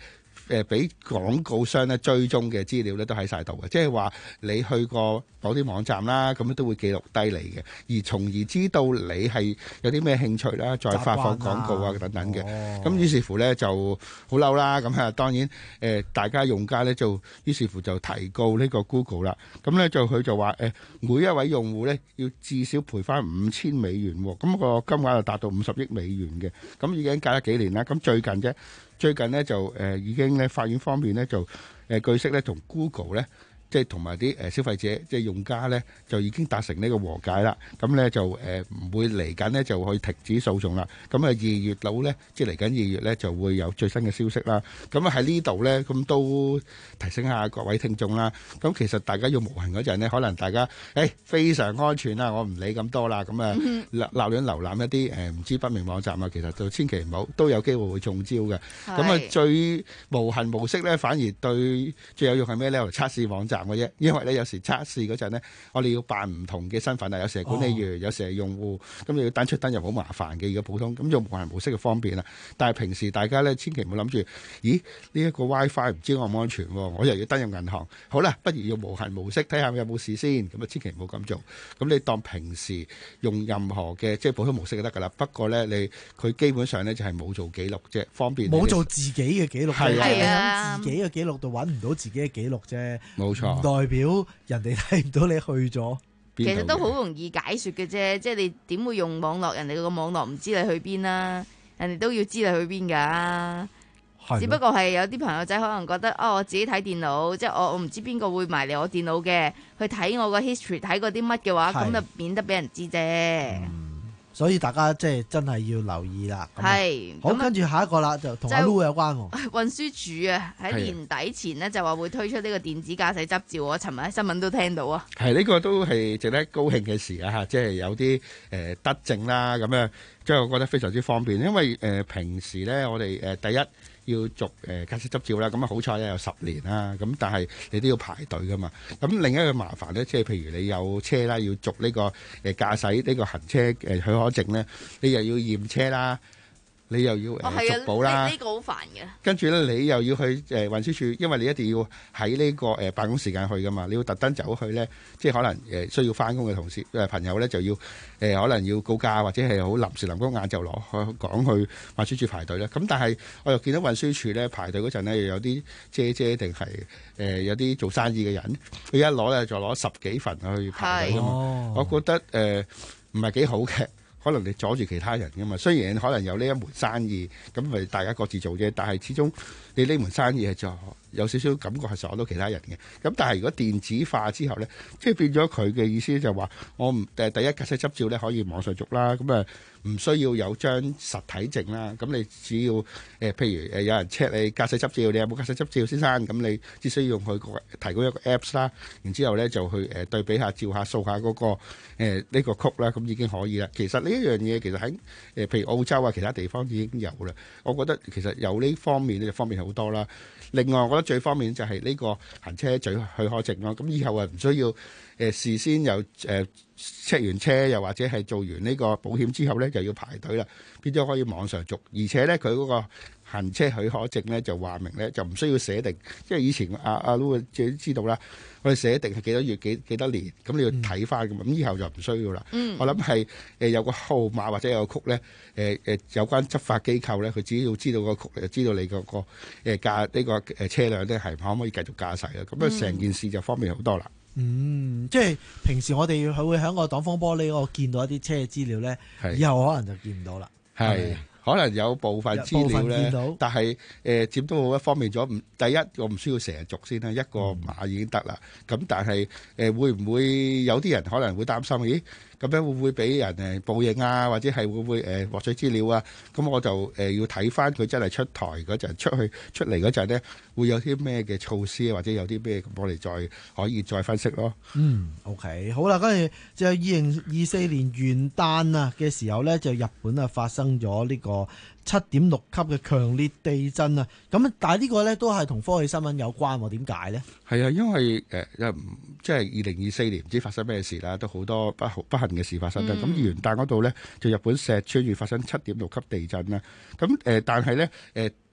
誒俾廣告商咧追蹤嘅資料咧都喺晒度嘅，即係話你去過某啲網站啦，咁都會記錄低你嘅，而從而知道你係有啲咩興趣啦，再發放廣告啊等等嘅。咁、哦、於是乎咧就好嬲啦，咁啊當然誒、呃、大家用家咧就於是乎就提告呢個 Google 啦。咁咧就佢就話誒、呃、每一位用戶咧要至少賠翻五千美元，咁、那個金額就達到五十億美元嘅。咁已經隔咗幾年啦，咁最近啫。最近呢，就誒、呃、已經咧法院方面咧就誒、呃、據悉咧同 Google 咧即係同埋啲誒消費者即係用家咧就已經達成呢個和解啦。咁咧就誒唔、呃、會嚟緊呢，就去停止訴訟啦。咁啊二月佬咧即係嚟緊二月咧就會有最新嘅消息啦。咁啊喺呢度咧咁都提醒下各位聽眾啦。咁其實大家用模型嗰陣呢，可能大家誒、欸、非常安全啦，我唔理咁多啦。咁啊立立亂瀏覽一啲誒唔知不明網站啊，其實就千祈唔好，都有機會會中招嘅。咁啊最無痕模式咧，反而對最有用係咩咧？測試網站嘅啫，因為咧有時測試嗰陣咧，我哋要扮唔同嘅身份啊，有時係管理員，哦、有時係用戶，咁你要單出單入好麻煩嘅。如果普通咁用無痕模式嘅方便啦，但係平時大家咧千祈唔好諗住，咦呢一個 WiFi 唔知安唔安全，我又要登入銀行，好啦，不如用無痕模式睇下有冇事先，咁啊千祈唔好咁做。咁你當平時用任何嘅即係普通模式就得噶啦。不過咧你佢基本上咧就係冇做記錄啫，方便冇做自己嘅記錄，係啊，自己嘅記錄度揾唔到自己嘅記錄啫，冇錯。唔代表人哋睇唔到你去咗。 其實都好容易解說嘅啫，即係你點會用網絡？人哋個網絡唔知你去邊啦，人哋都要知你去邊噶。只不過係有啲朋友仔可能覺得哦，我自己睇電腦，即係我我唔知邊個會埋嚟我電腦嘅，去睇我個 history 睇過啲乜嘅話，咁就免得俾人知啫。嗯所以大家即係真係要留意啦。 係好，跟住下一個啦，就同阿 Lu 有關喎。 運輸署啊，喺年底前呢，就話會推出呢個電子駕駛執照，我尋日喺新聞都聽到啊。係呢個都係值得高興嘅事啊！嚇，即係有啲誒德政啦，咁樣即係我覺得非常之方便，因為誒平時咧我哋誒第一要續誒駕駛執照啦，咁啊好彩咧有十年啦，咁但係你都要排隊噶嘛。咁另一個麻煩咧，即係譬如你有車啦，要續呢個誒駕駛呢個行車誒許可證咧，你又要驗車啦。你又要誒續保啦， 呢個好煩嘅。 跟住咧，你又要去誒運輸署，因為你一定要喺呢個誒辦公時間去噶嘛，你要特登走去咧，即係可能誒需要翻工嘅同事誒朋友咧，就要誒可能要告假或者係好臨時臨工晏晝攞去趕去運輸署排隊咧。咁但係我又見到運輸署咧排隊嗰陣咧，又有啲姐姐定係誒有啲做生意嘅人，佢一攞咧就攞十幾份去排隊噶嘛。我覺得誒唔係幾好嘅。可能你阻住其他人噶嘛，雖然可能有呢一門生意，咁咪大家各自做啫。但係始終你呢門生意係就有少少感覺係阻到其他人嘅。咁但係如果電子化之後咧，即係變咗佢嘅意思就係話，我唔誒第一駕駛執照咧可以網上續啦，咁啊唔需要有張實體證啦。咁你只要誒、呃、譬如誒有人 check 你駕駛執照，你有冇駕駛執照先生？咁你只需要用佢個提供一個 Apps 啦，然之後咧就去誒對比下、照下、掃下嗰、那個呢、呃這個曲啦，咁已經可以啦。其實呢一樣嘢其實喺誒、呃、譬如澳洲啊其他地方已經有啦。我覺得其實有呢方面咧就方便好多啦。另外我覺得最方便就係呢個行車許許可證咯。咁以後啊唔需要誒、呃、事先又誒 check 完車，又或者係做完呢個保險之後咧就要排隊啦，變咗可以網上續。而且咧佢嗰個行車許可證咧就話明咧就唔需要寫定，即係以前阿阿 Lu 自己知道啦，我哋寫定係幾多月幾幾多年，咁你要睇翻咁，咁、嗯、以後就唔需要啦。嗯、我諗係誒有個號碼或者有個曲咧，誒、呃、誒有關執法機構咧，佢只要知道個曲，就知道你個個誒駕呢個誒車輛咧係可唔可以繼續駕駛啦。咁啊成件事就方便好多啦。 嗯，即係平時我哋佢會喺個擋風玻璃嗰度見到一啲車嘅資料咧，以後可能就見唔到啦。係。 可能有部分資料咧，但係誒佔都好一方便咗。唔第一，我唔需要成日續先啦，一個碼已經得啦。咁、嗯、但係誒、呃、會唔會有啲人可能會擔心？咦，咁樣會唔會俾人誒報應啊？或者係會唔會誒獲取資料啊？咁我就誒、呃、要睇翻佢真係出台嗰陣出去出嚟嗰陣咧，會有啲咩嘅措施，或者有啲咩咁，我哋再可以再分析咯。 嗯 ，OK， 好啦，跟住就二零二四年元旦啊嘅時候咧，就日本啊發生咗呢、這個。七點六級嘅強烈地震啊！咁但係呢個咧都係同科技新聞有關喎，點解呢？ 係啊，因為誒、呃、即係二零二四年唔知發生咩事啦，都好多不不幸嘅事發生啦。咁、嗯、元旦嗰度咧，就日本石川縣發生七點六級地震啦。咁誒、呃，但係咧誒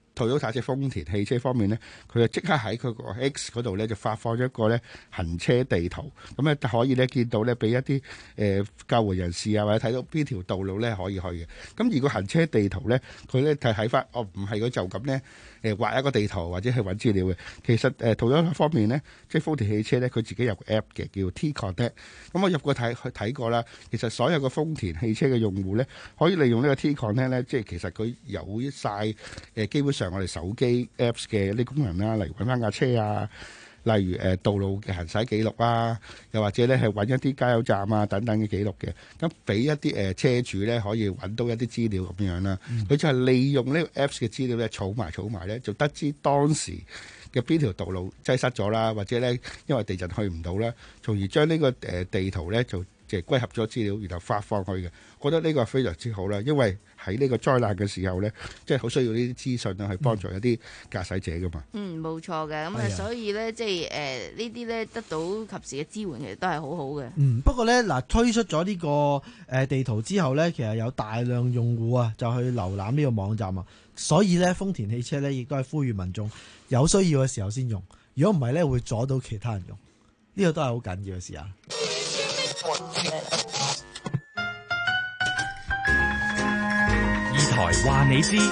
Toyota 即係豐田汽車方面咧，佢就即刻喺佢個 X 嗰度咧就發放咗一個咧行車地圖，咁咧可以咧見到咧俾一啲誒救援人士啊，或者睇到邊條道路咧可以去嘅。咁而個行車地圖咧，佢咧就睇翻，哦唔係佢就咁咧誒畫一個地圖或者去揾資料嘅。其實誒 Toyota 方面咧，即係豐田汽車咧，佢自己有個 app 嘅叫 T-Connect。咁我入過睇去睇過啦，其實所有嘅豐田汽車嘅用戶咧，可以利用呢個 T-Connect 咧，即係其實佢有曬誒基本上我哋手機 Apps 嘅呢功能啦，例如揾翻架車啊，例如誒道路嘅行駛記錄啊，又或者咧係揾一啲加油站啊等等嘅記錄嘅，咁俾一啲誒車主咧可以揾到一啲資料咁樣啦。佢、嗯、就係利用呢個 Apps 嘅資料咧，儲埋儲埋咧，就得知當時嘅邊條道路擠塞咗啦，或者咧因為地震去唔到啦，從而將呢個誒地圖咧就即係歸合咗資料，然後發放去嘅。覺得呢個係非常之好啦，因為喺呢個災難嘅時候咧，即係好需要呢啲資訊啊，去幫助一啲駕駛者噶嘛。 嗯，冇錯嘅，咁啊，所以咧，即係誒呢啲咧得到及時嘅支援，其實都係好好嘅。 嗯，不過咧嗱，推出咗呢個誒地圖之後咧，其實有大量用戶啊，就去瀏覽呢個網站啊，所以咧豐田汽車咧亦都係呼籲民眾有需要嘅時候先用，如果唔係咧會阻到其他人用，呢個都係好緊要嘅事啊。 台話你知，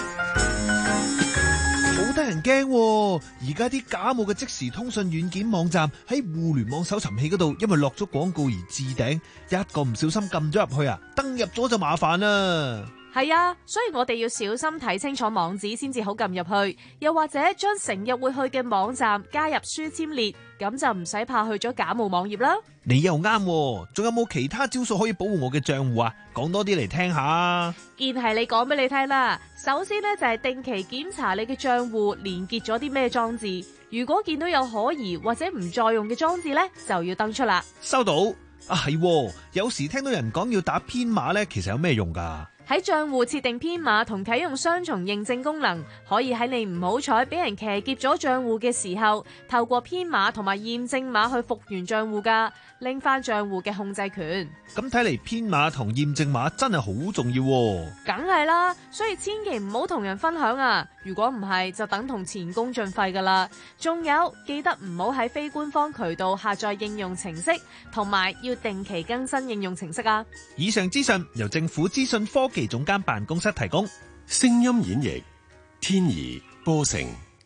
好得人驚。而家啲假冒嘅即時通訊軟件網站喺互聯網搜尋器嗰度，因為落咗廣告而置頂，一個唔小心撳咗入去啊，登入咗就麻煩啦。 係啊，所以我哋要小心睇清楚網址先至好撳入去，又或者將成日會去嘅網站加入書籤列，咁就唔使怕去咗假冒網頁啦。 你又啱，仲有冇其他招數可以保護我嘅賬戶啊？講多啲嚟聽下。 見係你講俾你聽啦。首先呢，就係定期檢查你嘅賬戶連結咗啲咩裝置，如果見到有可疑或者唔再用嘅裝置呢，就要登出啦。 收到。啊係，有時聽到人講要打編碼呢，其實有咩用㗎？ 喺賬戶設定編碼同啟用雙重認證功能，可以喺你唔好彩俾人騎劫咗賬戶嘅時候，透過編碼同埋驗證碼去復原賬戶噶，拎翻賬戶嘅控制權。 咁睇嚟編碼同驗證碼真係好重要喎。 梗係啦，所以千祈唔好同人分享啊！如果唔係，就等同前功盡廢噶啦。仲有，記得唔好喺非官方渠道下載應用程式，同埋要定期更新應用程式啊！ 以上資訊由政府資訊科技總監辦公室提供。 聲音演繹天怡波成。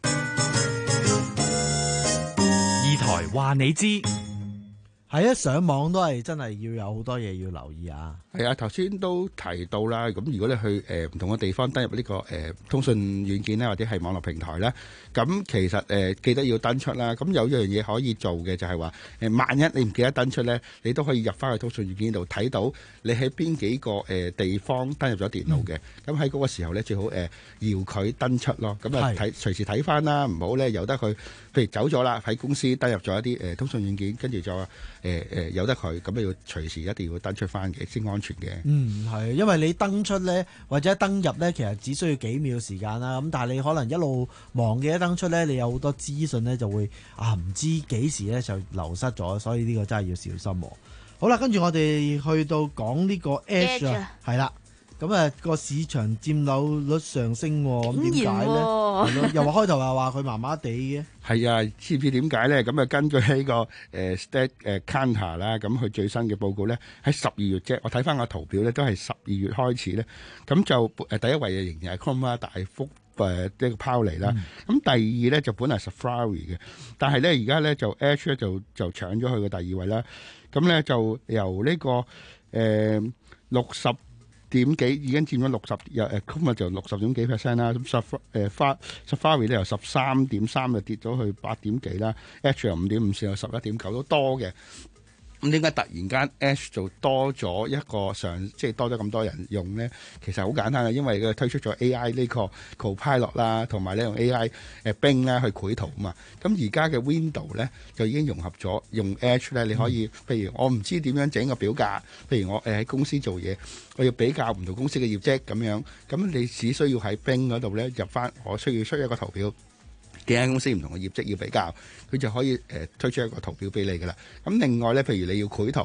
二台話你知。 係啊，上網都係真係要有好多嘢要留意啊！ 係啊，頭先都提到啦。咁如果你去誒唔同嘅地方登入呢個誒通訊軟件咧，或者係網絡平台咧，咁其實誒記得要登出啦。咁有一樣嘢可以做嘅就係話誒，萬一你唔記得登出咧，你都可以入翻去通訊軟件度睇到你喺邊幾個誒地方登入咗電腦嘅。咁喺嗰個時候咧，最好誒搖佢登出咯。咁啊睇隨時睇翻啦，唔好咧由得佢，譬如走咗啦，喺公司登入咗一啲誒通訊軟件，跟住就誒誒由得佢，咁要隨時一定要登出翻嘅先安全嘅。 嗯，係，因為你登出咧或者登入咧，其實只需要幾秒時間啦。咁但係你可能一路忘記咗登出咧，你有好多資訊咧就會啊唔知幾時咧就流失咗，所以呢個真係要小心。好啦，跟住我哋去到講呢個 Edge 啊，係啦。咁啊個市場佔有率上升，咁點解咧？又話開頭又話佢麻麻地嘅。 係啊，知唔知點解咧？咁啊根據呢個誒 Stat 誒 Counter 啦，咁佢最新嘅報告咧喺十二月啫，我睇翻個圖表咧都係十二月開始咧，咁就誒第一位嘅仍然係 Chrome 啦，大幅誒一個拋離啦。咁、嗯、第二咧就本嚟 Safari 嘅，但係咧而家咧就 Edge 咧就就搶咗佢嘅第二位啦。咁咧就由呢、這個誒六十點幾已經佔咗六十，又誒今日就六十點幾 percent 啦。咁 Safari 誒花 Safari 咧由十三點三就跌咗去八點幾啦。Edge 由五點五線有十一點九都多嘅。咁點解突然間 Edge 就多咗一個上，即係多咗咁多人用咧？其實好簡單嘅，因為佢推出咗 A I 呢個 Copilot 啦，同埋呢用 A I 誒 Bing 啦去繪圖啊嘛。咁而家嘅 Window 咧就已經融合咗用 Edge 咧，你可以譬如我唔知點樣整個表格，譬如我誒喺公司做嘢，我要比較唔同公司嘅業績咁樣，咁你只需要喺 Bing 嗰度咧入翻，我需要出一個圖表。幾間公司唔同嘅業績要比較，佢就可以誒、呃、推出一個圖表俾你噶啦。咁另外咧，譬如你要繪圖，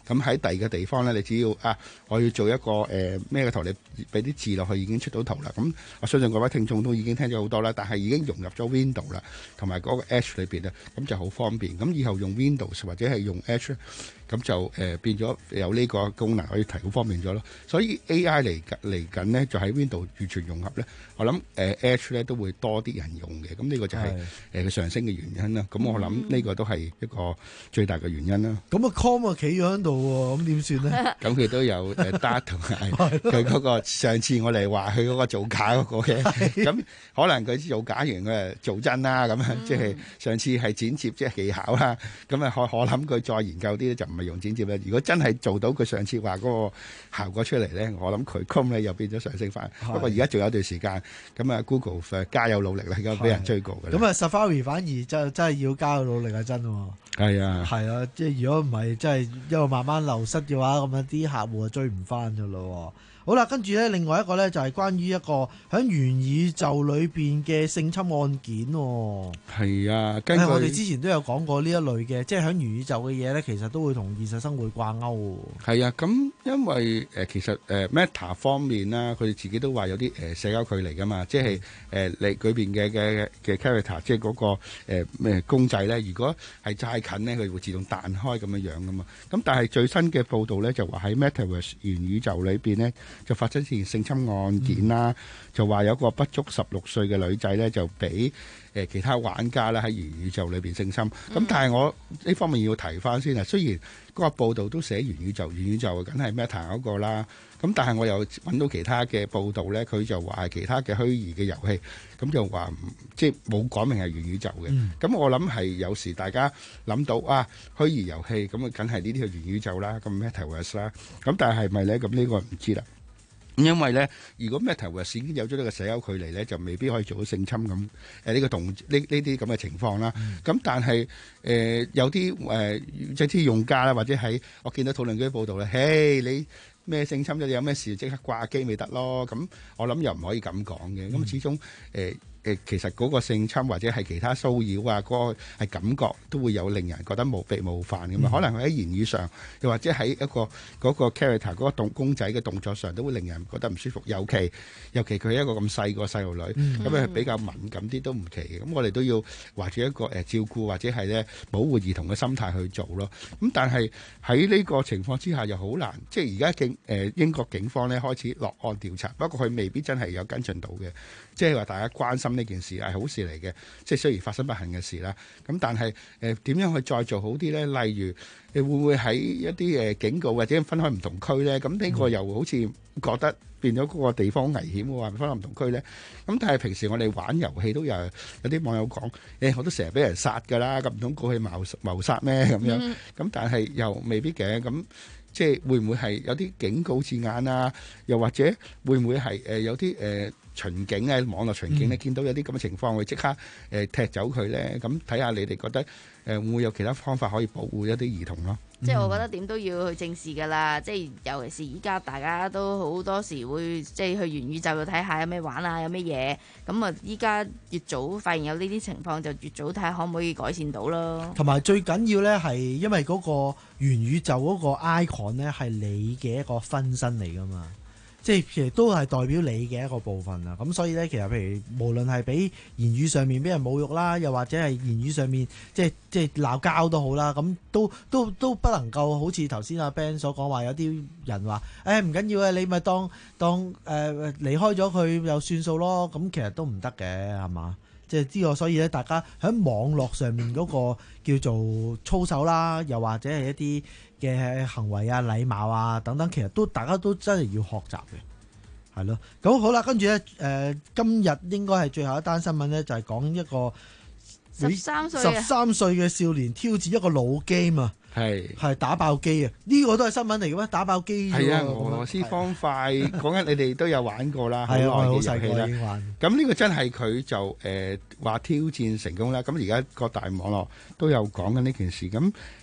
咁喺第二個地方咧，你只要啊，我要做一個誒咩嘅圖，你俾啲字落去已經出到圖啦。咁我相信各位聽眾都已經聽咗好多啦，但係已經融入咗 Windows 啦，同埋嗰個 Edge 裏邊咧，咁就好方便。咁以後用 Windows 或者係用 Edge 咁就誒、呃、變咗有呢個功能可以提高方便咗咯。所以 A I 嚟嚟緊呢，就喺 Windows 完全融合咧，我諗誒、呃、Edge 咧都會多啲人用嘅。咁呢個就係誒佢上升嘅原因啦。咁我諗呢個都係一個最大嘅原因啦。 咁啊 Com 啊企咗喺度喎，咁點算咧？ 咁佢都有誒 data 同埋佢嗰個上次我哋話佢嗰個造假嗰個嘅，咁可能佢造假完佢誒做真啦，咁啊即係上次係剪接即係技巧啦。咁啊可可諗佢再研究啲咧就唔係用剪接咧。如果真係做到佢上次話嗰個效果出嚟咧，我諗佢 Com 咧又變咗上升翻。不過而家仲有一段時間，咁啊 Google 誒加油努力啦，而家俾人追過嘅。 咁啊 Safari 反而真真係要加油努力啊，真喎。 係啊， 係啊，即係如果唔係，真係一路慢慢流失嘅話，咁樣啲客戶就追唔翻噶咯。好啦，跟住咧，另外一個咧就係關於一個喺元宇宙裏邊嘅性侵案件。 係啊，跟住我哋之前都有講過呢一類嘅，即係喺元宇宙嘅嘢咧，其實都會同現實生活掛鈎。 係啊，咁因為誒、呃、其實誒、呃、Meta 方面啦，佢哋自己都話有啲誒、呃、社交距離噶嘛，即係誒你嗰邊嘅嘅嘅 character，即係嗰、那個咩、呃、公仔咧，如果係齋近咧，佢會自動彈開咁樣樣噶嘛。咁但係最新嘅報道咧，就話喺 Metaverse 元宇宙裏邊咧，就發生件性侵案件啦，嗯、就話有個不足十六歲嘅女仔咧，就俾誒其他玩家咧喺元宇宙裏邊性侵。咁、嗯、但係我呢方面要提翻先啊，雖然嗰個報道都寫元宇宙，元宇宙梗係 Meta 嗰個啦。咁但係我又揾到其他嘅報道咧，佢就話係其他嘅虛擬嘅遊戲，咁就話即係冇講明係元宇宙嘅。咁、嗯、我諗係有時大家諗到啊虛擬遊戲，咁啊梗係呢啲係元宇宙啦，咁 Metaverse 啦。咁但係係咪咧？咁呢個唔知啦。因為咧，如果 Metaverse 已經有咗呢個社交距離咧，就未必可以做到性侵咁誒呢個動呢呢啲咁嘅情況啦。咁、嗯、但係誒、呃、有啲誒即係啲用家啦，或者喺我見到討論區報道咧，嘿你。咩性侵咗？你有咩事即刻掛機咪得咯？咁我諗又唔可以咁講嘅。咁、嗯、始終誒誒、呃，其實嗰個性侵或者係其他騷擾啊，嗰、嗰個係感覺都會有令人覺得冇被冒犯咁嘛、嗯。可能喺言語上，又或者喺一個嗰、嗰個 character 嗰個動公仔嘅動作上，都會令人覺得唔舒服。尤其尤其佢係一個咁細個細路女，咁佢、嗯、比較敏感啲都唔奇嘅。咁我哋都要懷住一個誒、呃、照顧或者係咧保護兒童嘅心態去做咯。咁但係喺呢個情況之下，又好難，即係而家警誒英國警方咧開始落案調查，不過佢未必真係有跟進到嘅。即係話大家關心呢件事係好事嚟嘅，即係雖然發生不幸嘅事啦，咁但係誒點樣去再做好啲咧？例如你會唔會喺一啲誒、呃、警告或者分開唔同區咧？咁呢個又好似覺得變咗嗰個地方危險喎，分開唔同區咧。咁但係平時我哋玩遊戲都有有啲網友講，誒、欸、我都成日俾人殺㗎啦，咁唔通過去謀謀殺咩咁樣？咁、嗯、但係又未必嘅咁。即係會唔會係有啲警告字眼啊？又或者會唔會係誒有啲誒巡警咧、網絡巡警咧，見到有啲咁嘅情況，會即刻誒踢走佢咧？咁睇下你哋覺得誒會唔會有其他方法可以保護一啲兒童咯？ 即係我覺得點都要去正視㗎啦。即係尤其是依家大家都好多時會即係去元宇宙度睇下有咩玩啊，有咩嘢。咁啊，依家越早發現有呢啲情況，就越早睇下可唔可以改善到咯。 同埋最緊要咧係因為嗰個元宇宙嗰個 icon 咧係你嘅一個分身嚟㗎嘛。即係其實都係代表你嘅一個部分啦，咁所以咧，其實譬如無論係俾言語上面俾人侮辱啦，又或者係言語上面即係即係鬧交都好啦，咁都都都不能夠好似頭先阿 Ben 所講話，有啲人話誒唔緊要嘅，你咪當當誒、呃、離開咗佢又算數咯，咁其實都唔得嘅，係嘛？即係呢個，所以咧，大家喺網絡上面嗰個叫做操守啦，又或者係一啲嘅行為啊、禮貌啊等等，其實都大家都真係要學習嘅，係咯。咁好啦，跟住咧，誒、呃，今日應該係最後一單新聞咧，就係、是、講一個十三歲十三歲嘅少年挑戰一個老 game 啊，係係打爆機啊！呢、這個都係新聞嚟嘅咩？打爆機係啊，俄羅斯方塊講緊，你哋都有玩過啦，係啊，我好細個已經玩。咁呢個真係佢就誒話、呃、挑戰成功啦。咁而家各大網絡都有講緊呢件事。咁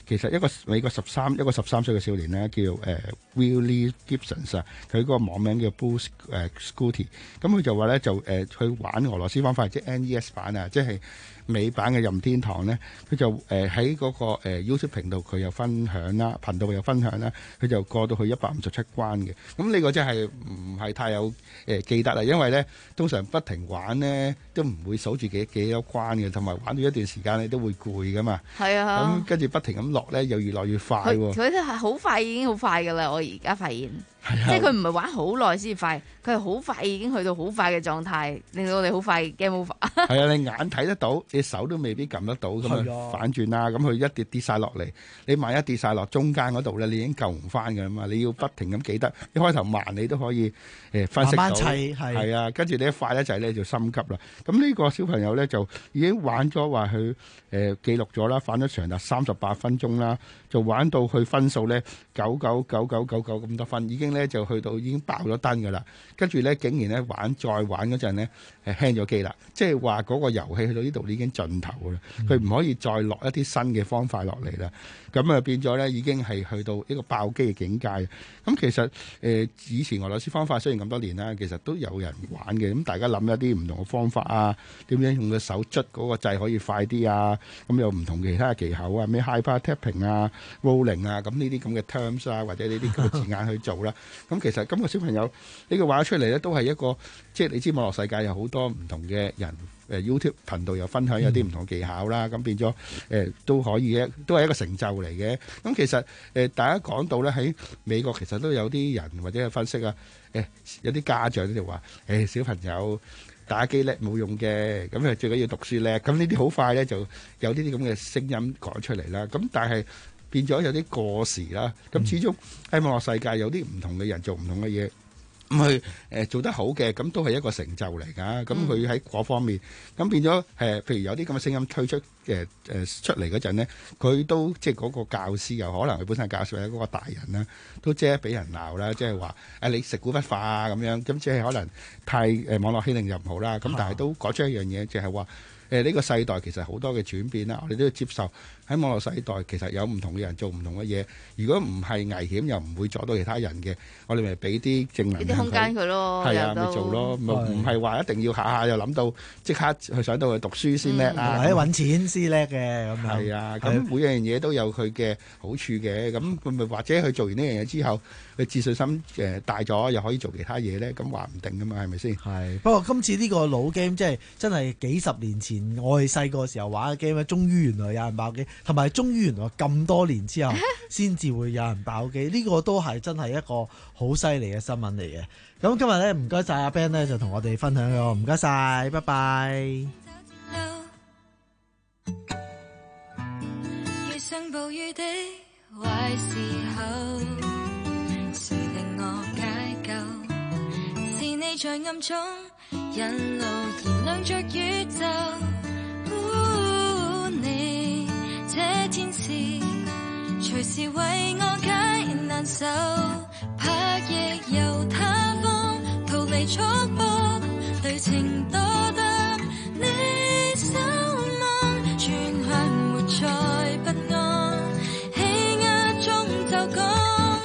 其實一個美國十三一個十三歲嘅少年咧，叫誒、呃、Willie Gibson 啊，佢嗰個網名叫 Bruce 誒 Scooty， 咁佢就話咧就誒、呃、去玩俄羅斯方塊，即係 N E S 版啊，即係美版嘅任天堂咧，佢就誒喺嗰個、呃、YouTube 頻道佢又分享啦，頻道又分享啦，佢就過到去一百五十七關嘅。咁呢個真係唔係太有誒、呃、記得啦，因為咧通常不停玩咧都唔會數住幾幾多關嘅，同埋玩到一段時間你都會攰噶嘛。係啊，咁跟住不停咁落咧，又越來越快喎。 佢都係好快，已經好快噶啦！我而家發現。即係佢唔係玩好耐先快，佢係好快已經去到好快嘅狀態，令到我哋好快 game over。 係啊，你眼睇得到，你手都未必撳得到咁啊，反轉啦，咁佢一跌跌晒落嚟，你萬一跌晒落中間嗰度咧，你已經救唔翻㗎啦嘛，你要不停咁記得，一開頭慢你都可以誒分析到，慢慢砌係。係啊，跟住你一快咧就係咧就心急啦。咁呢個小朋友咧就已經玩咗話佢誒記錄咗啦，玩咗長達三十八分鐘啦，就玩到佢分數咧九九九九九九咁多分，已經咧就去到已經爆咗燈㗎啦，跟住咧竟然咧玩再玩嗰陣咧誒輕咗機啦，即係話嗰個遊戲去到呢度已經盡頭㗎啦，佢唔可以再落一啲新嘅方法落嚟啦，咁啊變咗咧已經係去到一個爆機嘅境界。咁其實誒、呃、以前俄羅斯方法雖然咁多年啦，其實都有人玩嘅，咁大家諗一啲唔同嘅方法啊，點樣用個手捽嗰個掣可以快啲啊，咁有唔同其他嘅技巧啊，咩 hyper tapping 啊、rolling 啊，咁呢啲咁嘅 terms 啊，或者呢啲咁嘅字眼去做啦。咁其實今個小朋友呢個畫出嚟咧，都係一個即係你知網絡世界有好多唔同嘅人，誒 YouTube 頻道又分享有啲唔同技巧啦，咁、嗯、變咗誒、呃、都可以嘅，都係一個成就嚟嘅。咁其實誒、呃、大家講到咧喺美國其實都有啲人或者係分析啊，誒、呃、有啲家長咧就話誒小朋友打機叻冇用嘅，咁誒最緊要讀書叻。咁呢啲好快咧就有呢啲咁嘅聲音講出嚟啦。咁但係變咗有啲過時啦。咁始終喺網絡世界有啲唔同嘅人做唔同嘅嘢。咁佢誒做得好嘅，咁都係一個成就嚟㗎。咁佢喺嗰方面，咁變咗誒、呃，譬如有啲咁嘅聲音推出誒誒、呃、出嚟嗰陣咧，佢都即係嗰個教師又可能佢本身係教師或者嗰個大人啦，都即係俾人鬧啦，即係話誒你食古不化啊咁樣，咁即係可能太誒、呃、網絡欺凌就唔好啦。咁但係都講出一樣嘢，就係話誒呢個世代其實好多嘅轉變啦，我哋都要接受。喺網絡世代其實有唔同嘅人做唔同嘅嘢，如果唔係危險又唔會阻到其他人嘅，我哋咪俾啲正能量佢，啲空間佢咯，係啊，咪做咯，唔係話一定要下下又諗到即刻去上到去讀書先叻啊， 或者揾錢先叻嘅咁樣。 係啊，咁每樣嘢都有佢嘅好處嘅，咁佢咪或者佢做完呢樣嘢之後，佢自信心誒大咗，又可以做其他嘢咧，咁話唔定噶嘛，係咪先？係。不過今次呢個老 game 即係真係幾十年前我哋細個時候玩嘅 game 咧，終於原來有人爆機。同埋，終於原來咁多年之後，先至會有人爆機，呢個都係真係一個好犀利嘅新聞嚟嘅。咁今日咧，唔該晒阿 Ben 咧，就同我哋分享咗，唔該晒，拜拜。 遇上暴雨的壞時候，誰令我解救？是你在暗中引路，燃亮着宇宙。你這天使隨時為我解難受，拍翼由他方逃離束縛，旅程多得你守望，全向沒再不安，氣壓中就講，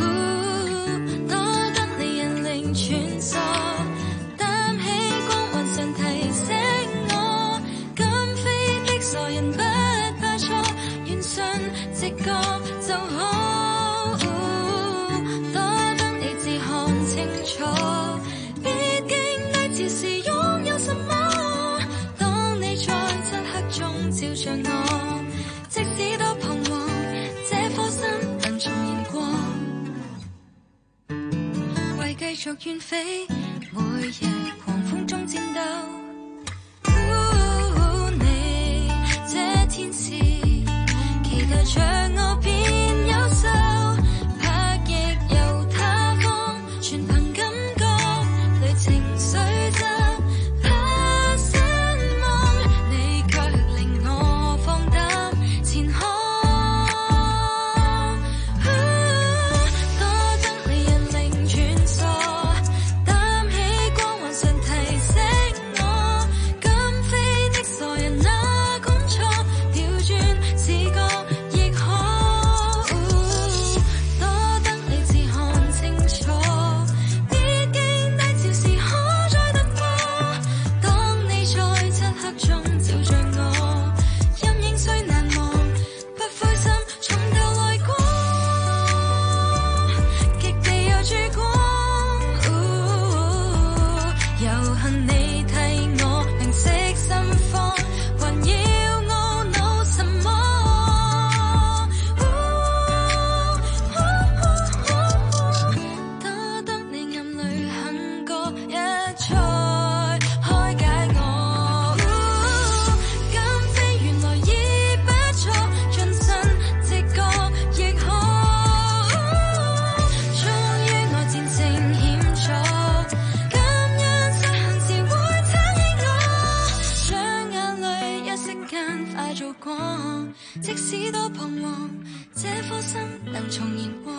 多得你引領穿梭，擔起光環上提醒我，敢飛的傻人不怕錯，願信直覺就好，多得你自看清楚，必經低潮時擁有什麼，當你在漆黑中照着我，即使多彷徨，這顆心能重燃過，為繼續遠飛，每日狂風中戰鬥。你這天使期待着我變優秀，拍翼由他方，全憑感覺，旅程雖則怕失望，你卻令我放膽前看，多得你引領穿梭，擔起光環即使多彷徨，這顆心能重燃過。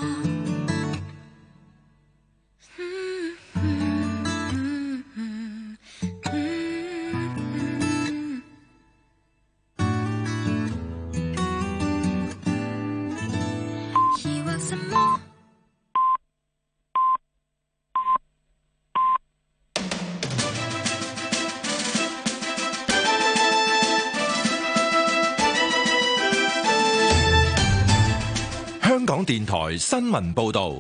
香港電台新聞報道。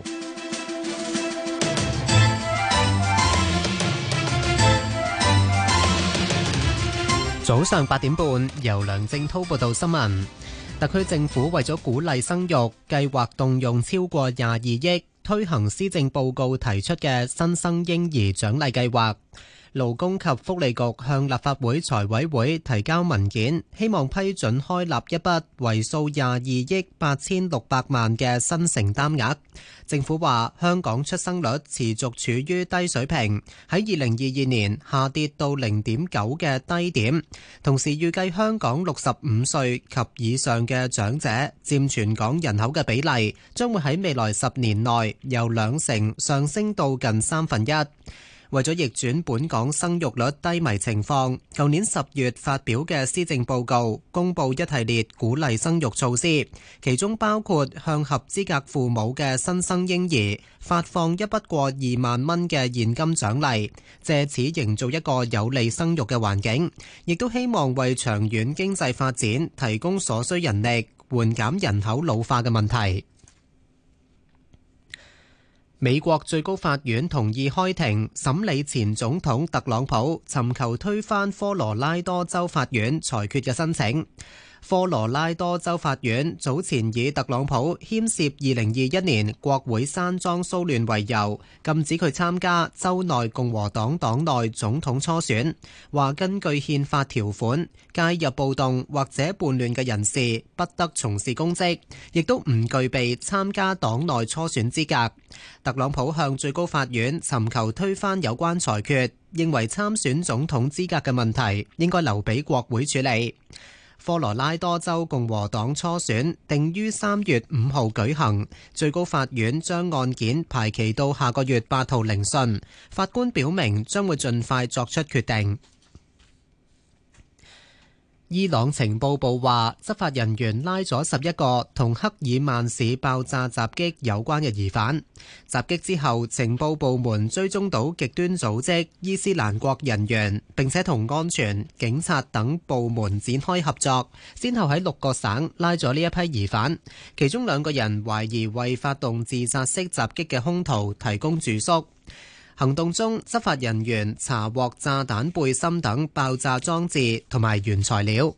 早上八點半，由梁正滔報道新聞。特區政府為咗鼓勵生育，計劃動用超過廿二億，推行施政報告提出嘅新生嬰兒獎勵計劃。勞工及福利局向立法會財委會提交文件，希望批准開立一筆為數廿二億八千六百萬嘅新承擔額。政府話香港出生率持續處於低水平，喺二零二二年下跌到零點九嘅低點。同時預計香港六十五歲及以上嘅長者佔全港人口嘅比例，將會喺未來十年內由兩成上升到近三分一。為咗逆轉本港生育率低迷情況，舊年十月發表嘅施政報告公布一系列鼓勵生育措施，其中包括向合資格父母嘅新生嬰兒發放一筆過二萬蚊嘅現金獎勵，借此營造一個有利生育嘅環境，亦都希望為長遠經濟發展提供所需人力，緩減人口老化嘅問題。美國最高法院同意開庭審理前總統特朗普尋求推翻科羅拉多州法院裁決嘅申請。科羅拉多州法院早前以特朗普牽涉二零二一年國會山莊騷亂為由，禁止佢參加州內共和黨黨內總統初選，話根據憲法條款，介入暴動或者叛亂嘅人士不得從事公職，亦都唔具備參加黨內初選資格。特朗普向最高法院尋求推翻有關裁決，認為參選總統資格嘅問題應該留俾國會處理。科羅拉多州共和黨初選定於三月五號舉行，最高法院將案件排期到下個月八號聆訊。法官表明將會盡快作出決定。伊朗情報部話，執法人員拉咗十一個同克爾曼市爆炸襲擊有關嘅疑犯。襲擊之後，情報部門追蹤到極端組織伊斯蘭國人員，並且同安全、警察等部門展開合作，先後喺六個省拉咗呢一批疑犯。其中兩個人懷疑為發動自殺式襲擊嘅兇徒提供住宿。行動中，執法人員查獲炸彈背心等爆炸裝置同埋原材料。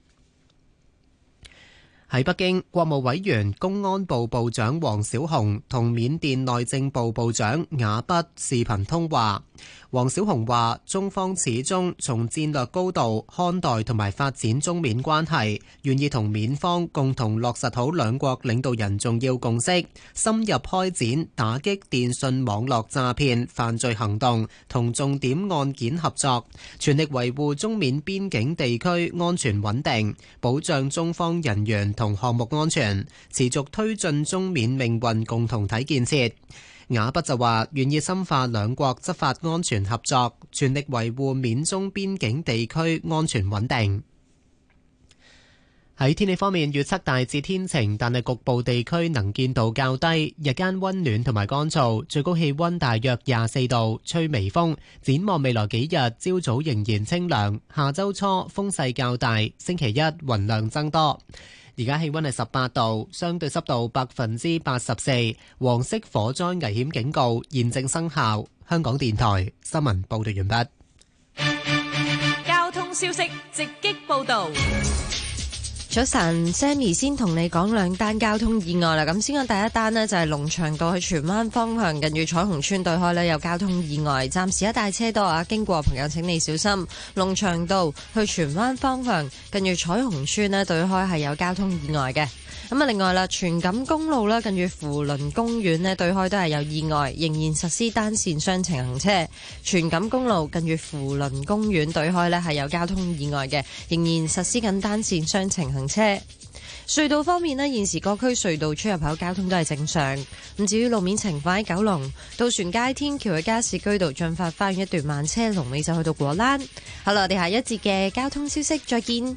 喺北京，國務委員公安部部長王小洪同緬甸內政部部長雅畢視頻通話。王小洪話：中方始終從戰略高度看待同埋發展中緬關係，願意同緬方共同落實好兩國領導人重要共識，深入開展打擊電信網絡詐騙犯罪行動同重點案件合作，全力維護中緬邊境地區安全穩定，保障中方人員同項目安全，持續推進中緬命運共同體建設。雅畢就話願意深化兩國執法安全合作，全力維護緬中邊境地區安全穩定。喺天氣方面，預測大致天晴，但係局部地區能見度較低，日間溫暖同埋乾燥，最高氣溫大約廿四度，吹微風。展望未來幾日，朝早仍然清涼，下周初風勢較大，星期一雲量增多。而家氣溫係十八度，相對濕度百分之八十四，黃色火災危險警告現正生效。香港電台新聞報道完畢。 交通消息直擊報道。 早晨 Sammy 先同你講兩單交通意外啦。咁先講第一單呢，就係龍翔道去荃灣方向，近住彩虹村對開呢有交通意外，暫時一帶車多啊，經過朋友請你小心。龍翔道去荃灣方向，近住彩虹村呢對開係有交通意外嘅。咁啊，另外啦，荃錦公路啦，近住扶輪公園呢對開都係有意外，仍然實施單線雙程行車。荃錦公路近住扶輪公園對開呢係有交通意外嘅，仍然實施緊單線雙程行車。 隧道方面呢，現時各區隧道出入口交通都係正常。咁至於路面情況喺九龍渡船街天橋嘅加士居道進發花園一段慢車，龍尾就去到果欄。好啦，我哋下一節嘅交通消息再見。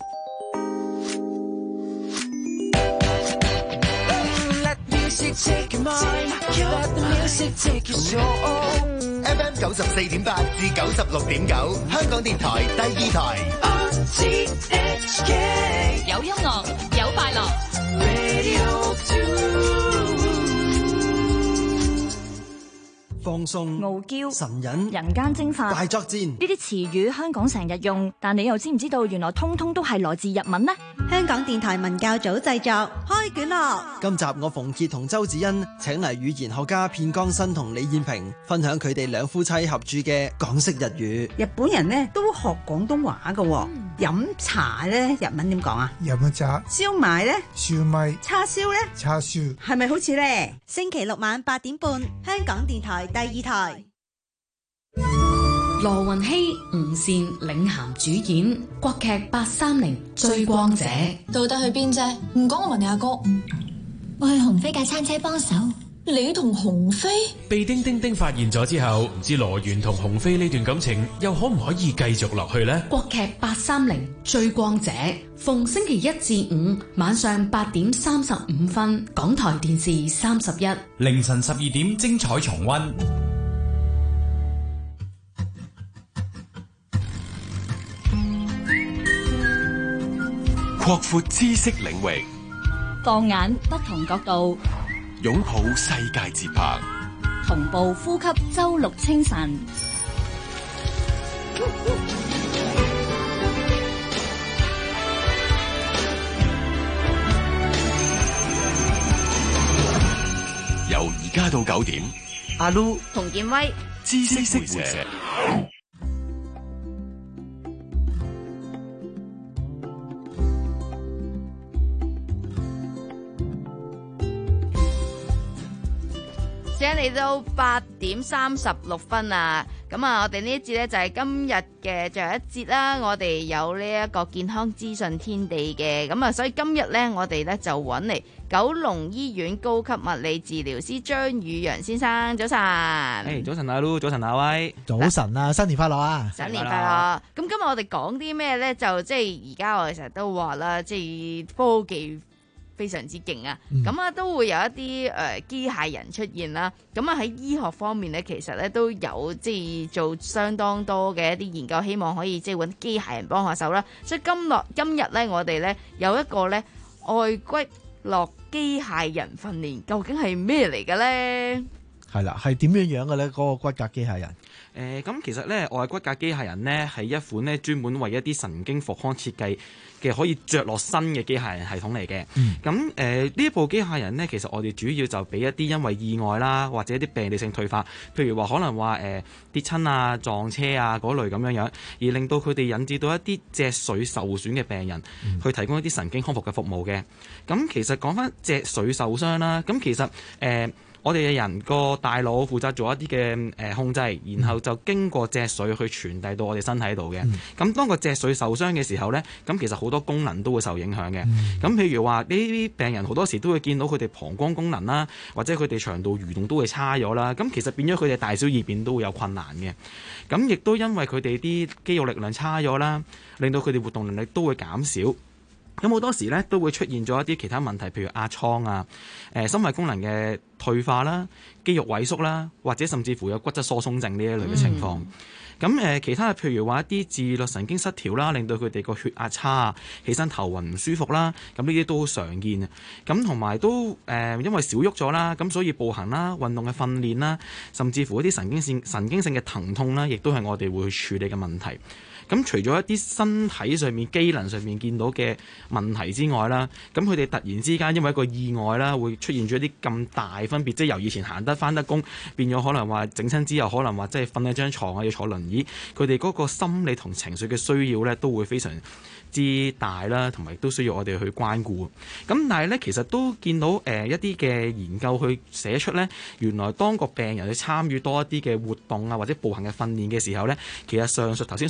F M 九十四點八至九十六點九，香港電台第二台。 有音樂，有快樂。 放鬆、 傲嬌、 神隱、 人間蒸發、 大作戰， 呢啲詞語香港成日用，但你又知唔知道原來通通都係來自日文呢？ 香港電台文教組製作，開卷樂。 今集我馮傑同周子欣請嚟語言學家片江新同李燕平分享佢哋兩夫妻合著嘅港式日語。 日本人呢都學廣東話㗎喎，飲茶呢日文點講啊？ 飲茶。 燒賣呢？ 燒賣。 叉燒呢？ 叉燒。 係咪好似呢？ 星期六晚八點半，香港電台第二台。 羅雲熙、吳倩領銜主演國劇八三零追光者。 到底去邊啫？唔講我問你阿哥。 我去鴻飛架餐車幫手。 你同鴻飛？ 被丁丁丁發現咗之後，唔知羅源同鴻飛呢段感情又可唔可以繼續落去呢？ 國劇八三零追光者，逢星期一至五晚上八點三十五分，港台電視三十一， 凌晨十二點精彩重溫。 擴闊知識領域， 放眼不同角度， 擁抱世界節拍， 同步呼吸周六清晨。 由而家到九點， 阿 Lu 同建威知識會社。 而家嚟到八點三十六分啊！咁啊，我哋呢一節呢，就係今日嘅最後一節啦。我哋有呢一個健康資訊天地嘅，咁啊，所以今日呢，我哋呢就揾嚟九龍醫院高級物理治療師張宇陽先生，早晨。誒、 hey, 早晨阿 Lu， 早晨阿威， 早晨啊，新年快樂啊！ 新年快樂！咁今日我哋講啲咩呢？就即係而家我哋成日都話啦，即係科技非常之勁啊！咁啊、嗯、都會有一啲誒機械人出現啦。咁啊喺醫學方面咧，其實咧都有即係做相當多嘅一啲研究，希望可以即係揾機械人幫下手啦。所以今落今日咧，我哋咧有一個咧外骨骼機械人訓練，究竟係咩嚟嘅咧？ 係啦，係點樣樣嘅咧？嗰、那個骨骼機械人？ 誒咁、呃、其實咧，外骨骼機械人呢係一款咧專門為一啲神經復康設計嘅可以着落身嘅機械人系統嚟嘅。咁誒呢一部機械人呢，其實我哋主要就俾一啲因為意外啦，或者一啲病理性退化，譬如話可能話誒、呃、跌親啊、撞車啊嗰類咁樣樣，而令到佢哋引致到一啲脊髓受損嘅病人，嗯、去提供一啲神經康復嘅服務嘅。咁其實講翻脊髓受傷啦，咁其實誒。呃我哋嘅人個大腦負責做一啲嘅誒控制，然後就經過脊髓去傳遞到我哋身體度嘅。咁、嗯、當個脊髓受傷嘅時候呢，咁其實好多功能都會受影響嘅。咁、嗯、譬如話呢啲病人好多時都會見到佢哋膀胱功能啦，或者佢哋腸道蠕動都會差咗啦。咁其實變咗佢哋大小二便都會有困難嘅。咁亦都因為佢哋啲肌肉力量差咗啦，令到佢哋活動能力都會減少。咁好多時咧都會出現咗一啲其他問題，譬如壓瘡啊、誒、呃、心肺功能嘅退化啦、肌肉萎縮啦，或者甚至乎有骨質疏鬆症呢一類嘅情況。咁誒、呃、其他譬如話一啲自律神經失調啦，令到佢哋個血壓差啊、起身頭暈唔舒服啦，咁呢啲都好常見啊。咁同埋都誒、呃、因為少喐咗啦，咁所以步行啦、運動嘅訓練啦，甚至乎一啲神經性神經性嘅疼痛啦，亦都係我哋會去處理嘅問題。咁除咗一啲身體上面機能上面見到嘅問題之外啦，咁佢哋突然之間因為一個意外啦，會出現咗一啲咁大分別，即係由以前行得返得工，變咗可能話整親之後，可能話即係瞓喺張床啊，要坐輪椅，佢哋嗰個心理同情緒嘅需要咧，都會非常之大啦，同埋都需要我哋去關顧。咁但係咧，其實都見到誒、呃、一啲嘅研究去寫出咧，原來當個病人去參與多一啲嘅活動啊，或者步行嘅訓練嘅時候咧，其實上述頭先所講嘅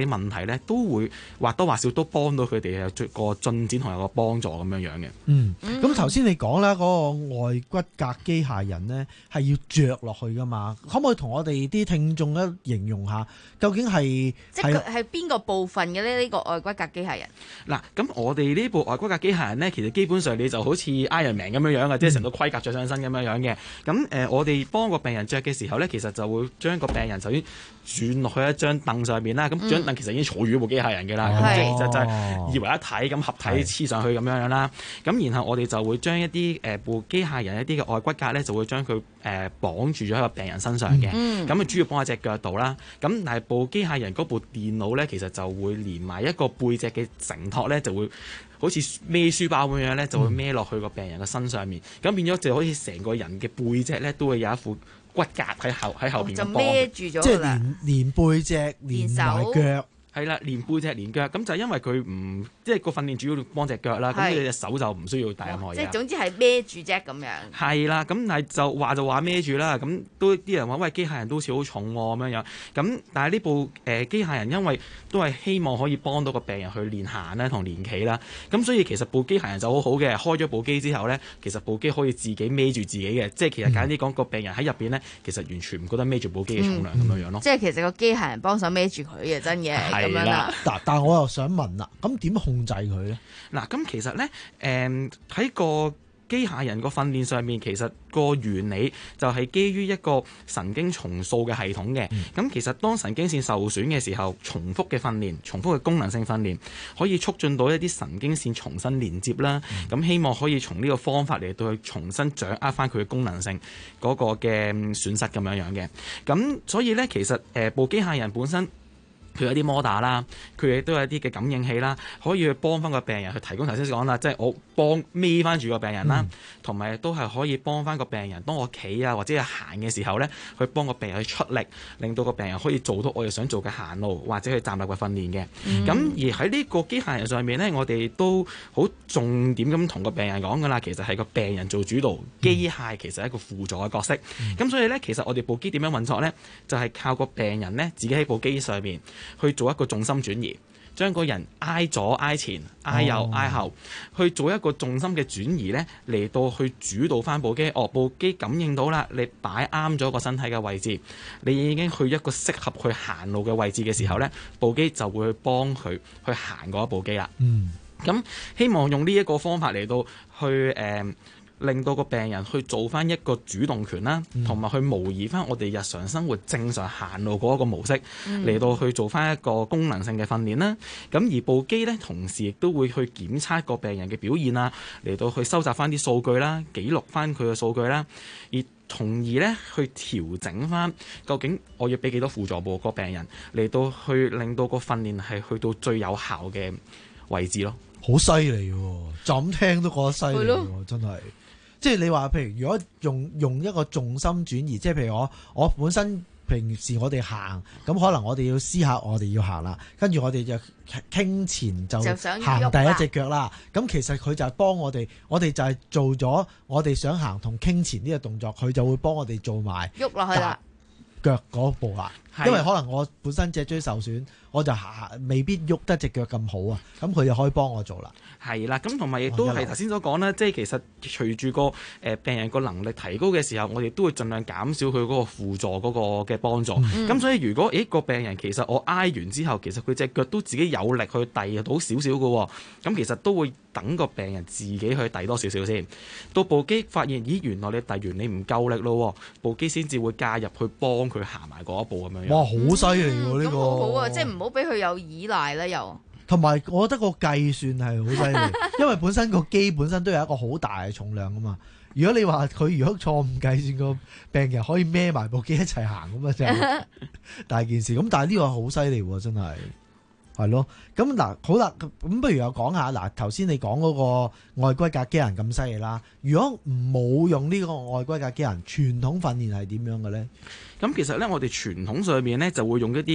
嘅啲問題咧，都會或多或少都幫到佢哋有個進展同有個幫助咁樣樣嘅。 嗯，咁頭先你講啦，嗰個外骨骼機械人咧係要着落去噶嘛？可唔可以同我哋啲聽眾一形容下，究竟係即係佢係邊個部分嘅咧？呢、呢個外骨骼機械人嗱，咁我哋呢部外骨骼機械人咧，其實基本上你就好似 Iron Man 咁樣樣嘅，即係成個盔甲着上身咁樣樣嘅。咁誒、呃，我哋幫個病人着嘅時候咧，其實就會將個病人首先轉落去一張凳上面啦。咁張凳其實已經坐住部機械人嘅啦，咁、嗯、其實就係二為一體咁合體黐上去咁樣樣啦。咁然後我哋就會將一啲誒、呃、部機械人一啲嘅外骨骼咧，就會將佢誒綁住咗喺個病人身上嘅。咁啊、嗯、主要綁喺隻腳度啦。咁但係部機械人嗰部電腦咧，其實就會連埋一個背脊嘅承托咧，就會好似孭書包咁樣咧，就會孭落去個病人嘅身上面。咁、嗯、變咗就好似成個人嘅背脊咧，都會有一副骨骼喺後喺後邊咁孭住咗， 即係連連背脊連埋腳。 係啦，連背脊連腳，咁就因為佢唔即係個訓練主要幫隻腳啦，咁你隻手就唔需要帶任何嘢。 即係總之係孭住啫咁樣。 係啦，咁但係就話就話孭住啦，咁都啲人話喂，機械人都好似好重喎咁樣樣，咁但係呢部誒、呃、機械人因為都係希望可以幫到個病人去練行啦同練企啦，咁所以其實部機械人就好好嘅，開咗部機之後咧，其實部機可以自己孭住自己嘅，即係其實簡單啲講，個病人喺入邊咧，其實完全唔覺得孭住部機嘅重量咁樣樣咯。 即係其實個機械人幫手孭住佢嘅，真嘅。咁樣啦， 但但係我又想問啦，咁點控制佢咧？ 嗱，咁其實咧，誒、嗯、喺個機械人個訓練上面，其實個原理就係基於一個神經重塑嘅系統嘅。咁、嗯、其實當神經線受損嘅時候，重複嘅訓練、重複嘅功能性訓練，可以促進到一啲神經線重新連接啦。咁、嗯、希望可以從呢個方法嚟到去重新掌握翻佢嘅功能性嗰個嘅損失咁樣樣嘅。咁所以咧，其實誒部機械人本身，佢有啲摩打啦，佢亦都有一啲嘅感應器啦，可以去幫翻個病人去提供頭先講啦，即係我幫孭翻住個病人啦，同埋都係可以幫翻個病人，當我企啊或者係行嘅時候咧，去幫個病人去出力，令到個病人可以做到我哋想做嘅行路或者去站立嘅訓練嘅。咁、嗯、而喺呢個機械人上面咧，我哋都好重點咁同個病人講噶啦，其實係個病人做主導，機械其實係一個輔助嘅角色。咁、嗯、所以咧，其實我哋部機點樣運作咧，就係、是、靠個病人咧自己喺部機上面去做一個重心轉移，將個人挨左挨前挨右挨後，去做一個重心嘅轉移咧，嚟到去主導翻部機。哦，部機感應到啦，你擺啱咗個身體嘅位置，你已經去一個適合去行路嘅位置嘅時候咧，部機就會去幫佢去行嗰一部機啦。嗯，咁希望用呢一個方法嚟到去誒。呃令到個病人去做翻一個主動權啦，同埋去模擬翻我哋日常生活正常行路嗰一個模式，嚟、嗯、到去做翻一個功能性嘅訓練啦。咁而部機咧，同時亦都會去檢測個病人嘅表現啊，嚟到去收集翻啲數據啦，記錄翻佢嘅數據啦，而從而咧去調整翻究竟我要俾幾多輔助部個病人，嚟到去令到個訓練係去到最有效嘅位置咯。 好犀利喎！就咁聽都覺得犀利喎，真係。即係你話，譬如如果用用一個重心轉移，即係譬如我我本身平時我哋行，咁可能我哋要思考我哋要行啦，跟住我哋就傾前就行第一隻腳啦。咁其實佢就係幫我哋，我哋就係做咗我哋想行同傾前呢個動作，佢就會幫我哋做埋喐落去啦腳嗰步啦。因為可能我本身脊椎受損，我就未必喐得隻腳咁好啊，咁佢就可以幫我做啦。 係啦，咁同埋亦都係頭先所講啦，即係其實隨住個誒病人個能力提高嘅時候，我哋都會盡量減少佢嗰個輔助嗰個嘅幫助。咁、嗯、所以如果誒個病人其實我挨完之後，其實佢隻腳都自己有力去遞到少少嘅，咁其實都會等個病人自己去遞多少少先。到部機發現，咦原來你遞完你唔夠力咯，部機先至會介入去幫佢行埋嗰一步咁樣。 哇，好犀利喎呢個！ 好好啊，即係唔好俾佢有依賴啦，又。 同埋，我覺得個計算係好犀利，因為本身個機本身都有一個好大嘅重量啊嘛。如果你話佢如果錯誤計算，個病人可以孭埋部機一齊行咁啊，就大件事。咁但係呢個好犀利喎，真係係咯。咁嗱，好啦，咁不如又講下嗱，頭先你講嗰個外骨骼機人咁犀利啦。如果冇用呢個外骨骼機人，傳統訓練係點樣嘅咧？ 咁其實咧，我哋傳統上面咧就會用一啲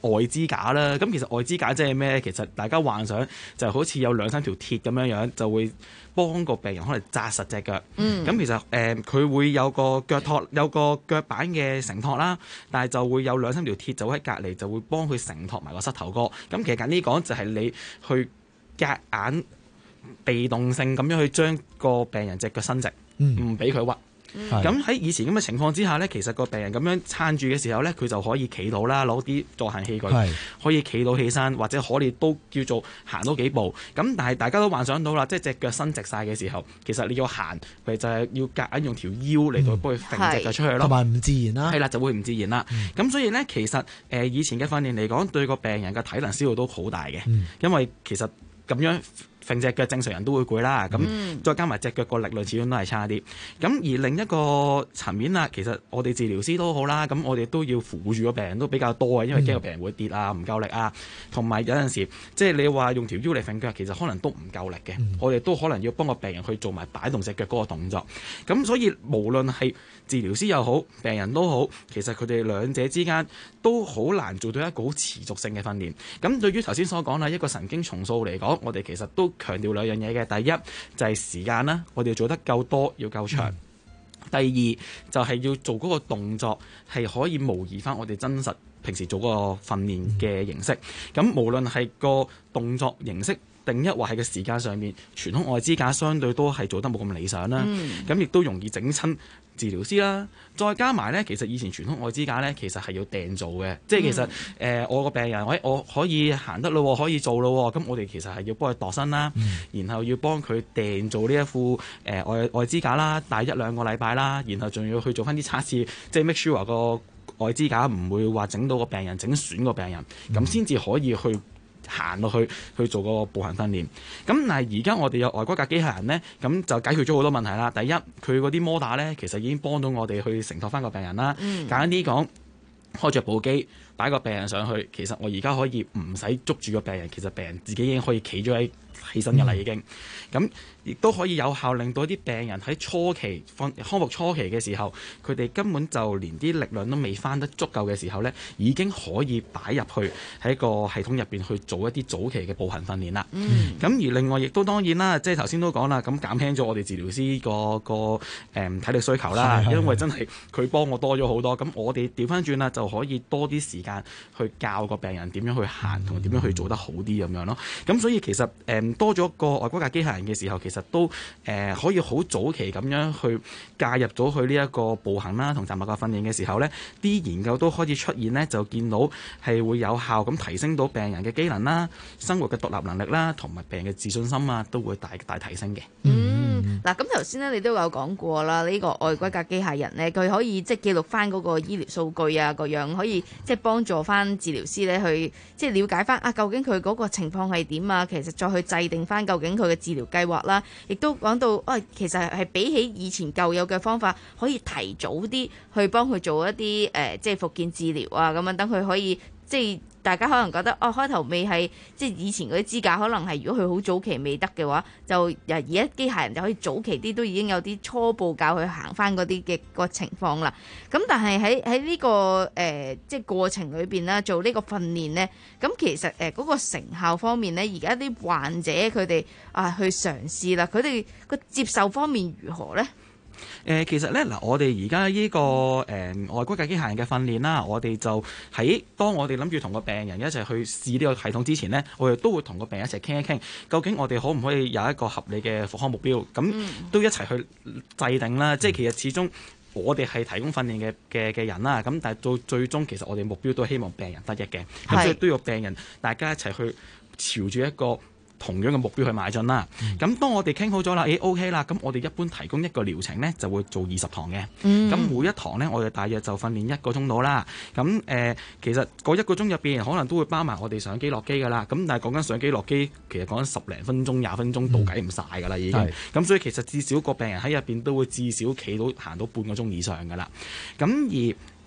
外支架啦。咁其實外支架即係咩？其實大家幻想就好似有兩三條鐵咁樣樣，就會幫個病人可能紮實隻腳。咁、嗯、其實誒佢、呃、會有個腳托，有個腳板嘅承托啦，但係就會有兩三條鐵就喺隔離，就會幫佢承托埋個膝頭哥。咁其實簡單啲講，就係你去夾硬被動性咁樣去將個病人隻腳伸直，唔俾佢屈。咁喺、嗯、以前咁嘅情況之下呢，其實個病人咁樣撐住嘅時候呢，佢就可以企到啦，攞啲助行器具可以企到起身，或者可以都叫做行多幾步。咁但係大家都幻想到啦，即係隻腳伸直晒嘅時候，其實你要行，佢就係要夾硬用條腰嚟到幫佢揈隻腳出去咯，同埋唔自然啦。係啦，就會唔自然啦。咁、嗯、所以呢，其實誒、呃、以前嘅訓練嚟講，對個病人嘅體能消耗都好大嘅，嗯、因為其實咁樣揈隻腳正常人都會攰啦，咁、嗯、再加埋隻腳個力量始終都係差啲。咁而另一個層面啦，其實我哋治療師都好啦，咁我哋都要扶住個病人都比較多啊，因為驚個病人會跌啊，唔夠力啊，同埋有陣時即係你話用條腰嚟揈腳，其實可能都唔夠力嘅。嗯、我哋都可能要幫個病人去做埋擺動隻腳嗰個動作。咁所以無論係治療師又好，病人都好，其實佢哋兩者之間都好難做到一個好持續性嘅訓練。咁對於頭先所講啦，一個神經重塑嚟講，我哋其實都強調兩樣嘢嘅。第一就係、是、時間啦，我哋要做得夠多，要夠長。嗯、第二就係、是、要做嗰個動作係可以模擬翻我哋真實平時做嗰個訓練嘅形式。咁、嗯、無論係個動作形式定一或係嘅時間上面，傳統外支架相對都係做得冇咁理想啦。咁亦、嗯、都容易整親治療師啦。再加埋呢，其實以前傳統外支架呢，其實係要訂做嘅，即係其實誒、嗯呃、我個病人，我我可以行得咯，可以做咯，咁我哋其實係要幫佢度身啦，嗯、然後要幫佢訂做呢一副誒、呃、外外支架啦，戴一兩個禮拜啦，然後仲要去做翻啲測試，即係 make sure 個外支架唔會話整到個病人整損個病人，咁先至可以去行落去去做個步行訓練。咁但係而家我哋有外骨骼機械人呢，咁就解決咗好多問題啦。第一，佢嗰啲摩打呢，其實已經幫到我哋去承托翻個病人啦。嗯、簡單啲講，開着部機擺個病人上去，其實我而家可以唔使捉住個病人，其實病人自己已經可以企咗喺起身嘅啦，已經咁亦都可以有效令到啲病人喺初期康復初期嘅時候，佢哋根本就連啲力量都未翻得足夠嘅時候呢，已經可以擺入去喺個系統入邊去做一啲早期嘅步行訓練啦。咁、嗯、而另外亦都當然啦，即係頭先都講啦，咁減輕咗我哋治療師個個誒、嗯、體力需求啦，因為真係佢幫我多咗好多，咁我哋調翻轉啦，就可以多啲時間去教個病人點樣去行同點樣去做得好啲咁樣咯。咁所以其實誒、嗯、多咗個外骨骼機械人嘅時候，其實都誒、呃、可以好早期咁樣去介入咗去呢一個步行啦同站立嘅訓練嘅時候呢，啲研究都開始出現呢，就見到係會有效咁提升到病人嘅機能啦、生活嘅獨立能力啦，同埋病人嘅自信心啊，都會大大提升嘅。 嗯，嗱咁頭先呢，你都有講過啦，呢、呢個外骨骼機械人呢，佢可以即係記錄翻嗰個醫療數據啊，個樣可以即係幫助翻治療師呢去即係了解翻啊，究竟佢嗰個情況係點啊，其實再去制定翻究竟佢嘅治療計劃啦，亦都講到啊、哎，其實係比起以前舊有嘅方法，可以提早啲去幫佢做一啲誒、呃，即係復健治療啊，咁樣等佢可以即係大家可能覺得哦，開頭未係即係以前嗰啲支架，可能係如果佢好早期未得嘅話，就而家機械人就可以早期啲都已經有啲初步教佢行翻嗰啲嘅個情況啦。咁但係喺喺呢個誒、呃、即係過程裏邊啦，做呢個訓練呢，咁其實誒嗰、呃嗰個成效方面呢，而家啲患者佢哋啊去嘗試啦，佢哋個接受方面如何呢？ 誒、呃、其實咧嗱，我哋而家呢個誒、呃、外骨骼機械人嘅訓練啦，我哋就喺當我哋諗住同個病人一齊去試呢個系統之前呢，我哋都會同個病人一齊傾一傾，究竟我哋可唔可以有一個合理嘅復康目標？咁都一齊去制定啦。嗯、即係其實始終我哋係提供訓練嘅嘅嘅人啦，咁但係到最終其實我哋目標都係希望病人得益嘅，咁是所以都要病人大家一齊去朝住一個同樣嘅目標去邁進啦。咁、嗯、當我哋傾好咗啦，誒 OK 啦，咁我哋一般提供一個療程呢，就會做二十堂嘅。咁、嗯、每一堂呢，我哋大約就訓練一個鐘到啦。咁誒、呃，其實嗰一個鐘入邊可能都會包埋我哋上機落機噶啦。咁但係講緊上機落機，其實講緊十零分鐘、廿分鐘都計唔晒噶啦，已經。咁、嗯、所以其實至少個病人喺入邊都會至少企到行到半個鐘以上噶啦。咁而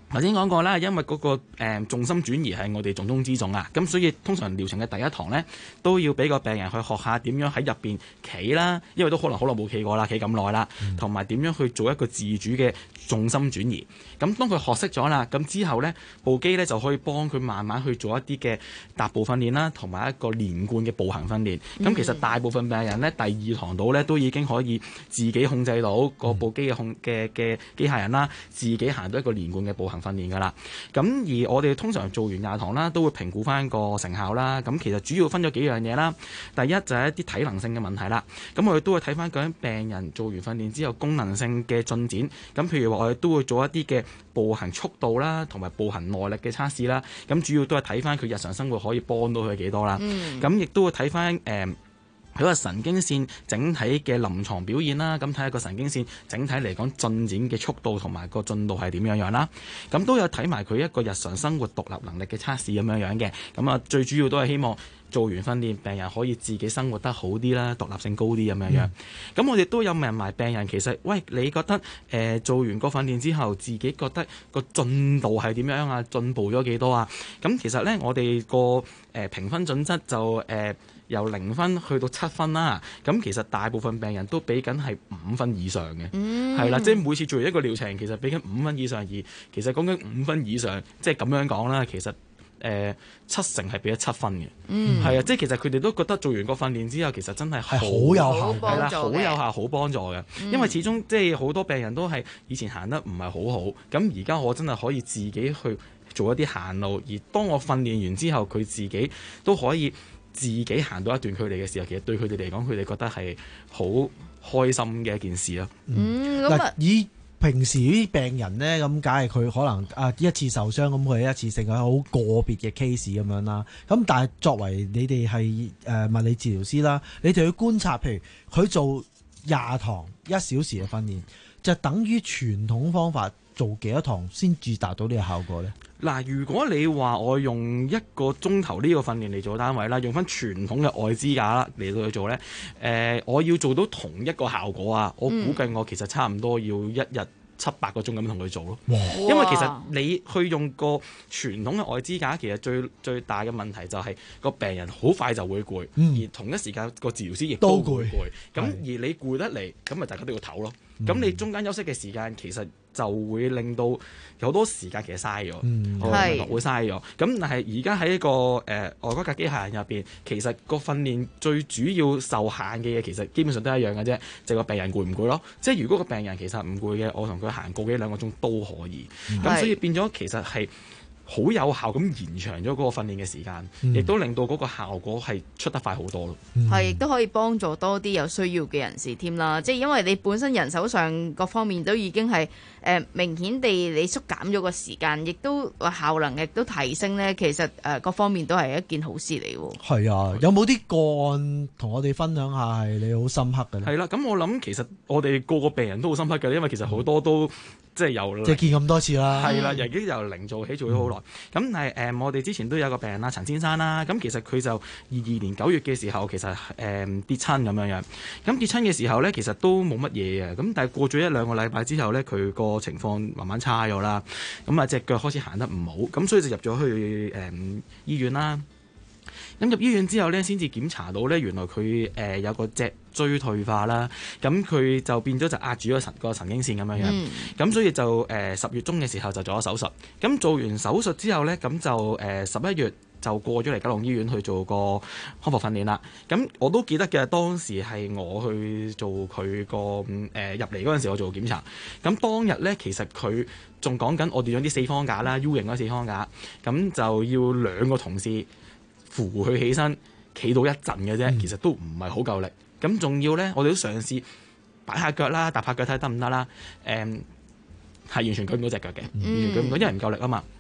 頭先講過啦，因為嗰、那個、呃、重心轉移係我哋重中之重啊，咁所以通常療程嘅第一堂呢，都要俾個病人去學下點樣喺入邊企啦，因為都可能好耐冇企過啦，企咁耐啦，同埋點樣去做一個自主嘅重心轉移。咁當佢學識咗啦，咁之後呢部機呢就可以幫佢慢慢去做一啲嘅踏步訓練啦，同埋一個連貫嘅步行訓練。咁、嗯、其實大部分病人呢，第二堂到呢都已經可以自己控制到嗰部機嘅控嘅嘅機械人啦，自己行到一個連貫嘅步行訓練㗎啦，咁而我哋通常做完廿堂啦，都會評估翻個成效啦。咁其實主要分咗幾樣嘢啦。第一就係一啲體能性嘅問題啦。咁我哋都會睇翻究竟病人做完訓練之後功能性嘅進展。咁譬如話我哋都會做一啲嘅步行速度啦，同埋步行耐力嘅測試啦。咁主要都係睇翻佢日常生活可以幫到佢幾多啦。咁亦、嗯、都會睇翻誒。呃佢個神經線整體嘅臨床表現啦，咁睇下個神經線整體嚟講進展嘅速度同埋個進度係點樣樣啦。咁都有睇埋佢一個日常生活獨立能力嘅測試咁樣樣嘅。咁啊，最主要都係希望做完訓練，病人可以自己生活得好啲啦，獨立性高啲咁樣樣。咁、嗯、我哋都有問埋病人，其實喂，你覺得誒、呃、做完個訓練之後，自己覺得個進度係點樣啊？進步咗幾多啊？咁其實咧，我哋個誒評分準則就誒。呃由零分去到七分啦，咁其實大部分病人都俾緊係五分以上嘅，係啦、嗯，即係每次做完一個療程，其實俾緊五分以上，而其實講緊五分以上，即係咁樣講啦，其實誒、呃、七成係俾咗七分嘅，係啊、嗯，即係其實佢哋都覺得做完個訓練之後，其實真係好有效，係啦，好有效，好幫助嘅，嗯、因為始終即係好多病人都係以前行得唔係好好，咁而家我真係可以自己去做一啲行路，而當我訓練完之後，佢自己都可以自己行到一段距離嘅時候，其實對佢哋嚟講，佢哋覺得係好開心嘅一件事咯。 嗯，咁啊，以平時啲病人咧，咁梗係佢可能啊一次受傷，咁佢係一次性係好個別嘅 case 咁樣啦。咁但係作為你哋係誒物理治療師啦，你哋去觀察，譬如佢做廿堂一小時嘅訓練，就等於傳統方法做幾多堂先至達到呢個效果咧？ 嗱，如果你話我用一個鐘頭呢個訓練嚟做單位啦，用翻傳統嘅外支架啦嚟到去做咧，誒、呃，我要做到同一個效果啊，我估計我其實差唔多要一日七八個鐘咁同佢做咯。哇因為其實你去用個傳統嘅外支架，其實最最大嘅問題就係個病人好快就會攰，嗯、而同一時間個治療師亦都會攰。咁而你攰得嚟，咁咪大家都要唞咯。咁、嗯、你中間休息嘅時間，其實就會令到有好多時間其實嘥咗，嗯、會嘥咗。咁但係而家喺一個誒、呃、外骨骼機械人入邊，其實個訓練最主要受限嘅嘢，其實基本上都係一樣嘅啫，就係、個病人攰唔攰咯。即係如果個病人其實唔攰嘅，我同佢行個幾兩個鐘都可以。咁、嗯、所以變咗其實係好有效咁延長咗嗰個訓練嘅時間，亦、嗯、都令到嗰個效果係出得快好多咯。 係、嗯，亦都可以幫助多啲有需要嘅人士添啦。即係因為你本身人手上各方面都已經係誒、呃、明顯地你縮減咗個時間，亦都效能亦都提升咧。其實誒、呃、各方面都係一件好事嚟喎。係啊，有冇啲個案同我哋分享下係你好深刻嘅咧？ 係啦，咁我諗其實我哋個個病人都好深刻嘅，因為其實好多都。嗯即係由即係見咁多次啦， 係啦，已經由零做起做咗好耐。咁、嗯、但係誒、呃，我哋之前都有個病人啦，陳先生啦。咁其實佢就二二年九月嘅時候，其實誒、呃、跌親咁樣樣。咁跌親嘅時候咧，其實都冇乜嘢嘅。咁但係過咗一兩個禮拜之後咧，佢個情況慢慢差咗啦。咁啊隻腳開始行得唔好，咁所以就入咗去誒、呃、醫院啦。咁入醫院之後咧，先至檢查到咧，原來佢誒、呃、有個脊椎退化啦，咁佢就變咗就壓住個神個神經線咁樣樣，咁、嗯、所以就誒十、呃、月中嘅時候就做咗手術。咁做完手術之後咧，咁就誒十一月就過咗嚟九龍醫院去做個康復訓練啦。咁我都記得嘅，當時係我去做佢個誒入嚟嗰陣時，我做檢查。咁當日咧，其實佢仲講緊我哋用啲四方架啦 ，U 型嗰四方架，咁就要兩個同事扶佢起身，企到一陣嘅啫，嗯、其實都唔係好夠力。咁仲要咧，我哋都嘗試擺下腳啦，踏下腳睇得唔得啦。誒、嗯，係完全舉唔到隻腳嘅，完全舉唔到，因為唔夠力啊嘛。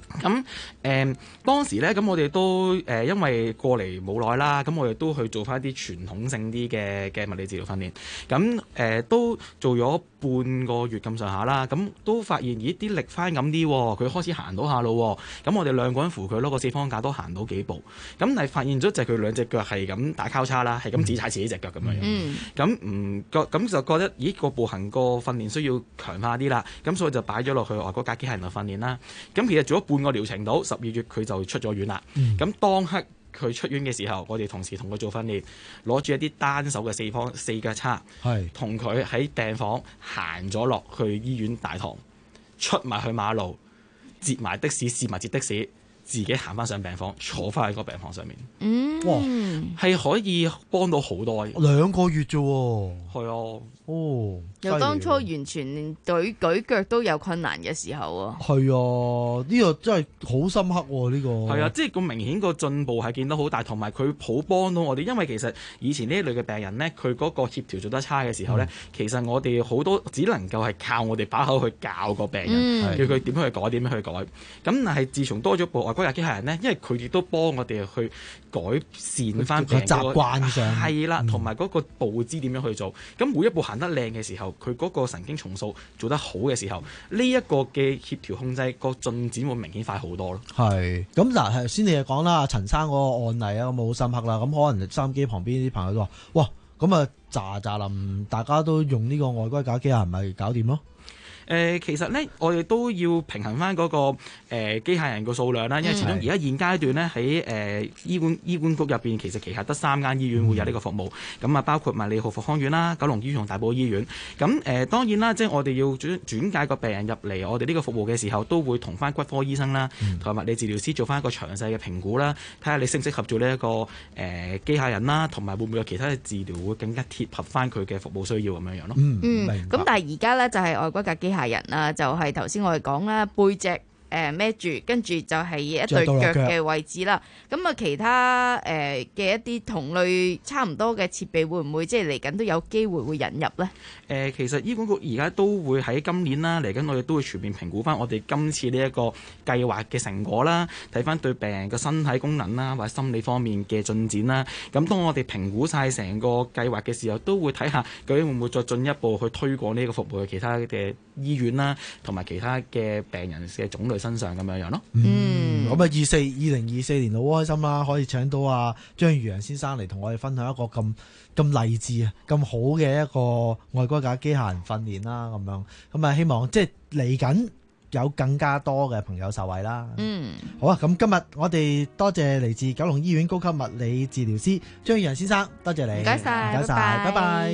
咁誒、呃、當時咧，咁我哋都誒、呃、因為過嚟冇耐啦，咁我哋都去做翻啲傳統性啲嘅嘅物理治療訓練，咁誒、呃、都做咗半個月咁上下啦，咁都發現咦啲力翻咁啲，佢開始行到下咯，咁我哋兩個人扶佢攞個四方架都行到幾步，咁但係發現咗就係佢兩隻腳係咁打交叉啦，係咁指踩自己隻腳咁樣樣，咁唔覺咁就覺得咦個步行個訓練需要強化啲啦，咁所以就擺咗落去外國架機械人度訓練啦，咁其實做咗半個療程到，十二月佢就出咗院啦。咁、嗯、當刻佢出院嘅時候，我哋同時同佢做訓練，攞住一啲單手嘅四方四腳叉，同佢喺病房行咗落去醫院大堂，出埋去馬路，截埋的士，試埋截的士，自己行翻上病房，坐翻喺個病房上面。嗯，哇，係可以幫到好多。 兩個月啫喎。 係啊。 哦， 由當初完全連舉舉腳都有困難嘅時候啊， 係啊，呢、這個真係好深刻喎、啊，呢、這個係啊，即係個明顯個進步係見到好大，同埋佢好幫到我哋，因為其實以前呢一類嘅病人呢，佢嗰個協調做得差嘅時候呢、嗯，其實我哋好多只能夠係靠我哋把口去教個病人，嗯、叫佢點樣去改，點樣去改。咁但係自從多咗部外骨架機械人呢，因為佢亦都幫我哋去改善翻病人個習慣上，係啦，同埋嗰個步姿點樣去做，咁每一步行得靚嘅時候，佢嗰個神經重塑做得好嘅時候，呢、這、一個嘅協調控制個進展會明顯快好多咯。 係咁嗱，頭先你又講啦，陳生嗰個案例啊，咁好深刻啦。咁可能收音機旁邊啲朋友都話：哇，咁啊，喳喳林，大家都用呢個外骨架機械人咪搞掂咯？ 誒、呃、其實咧，我哋都要平衡翻嗰、那個誒、呃、機械人個數量啦，因為始終而家現階段咧喺誒醫管醫管局入邊，其實旗下得三間醫院會有呢個服務，咁、嗯、啊包括麥理浩復康院啦、九龍醫院同大埔醫院。咁誒、呃、當然啦，即係我哋要轉轉介個病人入嚟我哋呢個服務嘅時候，都會同翻骨科醫生啦，同埋物理治療師做翻一個詳細嘅評估啦，睇下你適唔適合做呢、這、一個誒、呃、機械人啦，同埋會唔會有其他嘅治療會更加貼合翻佢嘅服務需要咁樣樣咯。 嗯，咁但係而家咧就係外骨架機械人啦，就係頭先我哋講啦，背脊誒孭住，跟住就係一對腳嘅位置啦。咁啊，其他誒嘅、呃、一啲同類差唔多嘅設備，會唔會即係嚟緊都有機會會引入呢？誒、 呃，其實醫管局而家都會喺今年啦，嚟緊我哋都會全面評估翻我哋今次呢一個計劃嘅成果啦，睇翻對病人嘅身體功能啦，或者心理方面嘅進展啦。咁當我哋評估晒成個計劃嘅時候，都會睇下究竟會唔會再進一步去推廣呢個服務去其他嘅醫院啦，同埋其他嘅病人嘅種類身上咁樣樣咯。 嗯，咁啊，二四二零二四年好開心啦，可以請到阿張宇陽先生嚟同我哋分享一個咁咁勵志啊、咁好嘅一個外骨架機械人訓練啦，咁樣咁啊，希望即係嚟緊有更加多嘅朋友受惠啦。嗯，好啊，咁今日我哋多謝嚟自九龍醫院高級物理治療師張宇陽先生，多謝你， 唔該晒， 唔該晒，拜拜。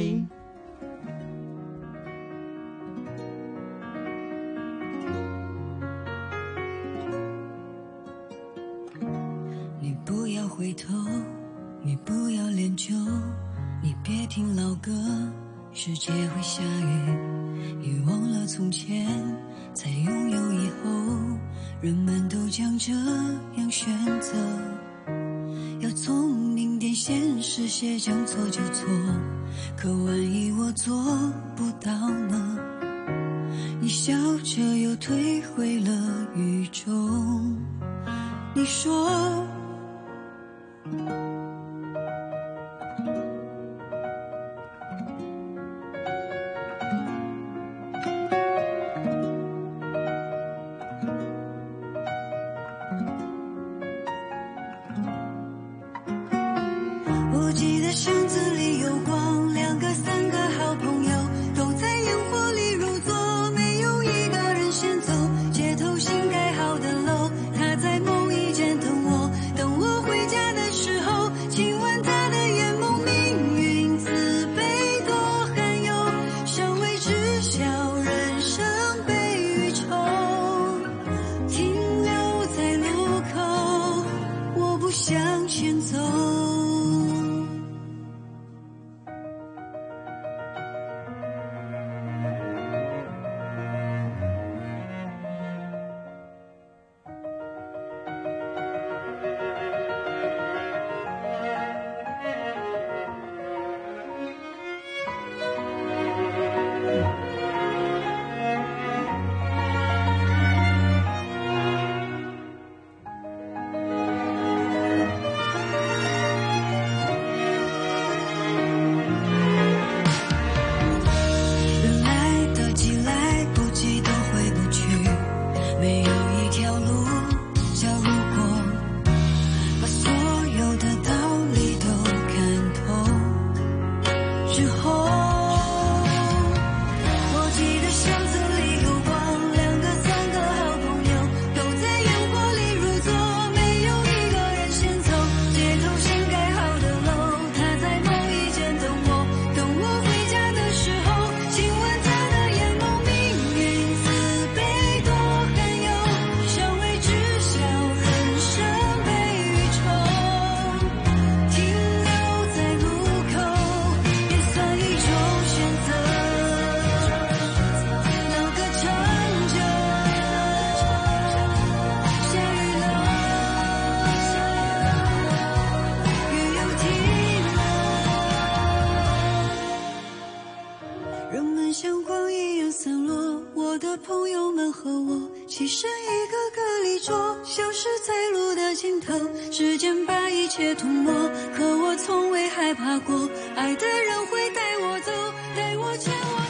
回頭，你不要戀舊，你別聽老歌，世界會下雨，遺忘了從前，才擁有以後，人們都將這樣選擇，要聰明點，現實些講錯就錯，可萬一我做不到呢？你笑着又退回了雨中，你說我記得巷子裡有光，兩個三個好朋友都在煙火裡入座，沒有一個人先走，街頭新蓋好的樓，他在某一間等我，等我回家的時候，親吻他的眼眸，命運自卑多罕有，相偎知曉人生悲與愁，停留在路口，我不向前走。 像光一样散落，我的朋友们和我其实一个个离桌，消失在路的尽头，时间把一切涂抹，可我从未害怕过，爱的人会带我走，带我前往